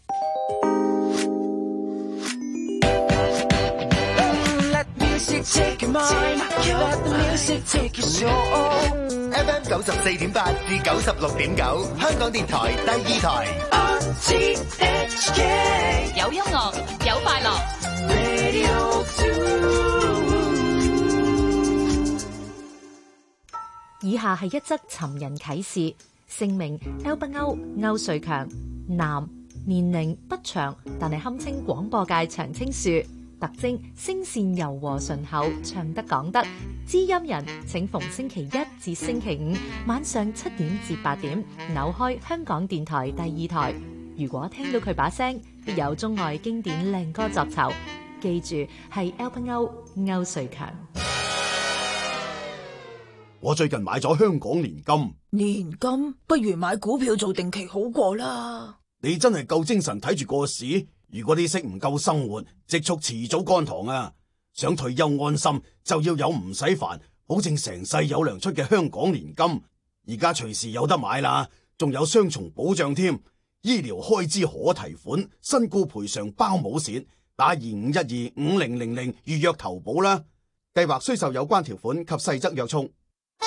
F M 九十四點八至九十六點九，香港電台第二台。 有音樂，有快樂。 以下係一則尋人啟事，姓名歐不歐歐瑞強，男，年齡不詳，但係堪稱廣播界長青樹，特徵聲線柔和順厚，唱得講得。知音人請逢星期一至星期五晚上七點至八點扭開香港電台第二台。如果聽到佢把聲，必有中外經典靚歌作酬。記住係歐不歐歐瑞強。 我最近買咗香港年金， 年金不如買股票做定期好過啦。 你真係夠精神睇住個市，如果啲息唔夠生活，積蓄遲早乾塘啊！想退休安心，就要有唔使煩，保證成世有糧出嘅香港年金。而家隨時有得買啦，仲有雙重保障添，醫療開支可提款，身故賠償包冇蝕。打二五一二五零零零預約投保啦。計劃需受有關條款及細則約束。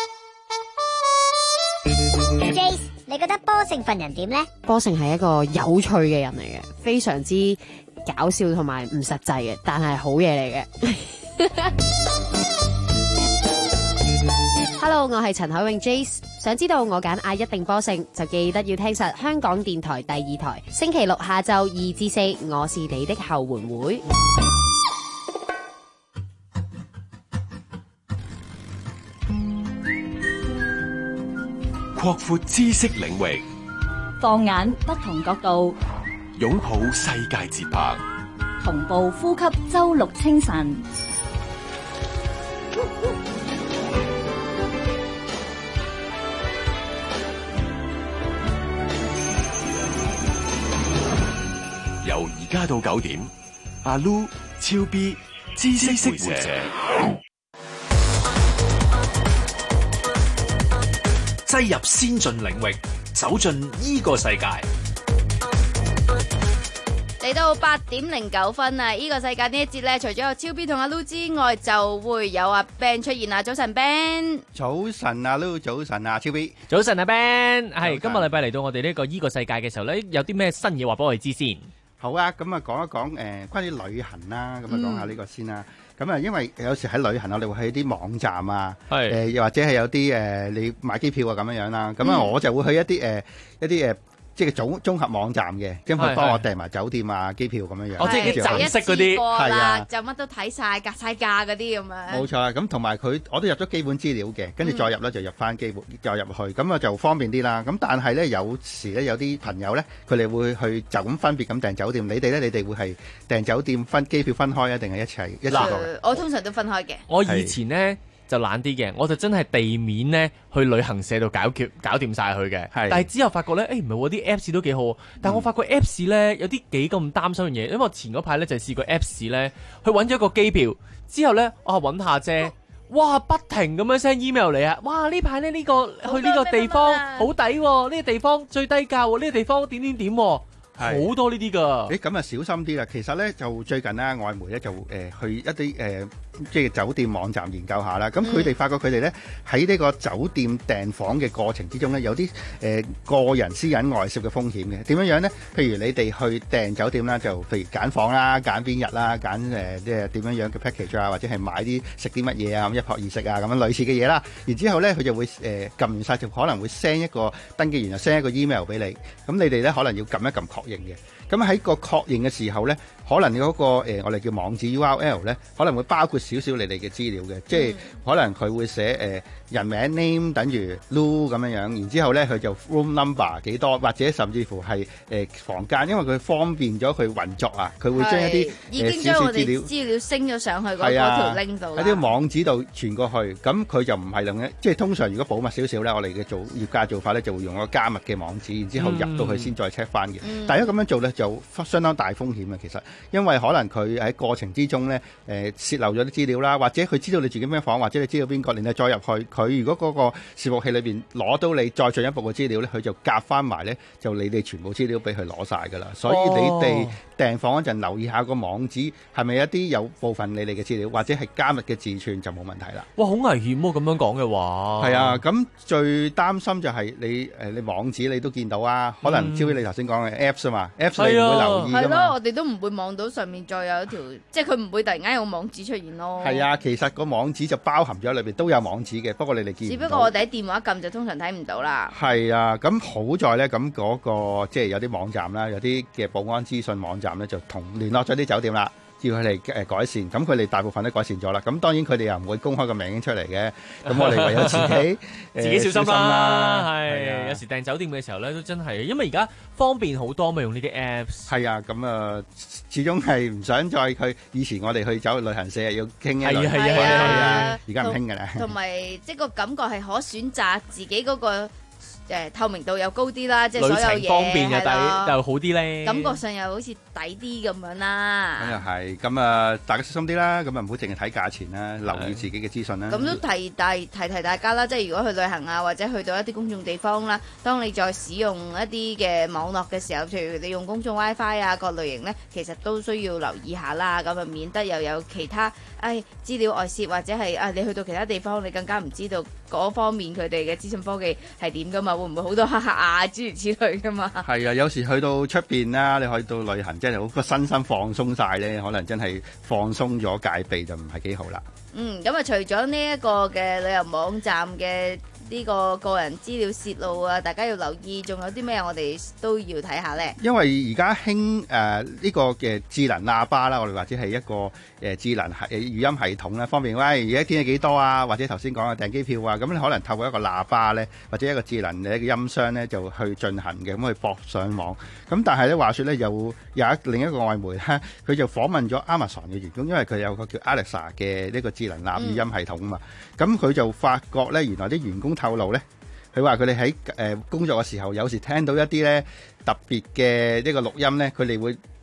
Jace， 你覺得波成份人點呢？ 波成係一個有趣嘅人嚟嘅，非常之搞笑同埋唔實際嘅，但係好嘢嚟嘅。Hello， 我係陳海永 Jace， 想知道我揀嗌一定波成，就記得要聽實香港電台第二台，星期六下晝二至四，我是你的後援會。 擴闊知識領域， 放眼不同角度， 擁抱世界節拍， 同步呼吸周六清晨。 家到九點，阿 Lu、超 B、知識會社， 擠入先進領域，走進依個世界。 嚟到八點零九分啊！依個世界呢一節咧，除咗有超 B 同阿 Lu 之外，就會有阿 Ben 出現啊！早晨 Ben， 早晨啊 Lu，早晨啊超 B， 早晨啊 Ben，係今個禮拜嚟到我哋呢個依個世界嘅時候咧，有啲咩新嘢話俾我哋知先？ 好啊，咁啊講一講誒關於旅行啦，咁啊講下呢個先啦。咁啊，因為有時喺旅行我哋會去啲網站啊，誒又或者係有啲誒你買機票啊咁樣樣啦。咁啊，我就會去一啲誒一啲誒。即係綜綜合網站嘅，咁佢幫我訂埋酒店啊、機票咁樣樣。 哦，即係啲站式嗰啲，係啊， 就乜都睇晒、格晒價嗰啲咁樣。 冇錯啊，咁同埋佢我都入咗基本資料嘅，跟住再入咧就入翻基本，再入去，咁啊就方便啲啦。咁但係咧有時咧有啲朋友咧，佢哋會去就咁分別咁訂酒店。你哋咧，你哋會係訂酒店分機票分開啊，定係一齊一齊過？ 我通常都分開嘅。 我以前咧就懶啲嘅，我就真係地面咧去旅行社度搞掂搞掂曬佢嘅。但係之後發覺咧，誒唔係喎，啲 Apps 都幾好。但係我發覺 Apps 咧有啲幾咁擔心嘅嘢，因為我前嗰排咧就試過 Apps 咧去揾咗個機票，之後咧我揾下啫，哇不停咁樣 send email 嚟啊！哇呢排咧呢個去呢個地方好抵喎，呢個地方最低價喎，呢個地方點點點喎。好多呢啲㗎， 誒咁啊小心啲啦。其實咧就最近咧外媒咧就誒、呃、去一啲誒、呃、即係酒店網站研究下啦。咁佢哋發覺佢哋咧喺呢個酒店訂房嘅過程之中咧有啲誒、呃、個人私隱外泄嘅風險嘅。點樣樣咧？譬如你哋去訂酒店啦，就譬如揀房啦、揀邊日啦、揀誒即係點樣樣嘅 package 啊，或者係買啲食啲乜嘢啊，咁一泊二食啊咁樣類似嘅嘢啦。然之後咧佢就會誒撳、呃、完晒，就可能會 send 一個登記完就 send 一個 email 俾你。咁你哋咧可能要撳一撳確認嘅。咁喺個確認嘅時候咧，可能嗰、那個、呃、我哋叫網址 U R L 咧，可能會包括少少你哋嘅資料嘅，即係可能佢會寫誒、呃、人名 name 等於 Lu 咁樣樣，然之後咧佢就 room number 幾多，或者甚至乎係誒、呃、房間，因為佢方便咗佢運作啊，佢會將一啲誒少少資料資料升咗上去嗰嗰條 link 度， 喺啲網址度傳過去，咁佢就唔係咁嘅，即係通常如果保密少少咧，我哋嘅做業界做法咧就會用一個加密嘅網址，然之後入到去先再 check 翻嘅。嗯、但係如果咁樣做咧，就相當大風險嘅，其實，因為可能佢喺過程之中咧，誒、呃、泄漏咗啲資料啦，或者佢知道你自己咩房，或者你知道邊個，然後再入去，佢如果嗰個伺服器裏邊攞到你再進一步嘅資料咧，佢就夾翻埋咧，就你哋全部資料俾佢攞晒㗎啦。所以你哋訂房嗰陣留意下個網址係咪一啲有部分你哋嘅資料，或者係加密嘅字串就冇問題啦。 哇，好危險喎！咁樣講嘅話， 係啊，咁最擔心就係你誒、呃、你網址你都見到啊，可能超越你頭先講嘅 Apps 啊嘛 ，Apps 你唔會留意㗎嘛。 係咯，我哋都唔會望到上面再有一條，即係佢唔會突然間有個網址出現咯。 係啊，其實個網址就包含咗裏邊都有網址嘅，不過你哋見唔到。 只不過我哋喺電話撳就通常睇唔到啦。 係啊，咁好在咧，咁嗰、那個即係有啲網站啦，有啲嘅保安資訊網站咧，就同聯絡咗啲酒店啦，要佢哋誒改善。咁佢哋大部分都改善咗啦。咁當然佢哋又唔會公開個名出嚟嘅。咁我哋唯有自己自己小心啦。係有時訂酒店嘅時候咧，都真係，因為而家方便好多嘛，用呢啲 Apps。 係啊，咁啊，始終係唔想再去以前我哋去走旅行社要傾一輪，係啊，而家唔興㗎啦。 同埋即係個感覺係可選擇自己嗰個。誒透明度又高啲啦，即係所有嘢方便又抵又好啲咧， 感覺上又好似抵啲咁樣啦。 咁又係，咁啊大家小心啲啦，咁啊唔好淨係睇價錢啦，留意自己嘅資訊啦。 咁都提大提提大家啦，即係如果去旅行啊，或者去到一啲公眾地方啦，當你再使用一啲嘅網絡嘅時候，譬如你用公眾 WiFi 啊各類型咧，其實都需要留意下啦，咁啊免得又有其他誒資料外泄，或者係啊你去到其他地方，你更加唔知道嗰方面佢哋嘅資訊科技係點噶嘛。會唔會好多黑客啊諸如此類噶嘛？ 係啊，有時去到出邊啦，你去到旅行真係好個身心放鬆晒咧，可能真係放鬆咗戒備就唔係幾好啦。 嗯，咁啊，除咗呢一個嘅旅遊網站嘅呢個個人資料泄露啊，大家要留意，仲有啲咩我哋都要睇下咧？ 因為而家興誒呢個嘅智能喇叭啦，我哋或者係一個誒、呃、智能係語音系統啦，方便喂而家天氣幾多啊？或者頭先講嘅訂機票啊，咁你可能透過一個喇叭咧，或者一個智能嘅一個音箱咧，就去進行嘅，咁去駁上網。咁但係咧話說咧，有有一另一個外媒咧，佢就訪問咗 Amazon 嘅員工，因為佢有個叫 Alexa 嘅呢個智能語音系統啊嘛。咁佢、嗯、就發覺咧，原來啲員工透露咧，佢話佢哋喺誒工作嘅時候，有時聽到一啲咧特別嘅呢個錄音咧，佢哋會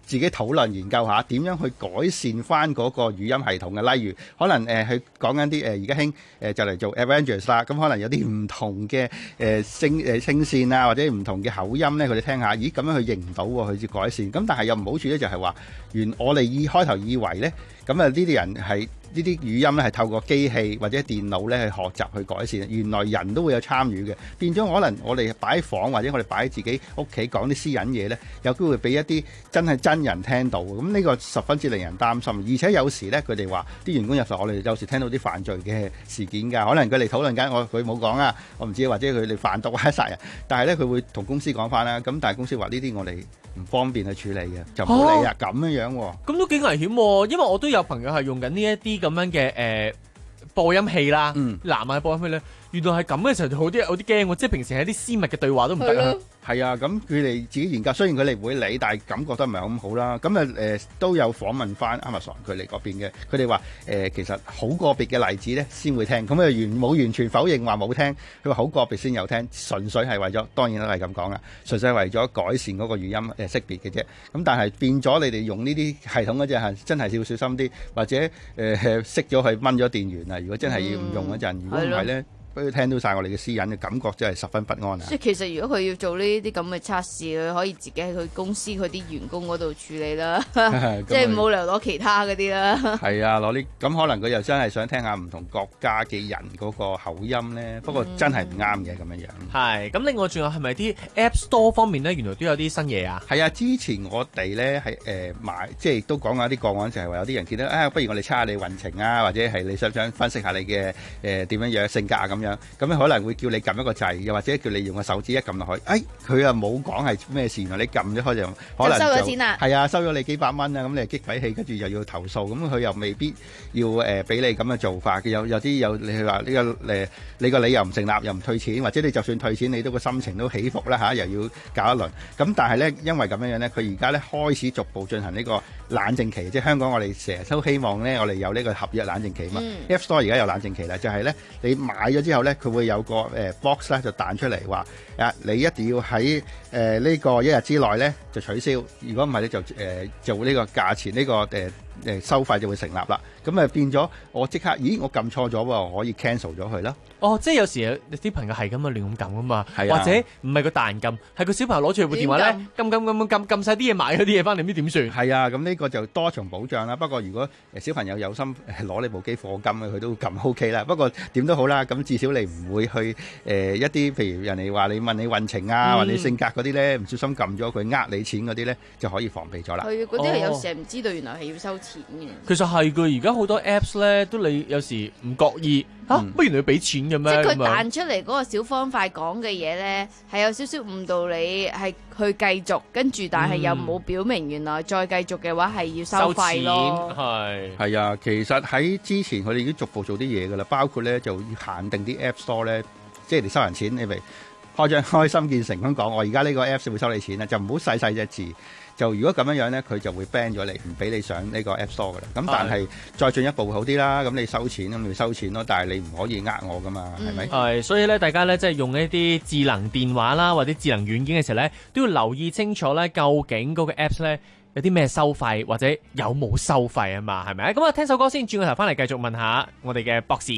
自己討論研究下點樣去改善翻嗰個語音系統嘅。例如可能誒佢講緊啲誒而家興誒就嚟做 Avengers 啦，咁可能有啲唔同嘅誒聲誒聲線啊，或者唔同嘅口音咧，佢哋聽下，咦咁樣佢認唔到喎，佢要改善。咁但係有唔好處咧，就係話原我哋以開頭以為咧，咁啊呢啲人係。呢啲語音咧係透過機器或者電腦咧去學習去改善，原來人都會有參與嘅，變咗可能我哋擺喺房或者我哋擺喺自己屋企講啲私隱嘢咧，有機會俾一啲真係真人聽到，咁呢個十分之令人擔心。而且有時咧，佢哋話啲員工入嚟，我哋有時聽到啲犯罪嘅事件㗎，可能佢哋討論緊，我佢冇講啊，我唔知，或者佢哋販毒或者殺人，但係咧佢會同公司講翻啦，咁但係公司話呢啲我哋唔方便去處理嘅，就唔好理啦，咁樣樣喎。 咁都幾危險喎，因為我都有朋友係用緊呢一啲咁樣嘅誒、呃、播音器啦，藍牙播音器咧，原來係咁嘅時候就好啲有啲驚喎，即係平時係啲私密嘅對話都唔得啊。 係啊，咁佢哋自己研究，雖然佢哋唔會理，但係感覺都唔係咁好啦。咁啊誒都有訪問翻 Amazon 佢哋嗰邊嘅，佢哋話誒其實好個別嘅例子咧先會聽，咁啊完冇完全否認話冇聽，佢話好個別先有聽，純粹係為咗，當然都係咁講啊，純粹係為咗改善嗰個語音誒識別嘅啫。咁但係變咗你哋用呢啲系統嗰陣係真係要小心啲，或者誒熄咗佢掹咗電源啊！如果真係要唔用嗰陣，嗯、如果唔係咧。都聽到晒我哋嘅私隱嘅感覺，真係十分不安啊！ 即係其實如果佢要做呢啲咁嘅測試，佢可以自己喺佢公司佢啲員工嗰度處理啦，即係冇理由攞其他嗰啲啦。係啊，攞呢咁可能佢又真係想聽下唔同國家嘅人嗰個口音咧，不過真係唔啱嘅咁樣樣。 係咁，另外仲有係咪啲 App Store 方面咧，原來都有啲新嘢啊？ 係啊，之前我哋咧係誒買，即係都講過一啲個案，就係話有啲人見到啊，不如我哋測下你運程啊，或者係你想唔想分析下你嘅誒點樣樣性格啊咁樣。咁咧可能會叫你撳一個掣，又或者叫你用個手指一撳落去，誒佢又冇講係咩事，原來你撳咗開就可能就收咗錢啦。 係啊，收咗你幾百蚊啊，咁你係激鬼氣，跟住又要投訴，咁佢又未必要誒俾你咁嘅做法嘅。有有啲有你話呢個誒你個理由唔成立，又唔退錢，或者你就算退錢，你都個心情都起伏啦嚇，又要搞一輪。咁但係咧，因為咁樣樣咧，佢而家咧開始逐步進行呢個冷靜期，即係香港我哋成日都希望咧，我哋有呢個合約冷靜期嘛。App Store 而家有冷靜期啦，就係咧你買咗之後咧，佢會有個誒 box 咧就彈出嚟話啊，你一定要喺誒呢個一日之內咧就取消，如果唔係咧就誒、呃、做呢個價錢呢、呢個誒誒、呃、收費就會成立啦。咁啊變咗我即刻，咦我撳錯咗喎，可以 cancel 咗佢啦。 哦，即係有時有啲朋友係咁啊亂咁撳啊嘛， 或者唔係個大人撳，係個小朋友攞住部電話咧撳撳撳撳撳晒啲嘢買嗰啲嘢翻嚟，唔知點算？ 係啊，咁呢個就多重保障啦。不過如果小朋友有心攞呢部機課金嘅，佢都撳 OK 啦。不過點都好啦，咁至少你唔會去誒、呃、一啲譬如人哋話你問你運程啊，嗯、或者你性格嗰啲咧，唔小心撳咗佢呃你錢嗰啲咧，就可以防備咗啦。 係嗰啲係有時係唔知道原來係要收錢嘅。 其實係嘅，而家好多 Apps 咧都你有時唔覺意嚇，不、啊、如、嗯、你俾錢嘅咩？ 即係佢彈出嚟嗰個小方塊講嘅嘢咧，係有少少誤導你係去繼續，跟住但係又冇表明原來再繼續嘅話係要收費咯。 係係啊，其實喺之前佢哋已經逐步做啲嘢㗎啦，包括咧就要限定啲 App Store 咧，即係你收人錢，你咪開張開心見誠咁講，我而家呢個 Apps 會收你錢啦，就唔好細細隻字。就如果咁樣樣咧，佢就會 ban 咗你，唔俾你上呢個 App Store 㗎啦。咁但係再進一步好啲啦，咁你收錢咁你收錢咯，但係你唔可以呃我噶嘛，係咪？ 係，所以咧，大家咧即係用一啲智能電話啦，或者智能軟件嘅時候咧，都要留意清楚咧，究竟嗰個 Apps 咧有啲咩收費，或者有冇收費啊嘛，係咪？咁啊，聽首歌先，轉個頭翻嚟繼續問下我哋嘅博士。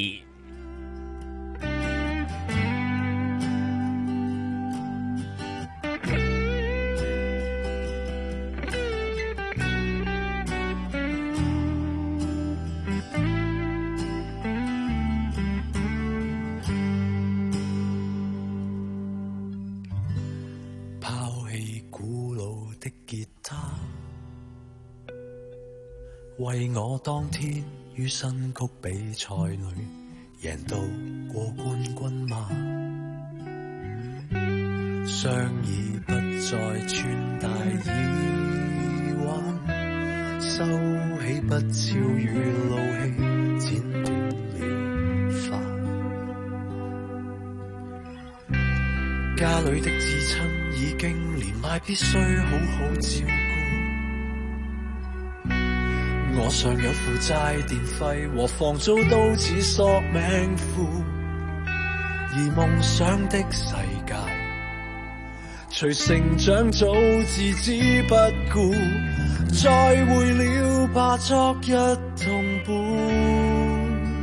為我當天於新曲比賽裏贏到過冠軍嗎？雙耳不再穿戴耳環，收起不超與怒氣，剪短了髮。家裏的至親已經連買必須好好照顧。我尚有負債電費和房租都似索命符，而夢想的世界隨成長早置之不顧，再會了吧昨日同伴。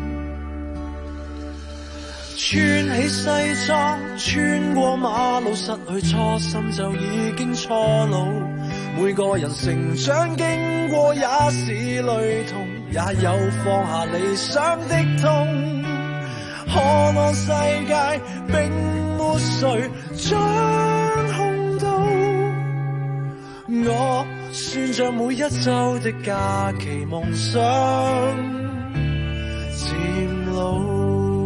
穿起西裝，穿過馬路，失去初心就已經錯路。每個人成長經過也是累痛，也有放下理想的痛。看看世界並沒誰掌控到，我算着每一週的假期夢想漸老。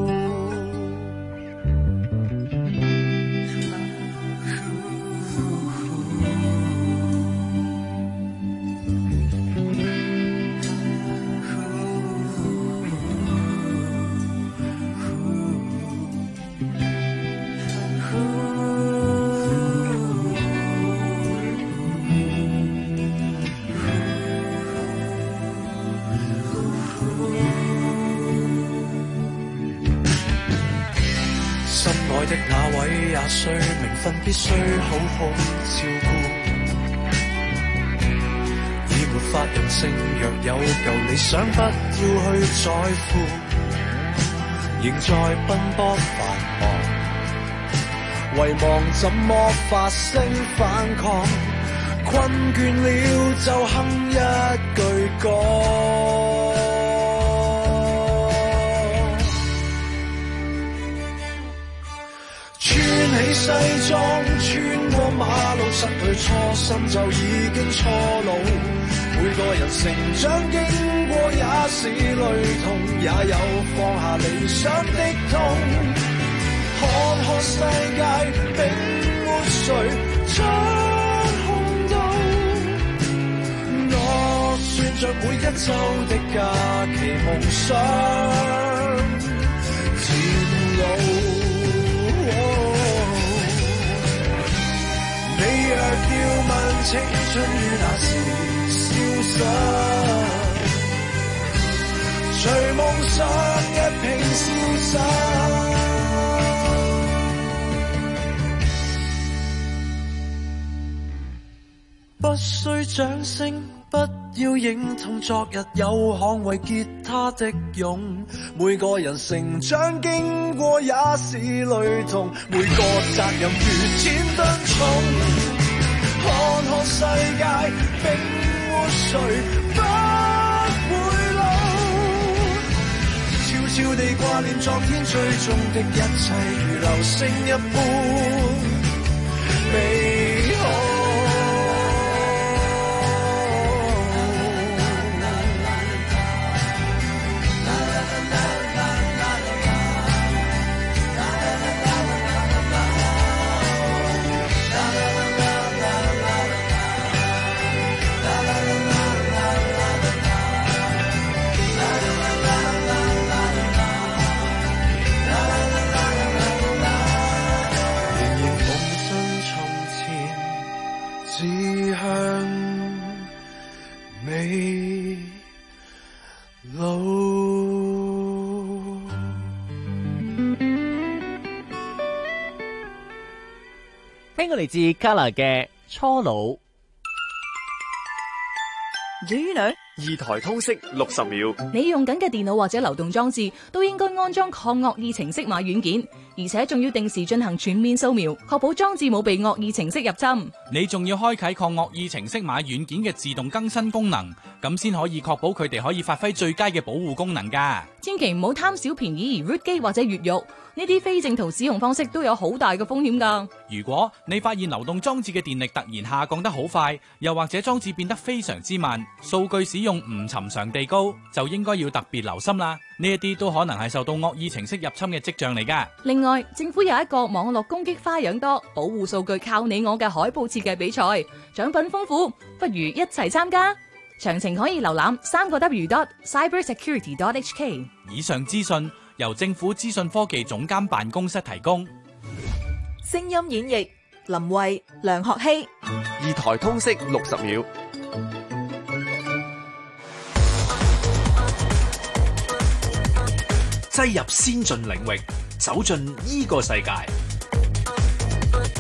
的那位也需名分，必須好好照顧。已沒法任性，若有舊理想，不要去在乎。仍在奔波繁忙，遺忘怎麼發聲反抗。困倦了就哼一句歌。穿起西裝，穿過馬路，失去初心就已經錯路。每個人成長經過也是累痛，也有放下理想的痛。看看世界並沒誰掌控到，我算着每一週的假期夢想漸老。你若要問青春於那時消失，隨夢想一併消失。不需掌聲，不要認同昨日有捍衛吉他的勇。每個人成長經過也是累痛，每個責任如千噸重。看看世界並沒誰不會老，悄悄地掛念昨天最終的一切，如流星一般美好。 聽過嚟自 Kolor 嘅初老。 子女二台通識六十秒， 你用緊嘅電腦或者流動裝置都應該安裝抗惡意程式碼軟件，而且仲要定時進行全面掃描，確保裝置冇被惡意程式入侵。 你仲要開啟抗惡意程式碼軟件嘅自動更新功能，咁先可以確保佢哋可以發揮最佳嘅保護功能㗎。 千祈唔好貪小便宜而 root 機或者越獄，呢啲非正途使用方式都有好大嘅風險㗎。 如果你發現流動裝置嘅電力突然下降得好快，又或者裝置變得非常之慢，數據使用唔尋常地高，就應該要特別留心啦。呢一啲都可能係受到惡意程式入侵嘅跡象嚟㗎。 另外，政府有一個網絡攻擊花樣多，保護數據靠你我嘅海報設計比賽，獎品豐富，不如一齊參加。詳情可以瀏覽三個 w dot cybersecurity dot h k。 以上資訊由政府資訊科技總監辦公室提供。 聲音演繹林慧、梁學希。 二台通識六十秒。 擠入先進領域，走進呢個世界。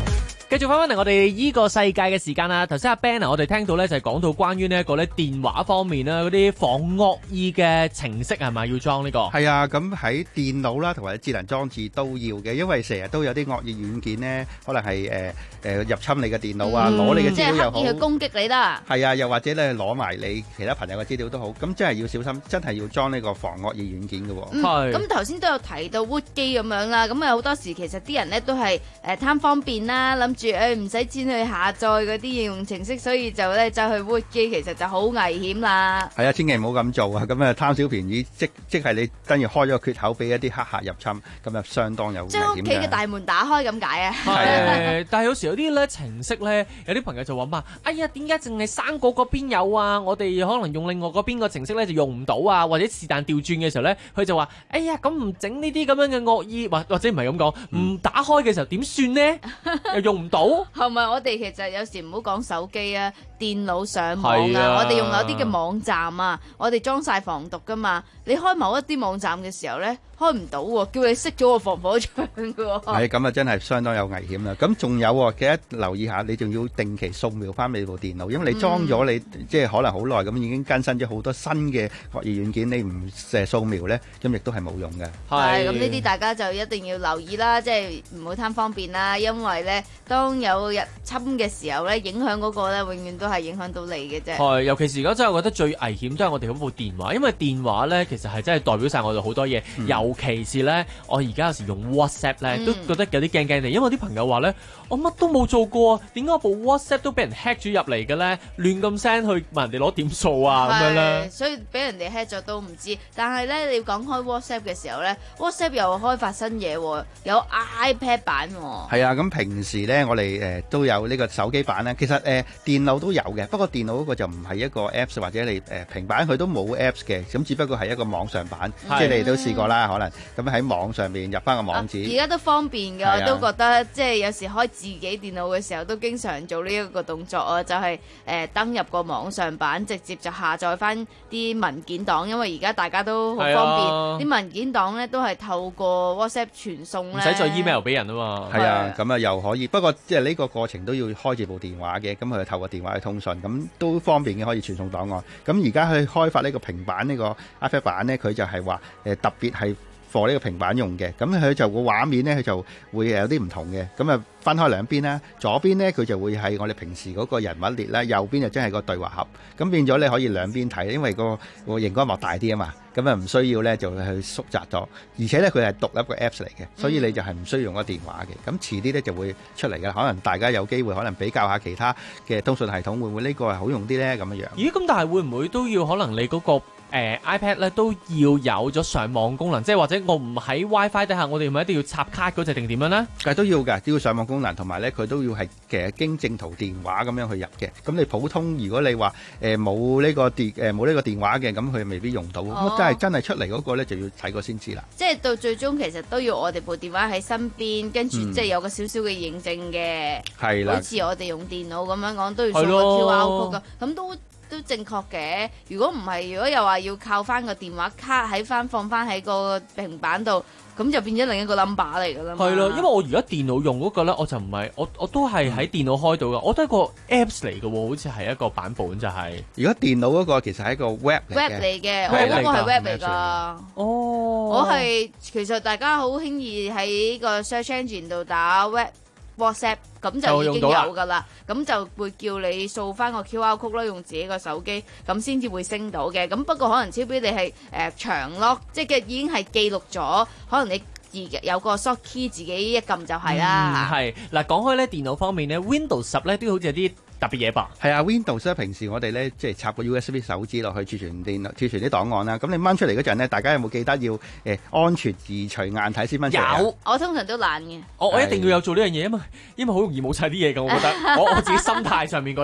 繼續翻返嚟我哋依個世界嘅時間啦。頭先阿 Ben 啊，我哋聽到咧就係講到關於呢一個咧電話方面啦，嗰啲防惡意嘅程式係咪要裝呢個？ 係啊，咁喺電腦啦同埋智能裝置都要嘅，因為成日都有啲惡意軟件呢，可能係誒誒入侵你嘅電腦啊，攞、嗯、你嘅資料又好， 即係刻意去攻擊你啦。 係啊，又或者咧攞埋你其他朋友嘅資料都好，咁真係要小心，真係要裝呢個防惡意軟件嘅喎。 係。咁頭先都有提到 Wood 機咁樣啦，咁啊好多時其實啲人咧都係誒貪方便啦，諗住誒唔使錢去下載嗰啲應用程式，所以就咧走去 Wood 機，其實就好危險啦。 係啊，千祈唔好咁做啊！咁啊貪小便宜，即即係你等於開咗個缺口俾一啲黑客入侵，咁啊相當有危險嘅。將屋企嘅大門打開咁解啊！ 係，但係有時有啲咧程式咧，有啲朋友就話嘛，哎呀，點解淨係生果嗰邊有啊？我哋可能用另外嗰邊個程式咧就用唔到啊，或者是但調轉嘅時候咧，佢就話，哎呀，咁唔整呢啲咁樣嘅惡意，或或者唔係咁講，唔、嗯、打開嘅時候點算呢？又用唔到。 係咪我哋其實有時唔好講手機啊，電腦上網啊，啊我哋用有啲嘅網站啊，我哋裝晒防毒噶嘛，你開某一啲網站嘅時候咧，開唔到喎，叫你熄咗個防火牆㗎喎。係咁啊，真係相當有危險啦。咁仲有喎，記得留意下，你仲要定期掃描翻你部電腦，因為你裝咗你、嗯、即係可能好耐咁，已經更新咗好多新嘅惡意軟件，你唔誒掃描咧，咁亦都係冇用嘅。 係咁，呢啲大家就一定要留意啦，即係唔好貪方便啦，因為咧當有入侵嘅時候咧，影響嗰個咧永遠都係影響到你嘅啫。 係，尤其是而家真係我覺得最危險都係我哋嗰部電話，因為電話咧其實係真係代表晒我哋好多嘢，嗯、尤其是咧我而家有時用 WhatsApp 咧、嗯、都覺得有啲驚驚地，因為啲朋友話咧我乜都冇做過，點解我部 WhatsApp 都俾人 hack 咗入嚟嘅咧？亂咁 send 去問人哋攞點數啊咁樣咧， 所以俾人哋 hack 咗都唔知。但係咧你講開 WhatsApp 嘅時候咧 ，WhatsApp 又開發新嘢喎，有 iPad 版喎。 係啊，咁平時咧我哋誒、呃、都有呢個手機版咧，其實誒、呃、電腦都有嘅，不過電腦嗰個就唔係一個 Apps 或者你誒、呃、平板佢都冇 Apps 嘅，咁只不過係一個網上版，即係你哋都試過啦，可能咁喺網上面入翻個網址。 而家都方便嘅、啊，我都覺得即係有時開自己電腦嘅時候都經常做呢一個動作啊，就係、是、誒、呃、登入個網上版，直接就下載翻啲文件檔，因為而家大家都好方便，啲、啊、文件檔咧都係透過 WhatsApp 傳送咧， 唔使再 email 俾人啊嘛。 係啊，咁啊又可以，不過即係呢個過程都要開住部電話嘅，咁佢透過電話去通訊，咁都方便嘅，可以傳送檔案。咁而家去開發呢個平板呢、呢個 iPad 版咧，佢就係話誒特別係for呢個平板用嘅，咁佢就個畫面咧，佢就會有啲唔同嘅，咁啊分開兩邊啦，左邊咧佢就會係我哋平時嗰個人物列啦，右邊就真係個對話盒，咁變咗你可以兩邊睇，因為個個熒光幕大啲啊嘛，咁啊唔需要咧就去縮窄咗，而且咧佢係獨立個 Apps 嚟嘅，所以你就係唔需要用個電話嘅，咁遲啲咧就會出嚟嘅，可能大家有機會可能比較下其他嘅通訊系統，會唔會呢個係好用啲咧咁樣樣？ 咦，咁但係會唔會都要可能你嗰個？誒、呃、iPad 咧都要有咗上網功能，即係或者我唔喺 WiFi 底下，我哋咪一定要插卡嗰隻定點樣咧？ 誒都要㗎，都要上網功能，同埋咧佢都要係其實經正途電話咁樣去入嘅。咁你普通如果你話誒冇呢個電誒冇呢個電話嘅，咁佢未必用到。咁、哦、真係真係出嚟嗰個咧就要睇過先知啦。 即係到最終其實都要我哋部電話喺身邊，跟住即係有個少少嘅認證嘅。係、嗯、啦，好似我哋用電腦咁樣講，都要掃個 Q R code 㗎，咁都。都正確嘅，如果唔係，如果又話要靠翻個電話卡喺翻放翻喺個平板度，咁就變咗另一個 number 嚟㗎啦。 係咯，因為我而家電腦用嗰個咧，我就唔係我我都係喺電腦開到嘅，我都係個 Apps 嚟嘅喎，好似係一個版本就係、是。 如果電腦嗰個其實係一個 Web 嚟嘅 Web 嚟嘅，我嗰個係 Web 嚟㗎。哦，我係其實大家好輕易喺個 search engine 度打 Web WhatsApp。咁就已經有㗎啦，咁就會叫你掃翻個 Q R code 啦，用自己個手機，咁先至會升到嘅。咁不過可能超標你係誒長 lock，即係已經係記錄咗，可能你自有個 short key 自己一撳就係啦。 係、嗯、嗱，講開咧電腦方面咧 ，Windows 十咧都好似有啲特別嘢噃。 係啊 ，Windows 咧平時我哋咧即係插個 U S B 手指落去儲存電腦、儲存啲檔案啦。咁你掹出嚟嗰陣咧，大家有冇記得要誒、呃、安全移除硬體先掹出嚟？ 有，我通常都懶嘅。 我我一定要有做呢樣嘢啊嘛，因為好容易冇晒啲嘢㗎。我覺得我我自己心態上面覺得。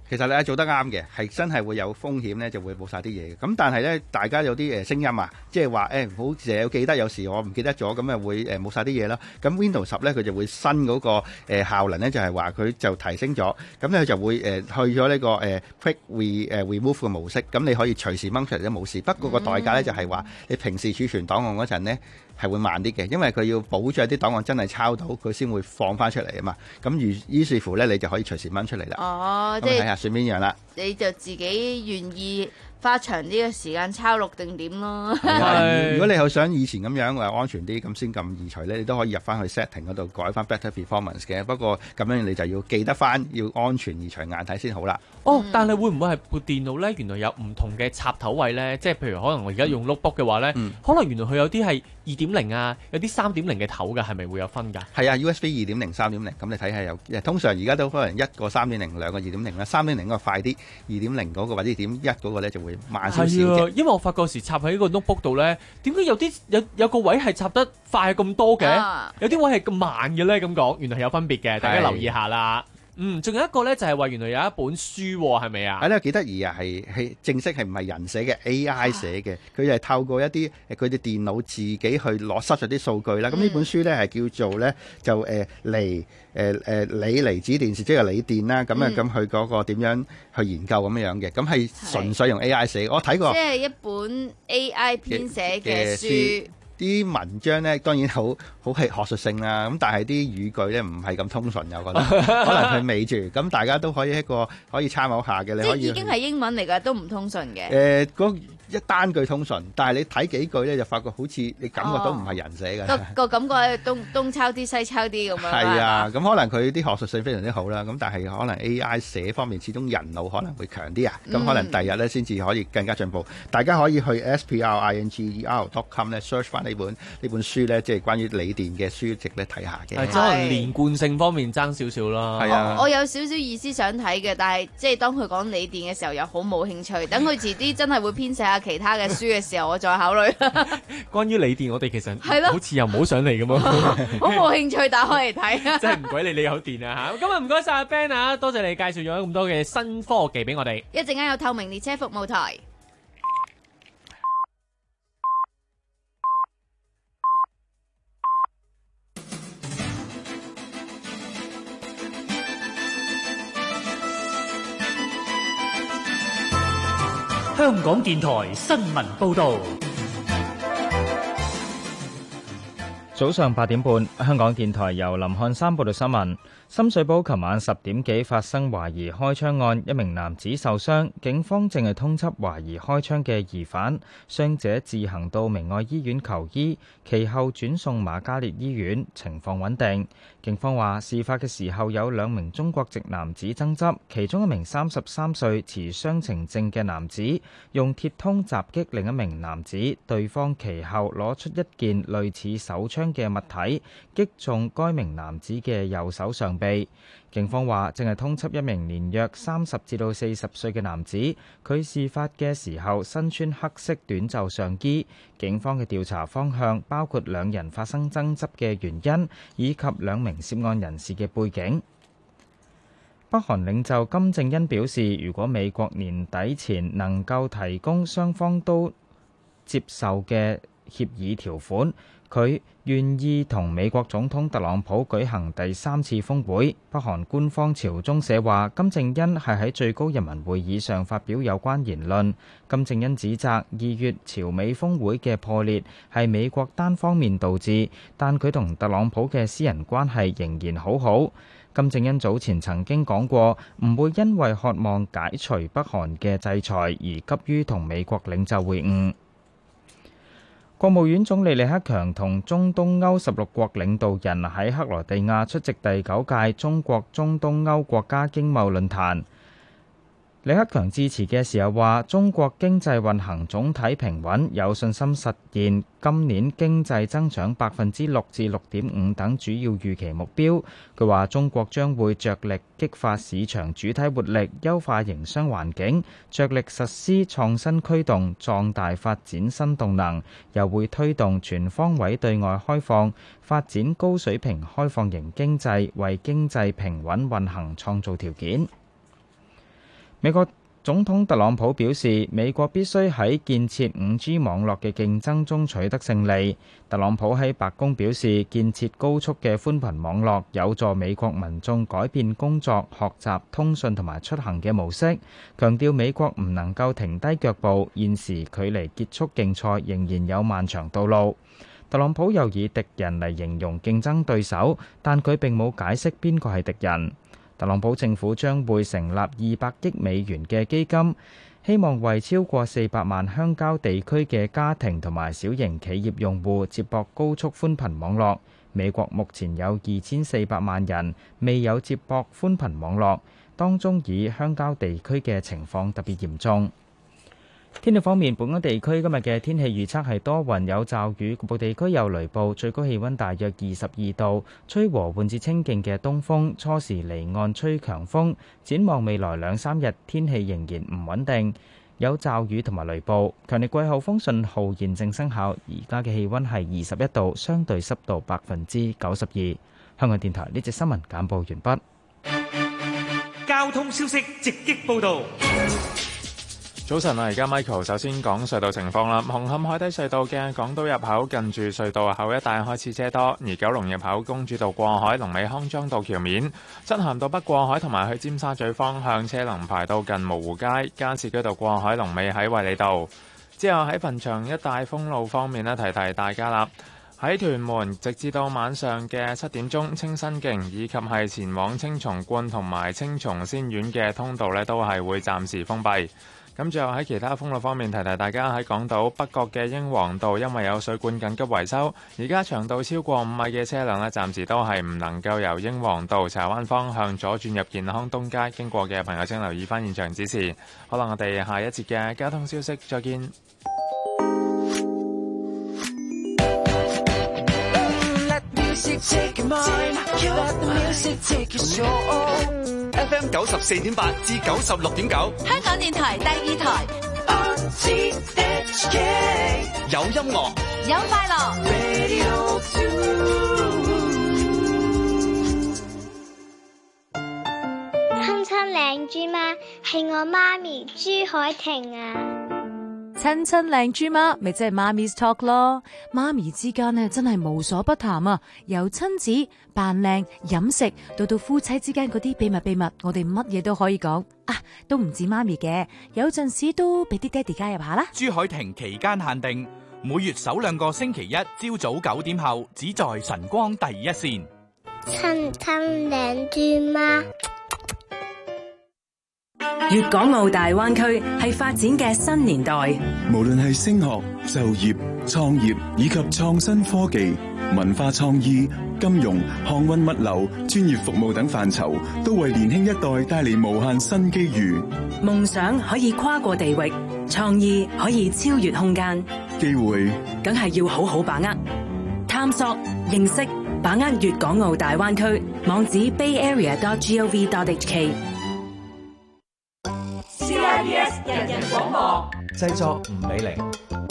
其實你做得啱嘅，係真係會有風險咧，就會冇晒啲嘢嘅。咁但係咧，大家有啲誒聲音啊，即係話誒，唔好成日要記得，有時我唔記得咗，咁啊會誒冇晒啲嘢啦。咁 Windows 十咧，佢就會新嗰個誒效能咧，就係話佢就提升咗，咁咧就會誒去咗呢個誒 Quick Re 誒 Remove 嘅模式，咁你可以隨時掹出嚟都冇事。不過個代價咧就係話，你平時儲存檔案嗰陣咧係會慢啲嘅，因為佢要保障啲檔案真係抄到，佢先會放翻出嚟啊嘛。咁於於是乎咧，你就可以隨時掹出嚟啦。 哦，即係睇下算邊樣啦。 你就自己願意花長啲嘅時間抄錄定點咯。 如果你好想以前咁樣誒安全啲，咁先撳移除咧，你都可以入翻去 setting 嗰度改翻 better performance 嘅。不過咁樣你就要記得翻，要安全移除硬體先好啦。 哦，但係會唔會係部電腦咧？原來有唔同嘅插頭位咧，即係譬如可能我而家用 notebook 嘅話咧， 嗯、 可能原來佢有啲係二點零啊，有啲三點零嘅頭嘅，係咪會有分㗎？ 係啊 ，U S B 二點零、三點零，咁你睇下有，通常而家都可能一個三點零，兩個二點零啦。三點零嗰個快啲，二點零嗰個或者二點一嗰個咧就會慢少少嘅。 因為我發覺時插喺個 notebook 度咧，點解有啲有有個位係插得快咁多嘅，啊、有啲位係咁慢嘅咧？咁講原來係有分別嘅，大家留意下啦。嗯，仲有一個咧就係話原來有一本書係咪啊？係咧， 幾得意啊！係係正式係唔係人寫嘅 A I 寫嘅，佢就係透過一啲誒佢哋電腦自己去攞塞咗啲數據啦。咁呢、嗯、本書咧係叫做咧就誒離誒誒鋰離子電視，即係鋰電啦。咁啊咁佢嗰個點樣去研究咁樣嘅？咁係純粹用 A I 寫。我睇過， 即係一本 A I 編寫嘅書。 啲文章咧當然好好係學術性啦，咁但係啲語句咧唔係咁通順，我覺得可能佢未住，咁大家都可以一個可以參考下嘅。你可以即係已經係英文嚟㗎，都唔通順嘅。 誒，嗰一單句通順，但係你睇幾句咧就發覺好似你感覺到唔係人寫嘅。 個個感覺係東東抄啲西抄啲咁樣。 係啊，咁可能佢啲學術性非常之好啦，咁但係可能 A I 寫方面始終人腦可能會強啲啊，咁可能第日咧先至可以更加進步。大家可以去 S P R I N G E R dot com 咧 search 翻呢本呢本書咧，即係關於鋰電嘅書籍咧睇下嘅。 係，即係可能連貫性方面爭少少啦。 係啊， 我有少少意思想睇嘅，但係即係當佢講鋰電嘅時候又好冇興趣。等佢遲啲真係會編寫下其他嘅書嘅時候，我再考慮。 關於鋰電，我哋其實係咯， 好似又唔好上嚟咁樣， 好冇興趣打開嚟睇。 真係唔鬼理你有電啊嚇！今日唔該晒阿 Ben 啊，多謝你介紹咗咁多嘅新科技俾我哋。 一陣間有透明列車服務台。 香港電台新聞報導。 早上八點半，香港電台由林漢山報道新聞。深水埗琴晚十點幾發生懷疑開槍案，一名男子受傷，警方正係通緝懷疑開槍嘅疑犯，傷者自行到明愛醫院求醫，其後轉送瑪嘉烈醫院，情況穩定。警方話，事發嘅時候有兩名中國籍男子爭執，其中一名三十三歲持雙程證嘅男子用鐵通襲擊另一名男子，對方其後攞出一件類似手槍嘅物體，擊中該名男子嘅右手上臂。警方話正係通緝一名年約三十至到四十歲嘅男子，佢事發嘅時候身穿黑色短袖上衣。警方嘅調查方向包括兩人發生爭執嘅原因，以及兩名涉案人士嘅背景。北韓領袖金正恩表示，如果美國年底前能夠提供雙方都接受嘅協議條款，佢願意同美國總統特朗普舉行第三次峰會。北韓官方朝中社話，金正恩係喺最高人民會議上發表有關言論。金正恩指責二月朝美峰會嘅破裂係美國單方面導致，但佢同特朗普嘅私人關係仍然好好。金正恩早前曾經講過，唔會因為渴望解除北韓嘅制裁而急於同美國領袖會晤。國務院總理李克強同中東歐十六國領導人喺克羅地亞出席第九屆中國中東歐國家經貿論壇。李克強致辭嘅時候話，中國經濟運行總體平穩，有信心實現今年經濟增長百分之六至六點五等主要預期目標。佢話中國將會着力激發市場主體活力，優化營商環境，着力實施創新驅動，壯大發展新動能，又會推動全方位對外開放，發展高水平開放型經濟，為經濟平穩運行創造條件。 美國總統特朗普表示，美國必須喺建設 五 G 網絡嘅競爭中取得勝利。特朗普喺白宮表示，建設高速嘅寬頻網絡有助美國民眾改變工作、學習、通訊同埋出行嘅模式，強調美國唔能夠停低腳步，現時距離結束競賽仍然有漫長道路。特朗普又以敵人嚟形容競爭對手，但佢並冇解釋邊個係敵人。特朗普政府將會成立二百億美元嘅基金，希望為超過四百萬鄉郊地區嘅家庭同埋小型企業用戶接駁高速寬頻網絡。美國目前有二千四百萬人未有接駁寬頻網絡，當中以鄉郊地區嘅情況特別嚴重。天氣方面，本港地區今日嘅天氣預測係多雲有驟雨，局部地區有雷暴，最高氣溫大約二十二度，吹和緩至清勁嘅東風，初時離岸吹強風。展望未來兩三日，天氣仍然唔穩定，有驟雨同埋雷暴。強烈季候風信號現正生效，而家嘅氣溫係二十一度，相對濕度百分之九十二。香港電台呢節新聞簡報完畢。 交通消息直擊報導。 早晨啊，而家 Michael 首先講隧道情況啦。紅磡海底隧道嘅港島入口近住隧道口一帶開始車多，而九龍入口公主道過海、龍尾康莊道橋面、漆咸道北過海同埋去尖沙咀方向車龍排到近蕪湖街、加士居道過海龍尾喺衛理道。之後喺墳場一帶封路方面呢，提提大家啦。喺屯門，直至到晚上嘅七點鐘，清新徑以及係前往青松觀同埋青松仙苑嘅通道呢，都係會暫時封閉。咁最後喺其他封路方面，提提大家喺港島北角嘅英皇道，因為有水管緊急維修，而家長度超過五米嘅車輛呢，暫時都係唔能夠由英皇道柴灣方向左轉入健康東街。經過嘅朋友請留意翻現場指示。好啦，我哋下一節嘅交通消息再見。 F M 九十四點八至九十六點九， 香港電台第二台。 有音樂， 有快樂。 親親靚豬媽係我媽咪朱海婷啊！ 親親靚豬媽，咪即係媽咪 talk 咯。媽咪之間呢，真係無所不談啊！由親子、扮靚、飲食，到到夫妻之間嗰啲秘密秘密，我哋乜嘢都可以講啊！都唔止媽咪嘅，有陣時都俾啲爹哋加入下啦。 朱海婷期間限定，每月首兩個星期一朝早九點後，只在晨光第一線。 親親靚豬媽。 粵港澳大灣區係發展嘅新年代， 無論係升學、就業、創業以及創新科技、文化創意、金融、航運物流、專業服務等範疇，都為年輕一代帶嚟無限新機遇。 夢想可以跨過地域，創意可以超越空間， 機會梗係要好好把握。探索、認識、把握粵港澳大灣區，網址 bay area dot gov dot h k。 C I B S 人人廣播製作吳美玲。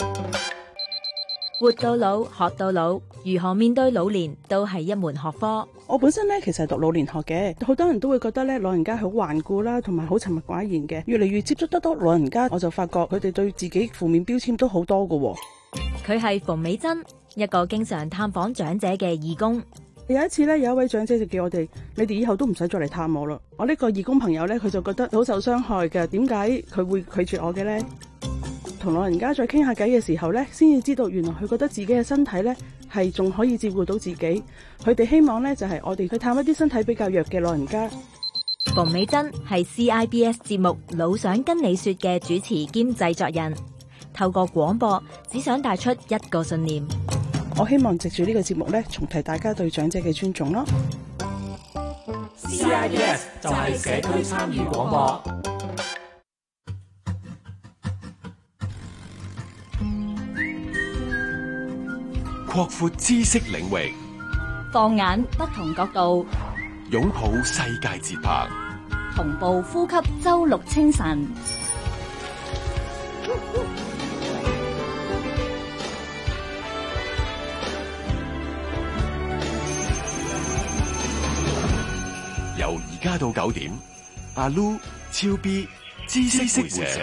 活到老，學到老，如何面對老年都係一門學科。 我本身咧其實係讀老年學嘅，好多人都會覺得咧老人家好頑固啦，同埋好沉默寡言嘅。越嚟越接觸得多老人家，我就發覺佢哋對自己負面標籤都好多㗎。 佢係馮美珍，一個經常探訪長者嘅義工。 有一次咧，有一位長者就叫我哋，你哋以後都唔使再嚟探我啦。我呢個義工朋友咧，佢就覺得好受傷害嘅。點解佢會拒絕我嘅呢？同老人家再傾下偈嘅時候咧，先至知道原來佢覺得自己嘅身體咧係仲可以照顧到自己。佢哋希望咧就係我哋去探一啲身體比較弱嘅老人家。 馮美珍係 C I B S 節目《老想跟你說》嘅主持兼製作人，透過廣播只想帶出一個信念。 我希望藉住呢個節目咧，重提大家對長者嘅尊重咯。 C I B S 就係社區參與廣播。 擴闊知識領域， 放眼不同角度， 擁抱世界節拍， 同步呼吸周六清晨。 由而家到九點，阿 Lu、超 B、 知識會社。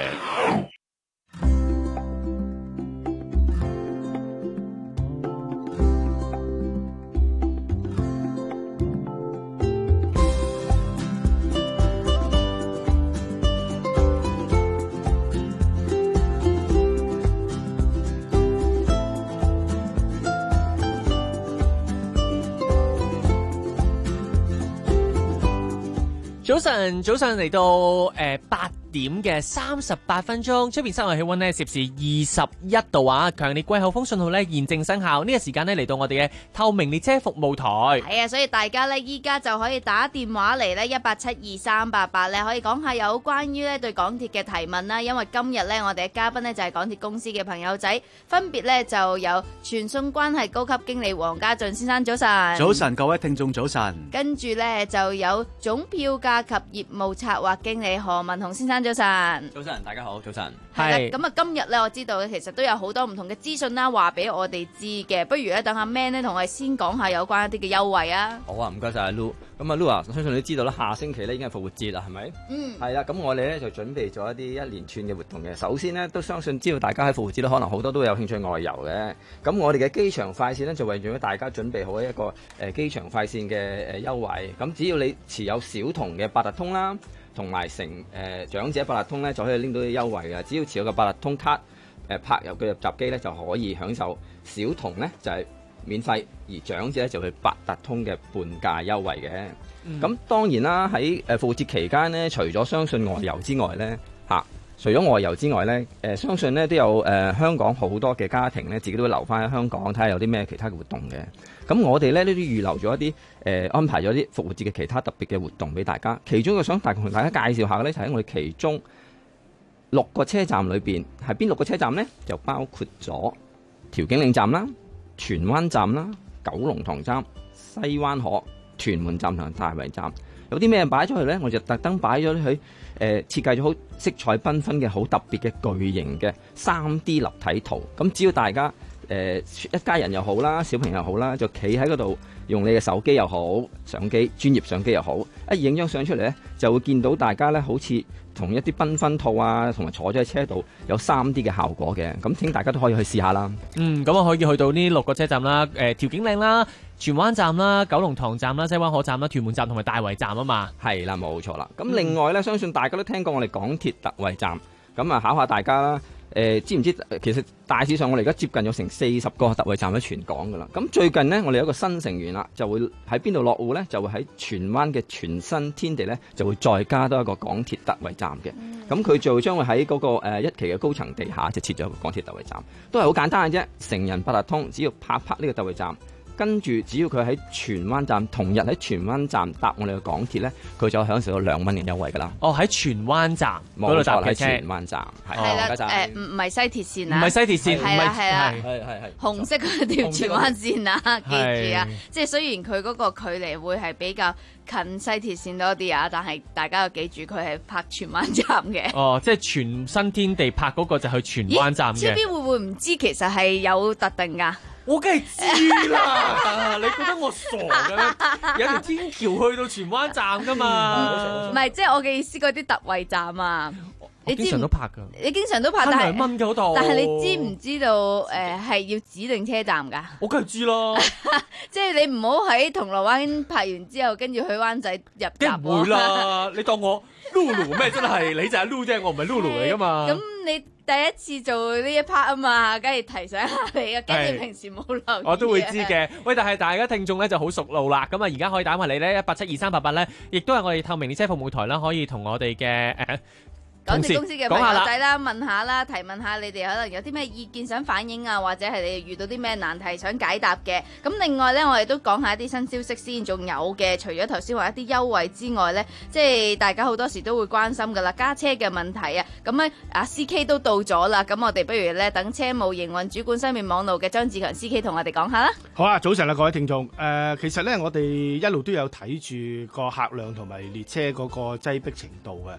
早晨，早上嚟到誒八點嘅三十八分鐘，出邊室外氣溫呢攝氏二十一度啊！強烈季候風信號呢現正生效。呢、這個時間呢嚟到我哋嘅透明列車服務台。 係啊，所以大家呢依家就可以打電話嚟呢一八七二三八八呢，可以講下有關於呢對港鐵嘅提問啦。因為今日呢，我哋嘅嘉賓呢就係港鐵公司嘅朋友仔，分別呢就有傳送關係高級經理黃家俊先生，早晨。 早晨，各位聽眾早晨。 跟住呢就有總票價及業務策劃經理何文雄先生，早晨。 早晨，大家好，早晨。 係咁啊，今日咧我知道其實都有好多唔同嘅資訊啦，話俾我哋知嘅。不如咧等阿 Man 咧同我哋先講下有關一啲嘅優惠啊。 好啊，唔該晒阿 Lu。咁啊 Lu 啊，我相信你都知道啦，下星期咧已經係復活節啦，係咪？ 嗯。 係啦，咁我哋咧就準備咗一啲一連串嘅活動嘅。首先呢，都相信知道大家喺復活節咧，可能好多都有興趣外遊嘅。咁我哋嘅機場快線呢，就為咗大家準備好一個誒機場快線嘅誒優惠。咁只要你持有小童嘅八達通啦，同埋成誒、呃、長者八達通咧，就可以拎到啲優惠嘅。只要持有個八達通卡誒、呃、拍入嘅入閘機咧，就可以享受小童咧就係、是、免費，而長者咧就係八達通嘅半價優惠嘅。咁、嗯、當然啦，喺誒復活節期間咧，除咗相信外遊之外咧嚇、啊，除咗外遊之外咧，誒、呃、相信咧都有誒、呃、香港好多嘅家庭咧，自己都會留翻喺香港睇下有啲咩其他嘅活動嘅。咁我哋咧呢都預留咗一啲誒、呃、安排咗啲復活節嘅其他特別嘅活動俾大家。其中一個想大同大家介紹下嘅咧，就喺我哋其中六個車站裏邊，係邊六個車站呢？就包括咗調景嶺站啦、荃灣站啦、九龍塘站、西灣河、屯門站同大圍站。有啲咩擺咗去呢？我就特登擺咗去誒設計咗好色彩繽紛嘅好特別嘅巨型嘅三 D 立體圖。咁只要大家誒、呃、一家人又好啦，小朋友又好啦，就企喺嗰度用你嘅手機又好，相機專業相機又好，一影張相出嚟呢，就會見到大家呢好似同一啲繽紛套啊，同埋坐咗喺車度有三 D 嘅效果嘅。咁請大家都可以去試下啦。 嗯，咁啊可以去到呢六個車站啦，誒、呃、調景嶺啦、荃灣站啦、九龍塘站啦、西灣河站啦、屯門站同埋大圍站啊嘛。 係啦，冇錯啦。咁另外呢，相信大家都聽過我哋港鐵特惠站，咁啊考下大家啦。誒、呃、知唔知其實大致上我哋而家接近有成四十個特惠站喺全港噶啦。咁最近呢，我哋有一個新成員啦，就會喺邊度落戶呢？就會喺荃灣嘅全新天地呢，就會再加多一個港鐵特惠站嘅。咁佢就將會喺嗰個誒一期嘅高層地下就設咗一個港鐵特惠站，都係好簡單嘅啫。成人八達通只要拍拍呢個特惠站，跟住只要佢喺荃灣站同日喺荃灣站搭我哋嘅港鐵呢，佢就享受到兩蚊嘅優惠噶啦。 哦，喺荃灣站嗰度搭嘅車， 喺荃灣站係啦，誒唔唔係西鐵線啊， 唔係西鐵線， 係啦係啦， 係係係紅色嗰條荃灣線啊，記住啊！即係雖然佢嗰個距離會係比較近西鐵線多啲啊，但係大家要記住佢係拍荃灣站嘅。 哦，即係全新天地拍嗰個就去荃灣站嘅。 超 B 會唔會唔知其實係有特定㗎？ 我梗係知啦，你覺得我傻嘅咩？有條天橋去到荃灣站噶嘛？ 唔係，即係我嘅意思，嗰啲特惠站啊，你經常都拍噶。 你經常都拍，但係兩蚊嗰度。 但係你知唔知道誒係、呃、要指定車站㗎？ 我梗係知咯。 即係你唔好喺銅鑼灣拍完之後，跟住去灣仔入閘。 唔會啦，你當我 Lulu 咩？真係你就係 Lulu 啫，我唔係 Lulu 嚟噶嘛。 咁你第一次做呢一 part 啊嘛，梗係提醒下你啊，驚你平時冇留意。 我都會知嘅。喂，但係大家聽眾咧就好熟路啦。咁啊，而家可以打埋嚟咧一八七二三八八咧，亦都係我哋透明列車服務台啦，可以同我哋嘅誒。 港鐵公司嘅朋友仔啦，問下啦，提問下你哋可能有啲咩意見想反映啊，或者係你哋遇到啲咩難題想解答嘅。咁另外呢，我哋都講下一啲新消息先，仲有嘅，除咗頭先話一啲優惠之外呢，即係大家好多時都會關心噶啦，加車嘅問題啊。咁咧，阿 C K 都到咗啦，咁我哋不如呢，等車務營運主管西面網路嘅張志強 C K 同我哋講下啦。 好啊，早晨啦，各位聽眾。誒、呃，其實呢，我哋一路都有睇住個客量同埋列車嗰個擠迫程度嘅。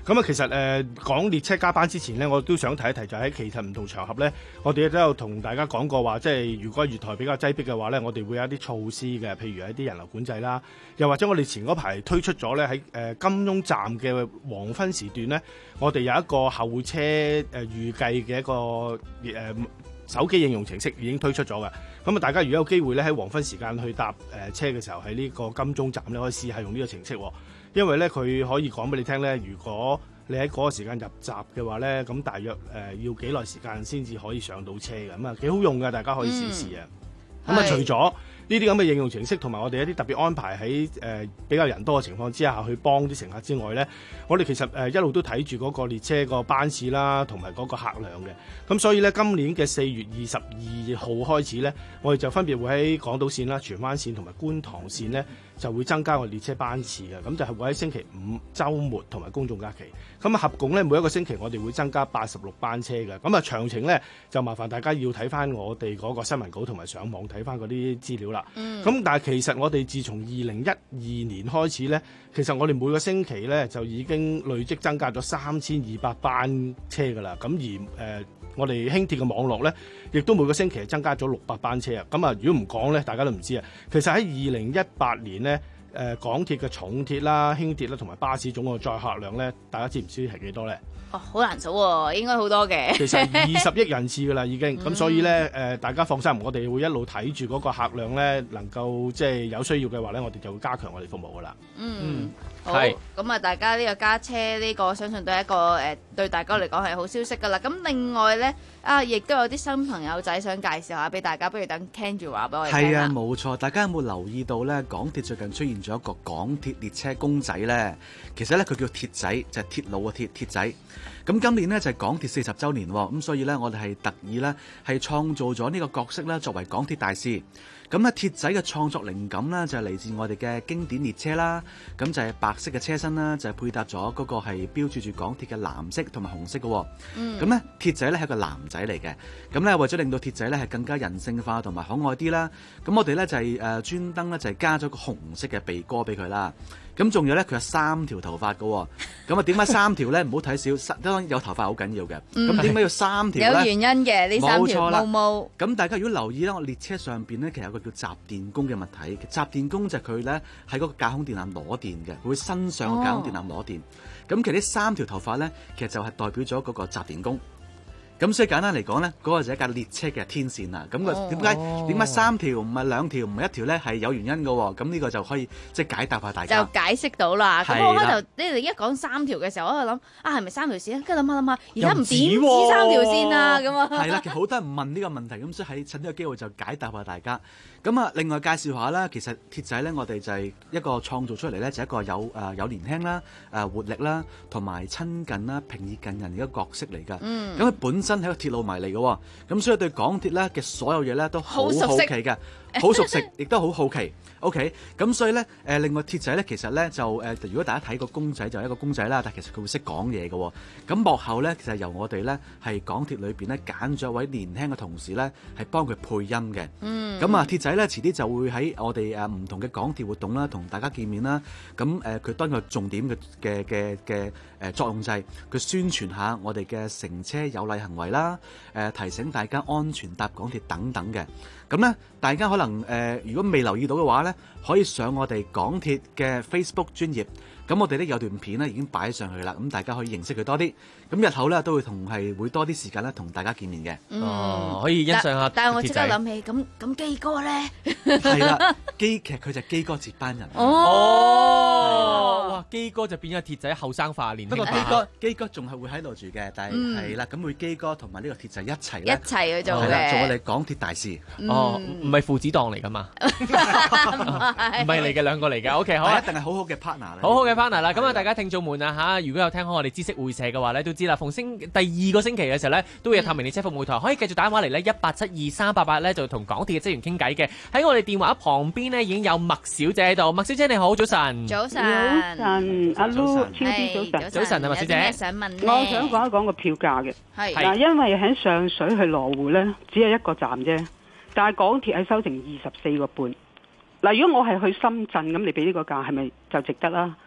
咁啊，其實誒、呃、講列車加班之前呢，我都想提一提，就喺其實唔同場合呢，我哋都有同大家講過話，即係如果月台比較擠迫嘅話呢，我哋會有一啲措施嘅，譬如一啲人流管制啦，又或者我哋前嗰排推出咗呢，喺誒金鐘站嘅黃昏時段呢，我哋有一個候車誒預計嘅一個誒、呃、手機應用程式已經推出咗嘅。咁啊，大家如果有機會呢，喺黃昏時間去搭誒車嘅時候，喺呢個金鐘站呢，可以試下用呢個程式。因為咧，佢可以講俾你聽咧，如果你喺嗰個時間入閘嘅話咧，咁大約誒、呃、要幾耐時間先至可以上到車嘅，咁啊幾好用㗎，大家可以試試啊。咁、嗯、啊，除咗呢啲咁嘅應用程式同埋我哋一啲特別安排喺誒、呃、比較人多嘅情況之下去幫啲乘客之外咧，我哋其實誒、呃、一路都睇住嗰個列車個班次啦，同埋嗰個客量嘅。咁所以咧，今年嘅四月二十二號開始咧，我哋就分別會喺港島線啦、荃灣線同埋觀塘線咧，就會增加我列車班次嘅。咁就係會喺星期五、週末同埋公眾假期。咁啊合共咧，每一個星期我哋會增加八十六班車嘅。咁啊詳情咧就麻煩大家要睇翻我哋嗰個新聞稿同埋上網睇翻嗰啲資料啦。咁、嗯、但係其實我哋自從二零一二年開始咧，其實我哋每個星期咧就已經累積增加咗三千二百班車㗎啦。咁而誒、呃、我哋輕鐵嘅網絡咧，亦都每個星期係增加咗六百班車啊。咁啊，如果唔講咧，大家都唔知啊。其實喺二零一八年咧，誒、呃、港鐵嘅重鐵啦、輕鐵啦同埋巴士總個載客量咧，大家知唔知係幾多咧？ 哦，好難數喎，應該好多嘅。 其實二十億人次㗎啦，已經咁，所以咧誒、呃，大家放心，我哋會一路睇住嗰個客量咧，能夠即係有需要嘅話咧，我哋就會加強我哋服務㗎啦。 嗯。 嗯好，咁啊，大家呢個加車呢個，相信都係一個誒、呃、對大家嚟講係好消息㗎啦。咁另外咧，啊，亦都有啲新朋友仔想介紹下俾大家，不如等 Kenji 話俾我哋聽啦。 係啊，冇錯，大家有冇留意到咧？港鐵最近出現咗一個港鐵列車公仔咧，其實咧佢叫鐵仔，就係、是、鐵路嘅鐵鐵仔。咁今年呢，就係、是、港鐵四十週年喎，咁所以咧我哋係特意咧係創造咗呢個角色咧作為港鐵大使。咁咧鐵仔嘅創作靈感咧就係、是、嚟自我哋嘅經典列車啦，咁就係白色嘅車身啦，就係、是、配搭咗嗰個係標誌住港鐵嘅藍色同埋紅色嘅。嗯。咁咧鐵仔咧係一個男仔嚟嘅，咁咧為咗令到鐵仔咧係更加人性化同埋可愛啲啦，咁我哋咧就係誒專登咧就係加咗個紅色嘅鼻哥俾佢啦。咁仲有咧，佢有三條頭髮嘅，咁啊點解三條咧？唔好睇少，當然有頭髮好緊要嘅。咁點解要三條咧？ 有原因嘅呢三條毛毛。 咁大家如果留意咧，我列車上邊咧其實有個叫集電弓嘅物體，集電弓就係佢咧喺嗰個架空電纜攞電嘅，佢會伸上個架空電纜攞電。咁、哦、其實呢三條頭髮咧，其實就係代表咗嗰個集電弓。咁所以簡單嚟講咧，嗰、那個就係一架列車嘅天線啦。咁個點解點解三條唔係兩條唔係一條咧？係有原因嘅喎。咁呢個就可以即係解答下大家。 就解釋到啦。咁我開頭你哋一講三條嘅時候，我喺度諗啊，係咪三條線啊？跟住諗下諗下，而家唔點止三條線啊？咁啊。係啦，其實好多人問呢個問題，咁所以喺趁呢個機會就解答下大家。咁啊，另外介紹下啦，其實鐵仔咧，我哋就係一個創造出嚟咧，就係、一個有誒、呃、有年輕啦、誒、呃、活力啦，同埋親近啦、平易近人嘅一個角色嚟㗎。嗯。咁佢本身係一個鐵路迷嚟嘅，咁所以對港鐵咧嘅所有嘢咧都好好奇嘅，好熟悉，亦都好好奇。OK，咁所以咧誒、呃，另外鐵仔咧其實咧就誒、呃，如果大家睇個公仔就係一個公仔啦，但其實佢會識講嘢嘅。咁幕後咧其實由我哋咧係港鐵裏邊咧揀咗一位年輕嘅同事咧係幫佢配音嘅。嗯。咁啊，鐵仔咧遲啲就會喺我哋誒唔同嘅港鐵活動啦，同大家見面啦。咁誒，佢、呃、當個重點嘅嘅嘅嘅誒作用就係佢宣傳下我哋嘅乘車有禮行為啦，誒、呃、提醒大家安全搭港鐵等等嘅。咁咧，大家可能誒、呃，如果未留意到嘅話咧，可以上我哋港鐵嘅 Facebook 專頁。咁我哋咧有段片咧已經擺上去啦，咁大家可以認識佢多啲。咁日後咧都會同係會多啲時間咧同大家見面嘅。 嗯、 哦， 可以欣賞下。 但係我即刻諗起，咁咁基哥咧， 係啦，基劇佢就係基哥接班人。 哦， 哦哇，基哥就變咗鐵仔後生化年輕。 不過基哥基哥仲係會喺度住嘅，但係係啦，咁、嗯、會基哥同埋呢個鐵仔一齊咧， 一齊去做嘅， 做我哋港鐵大使。 嗯、 哦，唔係父子檔嚟噶嘛？唔係嚟嘅，兩個嚟嘅。O K， 好， 一定係好好嘅 partner， 好好嘅 partner 啦。咁啊，大家聽眾們啊嚇，如果有聽開我哋知識會社嘅話咧，都知啦。逢星第二個星期嘅時候咧，都會有透明列車服務台，可以繼續打電話嚟咧，一八七二三八八咧，就同港鐵嘅職員傾偈嘅。喺我哋電話旁邊呢，已經有麥小姐喺度。麥小姐你好，早晨。 早晨。 早晨，阿 Lu 超級早晨。 早晨啊，麥小姐。 想問我想講一講個票價嘅。 係。 嗱，因為喺上水去羅湖咧，只係一個站啫，但係港鐵係收成二十四個半。嗱，如果我係去深圳咁，你俾呢個價係咪就值得啦？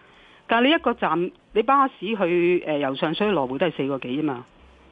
但係你一個站，你巴士去誒、呃、由上水去羅湖都係四個幾啊嘛。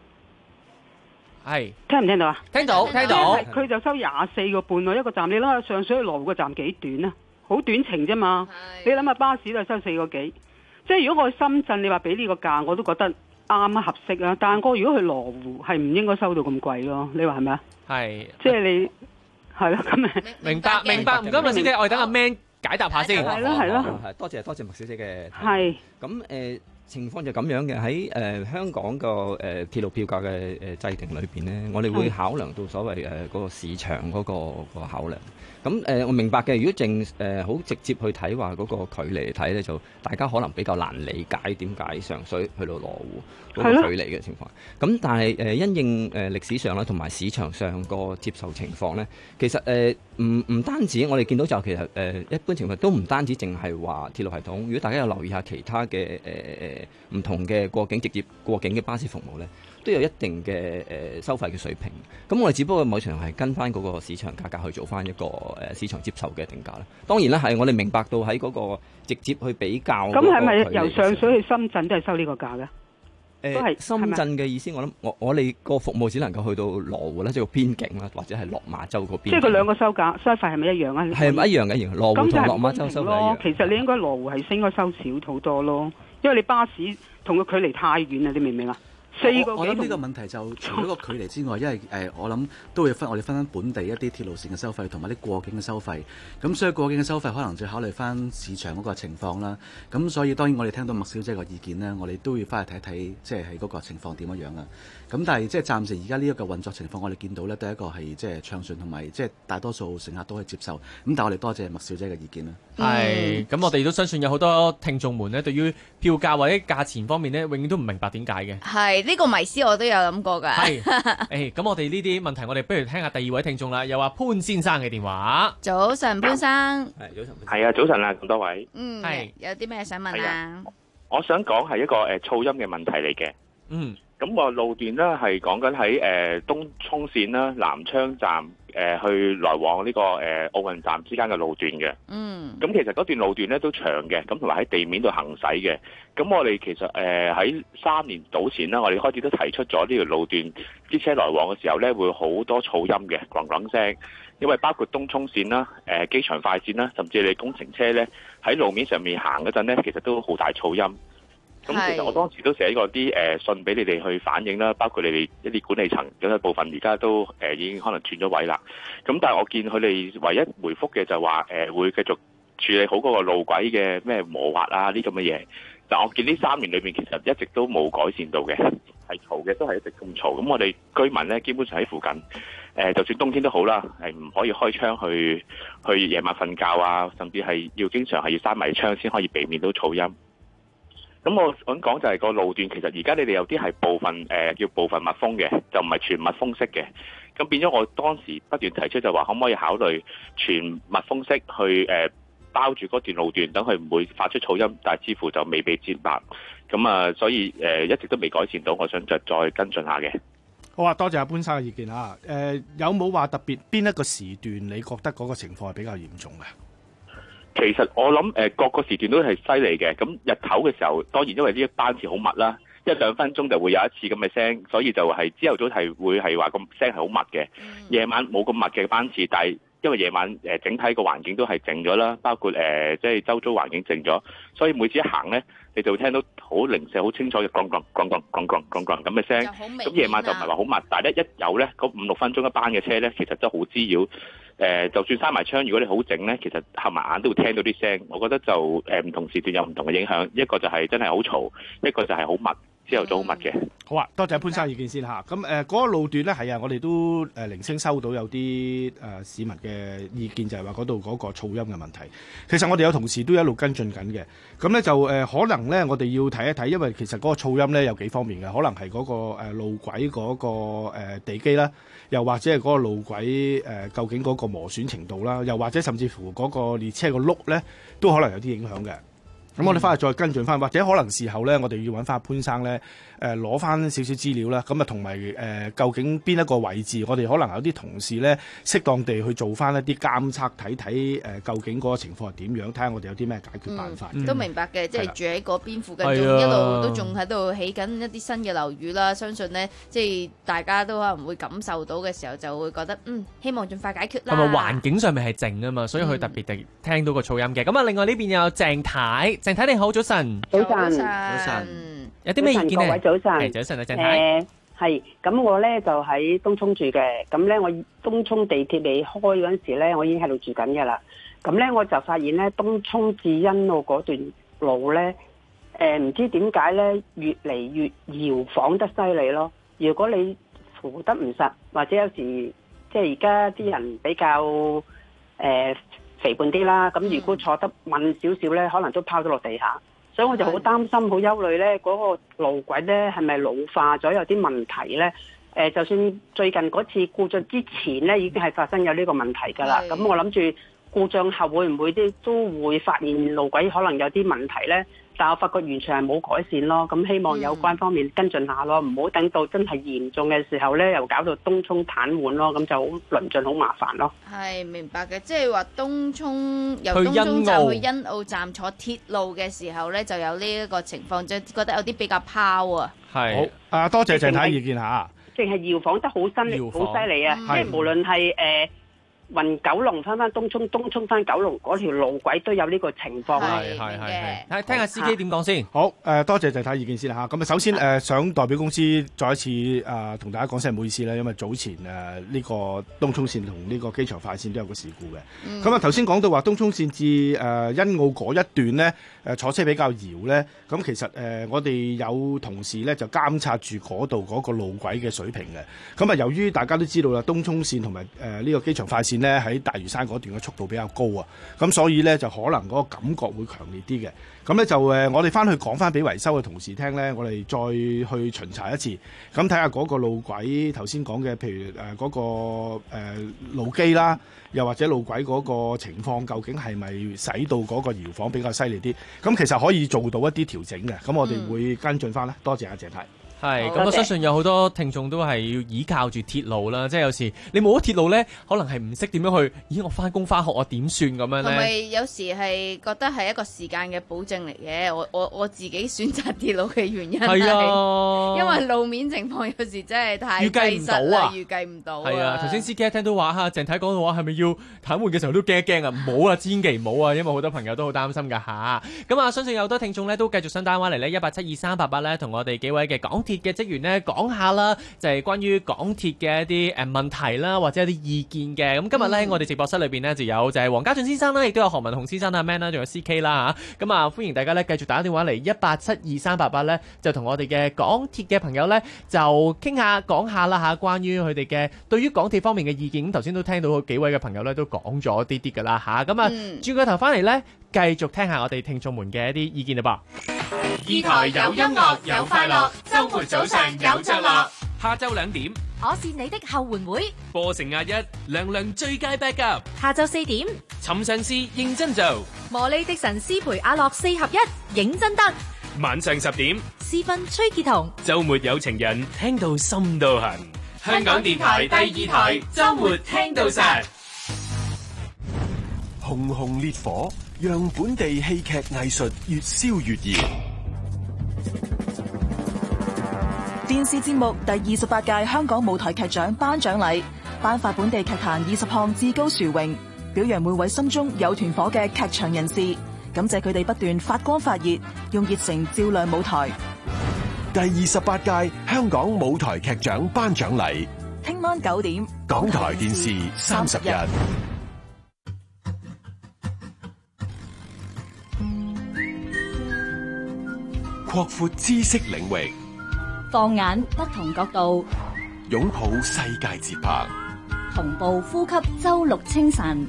係聽唔聽到啊？ 聽到聽到。 佢就收廿四個半喎一個站，你諗下上水去羅湖個站幾短啊？好短程啫嘛。你諗下巴士都係收四個幾，即係如果我去深圳，你話俾呢個價，我都覺得啱啊合適啊。但係我如果去羅湖，係唔應該收到咁貴咯。你話係咪啊？ 係。 即係你係咯，咁咪明白明白。唔該，麥小姐，我哋等阿 Man 解答下先。 係咯係咯。 係多謝多謝麥小姐嘅。 係。 咁誒。情況就咁樣嘅，喺誒、呃、香港個誒、呃、鐵路票價嘅誒制定裏邊呢，我哋會考量到所謂誒嗰、呃那個市場嗰、那個那個考量。咁誒、呃、我明白嘅，如果淨誒好直接去睇話嗰個距離嚟睇咧，就大家可能比較難理解點解上水去到羅湖嗰個距離嘅情況。咁但係誒、呃、因應誒、呃、歷史上啦，同埋市場上個接受情況咧，其實誒唔唔單止我哋見到就其實誒、呃、一般情況都唔單止淨係話鐵路系統。如果大家有留意下其他嘅誒誒唔同嘅過境直接過境嘅巴士服務咧，都有一定嘅誒、呃、收費嘅水平。咁我哋只不過某程度係跟翻嗰個市場價格去做翻一個誒市場接受嘅定價啦。當然啦，係我哋明白到喺嗰個直接去比較。咁係咪由上水去深圳都係收呢個價嘅？ 誒、 都係深圳嘅意思，我諗我我哋個服務只能夠去到羅湖啦，即係個邊境啦，或者係落馬洲嗰邊。即係佢兩個收價收費係咪一樣啊？ 係咪一樣嘅？一樣。羅湖同落馬洲收費一樣。 其實你應該羅湖係應該收少好多咯，因為你巴士同個距離太遠啦，你明唔明啊？四個我諗呢個問題就除咗個距離之外，因為誒、呃、我諗都會分我哋分翻本地一啲鐵路線嘅收費同埋啲過境嘅收費，咁所以過境嘅收費可能就要考慮翻市場嗰個情況啦。咁所以當然我哋聽到麥小姐個意見呢，我哋都要翻去睇睇，即係喺嗰個情況點樣樣啦。咁但係即係暫時而家呢一個運作情況，我哋見到呢都係一個係即係暢順同埋即係大多數乘客都可以接受。咁但係我哋多謝麥小姐嘅意見啦。 係，咁我哋都相信有好多聽眾們呢，對於票價或者價錢方面呢，永遠都唔明白點解嘅。 係呢個迷思我都有諗過㗎。 係，誒咁我哋呢啲問題，我哋不如聽下第二位聽眾啦。又話潘先生嘅電話。 早晨，潘生。 係早晨。 係啊，早晨啊，咁多位。 嗯。係。有啲咩想問啊？ 我想講係一個誒噪音嘅問題嚟嘅。 嗯。 咁個路段咧係講緊喺誒東涌線啦、南昌站誒、呃、去來往呢、這個誒、呃、奧運站之間嘅路段嘅。 嗯。 咁其實嗰段路段咧都長嘅，咁同埋喺地面度行駛嘅。咁我哋其實誒喺三年早前啦，我哋開始都提出咗呢條路段啲車來往嘅時候咧，會好多噪音嘅，咣咣聲。因為包括東涌線啦、誒、呃、機場快線啦，甚至你工程車咧喺路面上面行嗰陣咧，其實都好大噪音。咁其實我當時都寫過啲誒信俾你哋去反映啦，包括你哋一啲管理層有一部分而家都誒、呃、已經可能轉咗位啦。咁但係我見佢哋唯一回覆嘅就話誒、呃、會繼續處理好嗰個路軌嘅咩磨滑啊呢咁嘅嘢。但我見呢三年裏面其實一直都冇改善到嘅，係嘈嘅都係一直咁嘈。咁我哋居民咧基本上喺附近誒、呃，就算冬天都好啦，係唔可以開窗去去夜晚瞓覺啊，甚至係要經常係要閂埋窗先可以避免到噪音。咁我想講就係個路段，其實而家你哋有啲係部分誒、呃、叫部分密封嘅，就唔係全密封式嘅。咁變咗我當時不斷提出就話，可唔可以考慮全密封式去誒、呃、包住嗰段路段，等佢唔會發出噪音，但係似乎就未被接納。咁啊，所以誒、呃、一直都未改善到，我想就再跟進下嘅。 好啊，多謝阿潘生嘅意見啊。誒、呃，有冇話特別邊一個時段你覺得嗰個情況係比較嚴重嘅？ 其實我諗誒、呃、各個時段都係犀利嘅，咁日頭嘅時候當然因為呢一班次好密啦，一兩分鐘就會有一次咁嘅聲，所以就係朝頭早係會係話個聲係好密嘅。夜晚冇咁密嘅班次，但係因為夜晚誒、呃、整體個環境都係靜咗啦，包括誒即係周遭環境靜咗，所以每次一行咧，你就會聽到好零舍、好清楚嘅咣咣咣咣咣咣咣咣咁嘅聲。咁夜晚就唔係話好密，但係咧一有咧嗰五六分鐘一班嘅車咧，其實都好滋擾。誒、呃，就算閂埋窗，如果你好靜咧，其實合埋眼都會聽到啲聲。我覺得就誒唔、呃、同時段有唔同嘅影響，一個就係真係好嘈，一個就係好密，朝頭早好密嘅。 好啊，多謝潘生意見先嚇。咁誒嗰個路段咧，係啊，我哋都誒、呃、零星收到有啲誒、呃、市民嘅意見，就係話嗰度嗰個噪音嘅問題。其實我哋有同事都一路跟進緊嘅。咁咧就誒、呃、可能咧，我哋要睇一睇，因為其實嗰個噪音咧有幾方面嘅，可能係嗰、那個、呃、路軌嗰、那個、呃、地基啦，又或者係嗰個路軌誒、呃、究竟嗰個磨損程度啦，又或者甚至乎嗰個列車個轆咧都可能有啲影響嘅。 咁我哋翻去再跟進翻，或者可能事後咧，我哋要揾翻潘生咧，誒攞翻少少資料啦。咁啊，同埋誒究竟邊一個位置，我哋可能有啲同事咧，適當地去做翻一啲監測，睇睇誒究竟嗰個情況係點樣，睇下我哋有啲咩解決辦法。 嗯、都明白嘅，即係住喺嗰邊附近，仲係啊一路都仲喺度起緊一啲新嘅樓宇啦。相信呢，即係大家都可能會感受到嘅時候，就會覺得嗯，希望盡快解決啦。 係咪環境上面係靜啊嘛，所以佢特別地聽到個噪音嘅。咁啊，另外呢邊有鄭太，鄭太你好，早晨。 早晨， 早晨， 有啲咩意見各位早晨， 係早晨啊，鄭太。 誒係，咁我咧就喺東涌住嘅，咁咧我東涌地鐵未開嗰陣時咧，我已經喺度住緊嘅啦。咁咧我就發現咧，東涌至欣澳嗰段路咧，誒唔知點解咧，越嚟越搖晃得犀利咯。如果你扶得唔實，或者有時即係而家啲人比較誒、呃、肥胖啲啦，咁如果坐得慢少少咧，可能都拋咗落地下。所以我就好擔心、好憂慮咧，嗰、嗰個路軌咧係咪老化咗，有啲問題咧？誒、呃，就算最近嗰次故障之前咧，已經係發生有呢個問題㗎啦。咁我諗住故障後會唔會啲都會發現路軌可能有啲問題咧？但我發覺完全係冇改善咯。咁希望有關方面跟進下咯，唔好、嗯、等到真係嚴重嘅時候咧，又搞到東涌癱瘓咯，咁就好論盡好麻煩咯。 係明白嘅，即係話東涌由東涌站去欣澳站坐鐵路嘅時候咧，就有呢一個情況，即係覺得有啲比較拋啊。 係好啊，多謝鄭太意見嚇。 淨係搖晃得好犀好犀利啊！即係無論係誒。呃雲九龍翻翻東涌，東涌翻九龍嗰條路軌都有呢個情況啦。 係係係，睇聽下司機點講先。 好，誒多謝鄭太意見先啦嚇。咁啊，首先誒想代表公司再一次誒同大家講聲唔好意思啦，因為早前誒呢個東涌線同呢個機場快線都有個事故嘅。咁啊頭先講到話東涌線至誒欣澳嗰一段咧，誒坐車比較搖咧，咁其實誒我哋有同事咧就監察住嗰度嗰個路軌嘅水平嘅。咁啊由於大家都知道啦，東涌線同埋誒呢個機場快線咧喺大嶼山嗰段嘅速度比較高啊，咁所以咧就可能嗰個感覺會強烈啲嘅。咁咧就誒，我哋翻去講翻俾維修嘅同事聽咧，我哋再去巡查一次，咁睇下嗰個路軌頭先講嘅，譬如誒嗰個誒路基啦，又或者路軌嗰個情況，究竟係咪使到嗰個搖晃比較犀利啲？咁其實可以做到一啲調整嘅。咁我哋會跟進翻啦。多謝阿謝太。 係，咁我相信有好多聽眾都係要依靠住鐵路啦，即係有時你冇咗鐵路咧，可能係唔識點樣去，咦我翻工翻學我點算咁樣咧？ 係咪有時係覺得係一個時間嘅保證嚟嘅？我我我自己選擇鐵路嘅原因係， 啊、 因為路面情況有時真係太預計唔到啊， 預計唔到。 係啊，頭先司機一聽到話嚇，鄭太講到話係咪要癱瘓嘅時候都驚一驚啊？唔好啊，千祈唔好啊，因為好多朋友都好擔心㗎嚇。咁啊，相信有好多聽眾咧都繼續上單話嚟咧，一八七二三八八咧，同我哋幾位嘅港鐵嘅職員咧。講下啦，就係、是、關於港鐵嘅一啲誒問題啦，或者一啲意見嘅。咁今日咧，嗯、我哋直播室裏邊呢，就有就係黃家俊先生啦，亦都有何文雄先生啊 Man 啦，仲有 C K 啦嚇。咁啊，歡迎大家咧繼續打電話嚟一八七二三八八咧，就同我哋嘅港鐵嘅朋友咧就傾下講下啦嚇，關於佢哋嘅對於港鐵方面嘅意見。咁頭先都聽到幾位嘅朋友咧都講咗啲啲㗎啦嚇。咁啊，嗯、轉個頭翻嚟咧，繼續聽下我哋聽眾們嘅一啲意見啦噃。 二台有音樂有快樂，週末早上有着落。 下晝兩點， 我是你的後援會。 播成亞一，亮亮最佳 backup。 下晝四點， 尋常事認真做。 魔力的神師陪阿樂四合一，認真得。 晚上十點， 私奔崔潔彤。 週末有情人，聽到心都痕。 香港電台第二台，週末聽到實。 熊熊烈火，讓本地戲劇藝術越燒越熱。 電視節目第二十八屆香港舞台劇獎頒獎禮，頒發本地劇壇二十項至高殊榮，表揚每位心中有團火嘅劇場人士，感謝佢哋不斷發光發熱，用熱誠照亮舞台。 第二十八屆香港舞台劇獎頒獎禮， 聽晚九點， 港台電視三十日。擴闊知識領域， 放眼不同角度， 擁抱世界節拍， 同步呼吸周六清晨。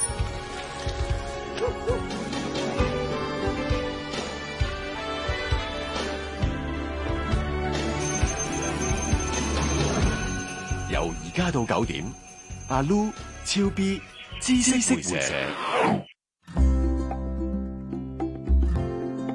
由而家到九點，阿 Lu、超 B、知識會社。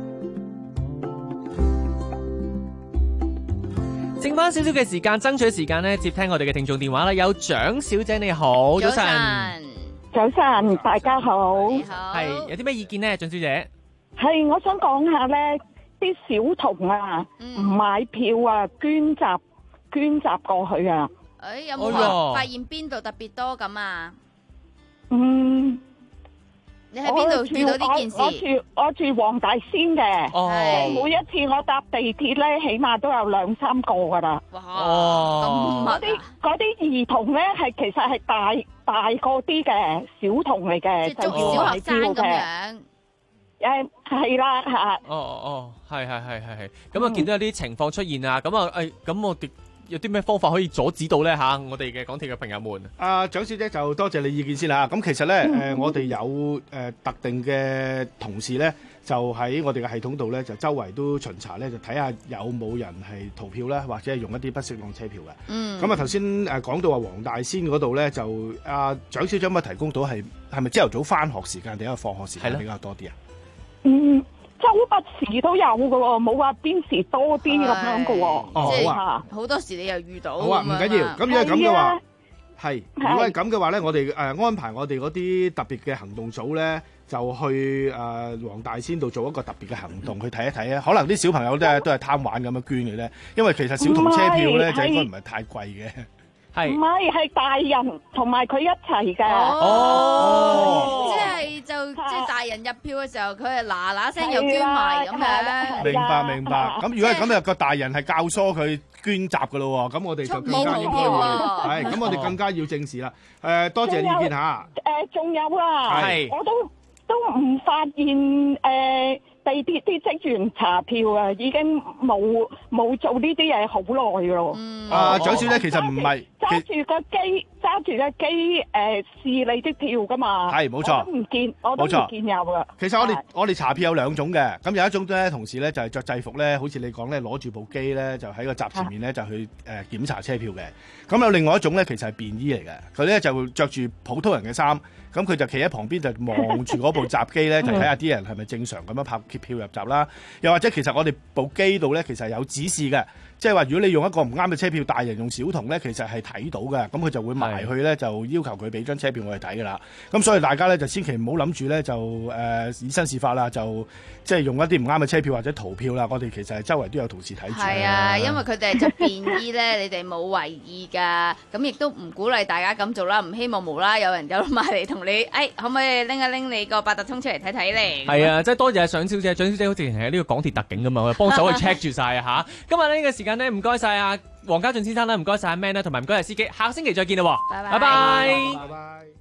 翻少少嘅時間，爭取時間咧，接聽我哋嘅聽眾電話啦。有蔣小姐你好，早晨， 早晨，大家好。 你好。 係有啲咩意見呢？蔣小姐？ 係我想講下咧，啲小童啊，唔買票啊，捐集捐集過去啊。 誒，有冇話發現邊度特別多咁啊？ 嗯。 你喺邊度遇到呢件事？ 我住我住黃大仙嘅， 哦、 每一次我搭地鐵咧，起碼都有兩三個噶啦。 哇！ 哦， 嗰啲嗰啲兒童咧，係其實係大大個啲嘅小童嚟嘅， 即係小學生咁樣。 誒，係啦吓。 哦哦，係係係係係。咁啊，見到有啲情況出現啊，咁啊，誒，咁我哋有啲咩方法可以阻止到咧嚇？我哋嘅港鐵嘅朋友們， 阿蔣小姐就多謝你意見先啦。咁其實咧，誒、呃、我哋有誒、呃、特定嘅同事咧，就喺我哋嘅系統度咧，就周圍都巡查咧，就睇下有冇人係逃票啦，或者係用一啲不適當車票嘅。嗯。咁啊頭先誒講到話黃大仙嗰度咧，就阿蔣小姐可唔可以提供到係係咪朝頭早返學時間定係放學時間比較多啲啊？ 嗯。周不時都有嘅喎，冇話邊時多啲咁樣嘅喎。 哦，好啊， 好多時你又遇到。 好啊，唔緊要。咁如果係咁嘅話，係如果係咁嘅話咧，我哋誒安排我哋嗰啲特別嘅行動組咧，就去誒黃大仙度做一個特別嘅行動，去睇一睇啊。可能啲小朋友咧都係貪玩咁樣捐嘅咧，因為其實小童車票咧就應該唔係太貴嘅。 唔係，係大人同埋佢一齊嘅。 哦，即係就即係大人入票嘅時候，佢係嗱嗱聲又捐埋咁樣。 明白明白。咁如果係咁，就個大人係教唆佢捐集嘅咯喎，咁我哋就更加應該要係，咁我哋更加要正視啦。誒，多謝意見嚇。 誒，仲有啊， 係我都都唔發現誒。地鐵啲職員查票啊，已經冇冇做呢啲嘢好耐咯。 嗯，啊，蔣小姐其實唔係揸住個機，揸住個機誒試你啲票噶嘛。 係冇錯， 我都唔見，我都唔見有噶。 其實我哋我哋查票有兩種嘅，咁有一種咧同事咧就係着制服咧，好似你講咧攞住部機咧就喺個閘前面咧就去誒檢查車票嘅。咁有另外一種咧其實係便衣嚟嘅，佢咧就着住普通人嘅衫。咁佢就企喺旁邊就望住嗰部閘機咧，就睇下啲人係咪正常咁樣拍揭票入閘啦。又或者其實我哋部機度咧，其實係有指示嘅，即係話如果你用一個唔啱嘅車票，大人用小童咧，其實係睇到嘅。咁佢就會埋去咧，就要求佢俾張車票我哋睇㗎啦。咁所以大家咧就千祈唔好諗住咧就誒、呃、以身試法啦，就即係用一啲唔啱嘅車票或者逃票啦。我哋其實係周圍都有同事睇住。 係啊，因為佢哋係着便衣咧，你哋冇為意㗎。咁亦都唔鼓勵大家咁做啦，唔希望無啦有人走埋嚟同你，誒、哎、可唔可以拎一拎你個八達通出嚟睇睇咧？ 係啊，即係多謝蔣小姐，蔣小姐好似係呢個港鐵特警咁啊，幫手去 check 住晒啊嚇！今日呢個時間咧，唔該晒啊黃家俊先生啦，唔該晒阿 Man 啦，同埋唔該晒司機，下個星期再見啦喎， 拜拜。 拜拜。 拜拜。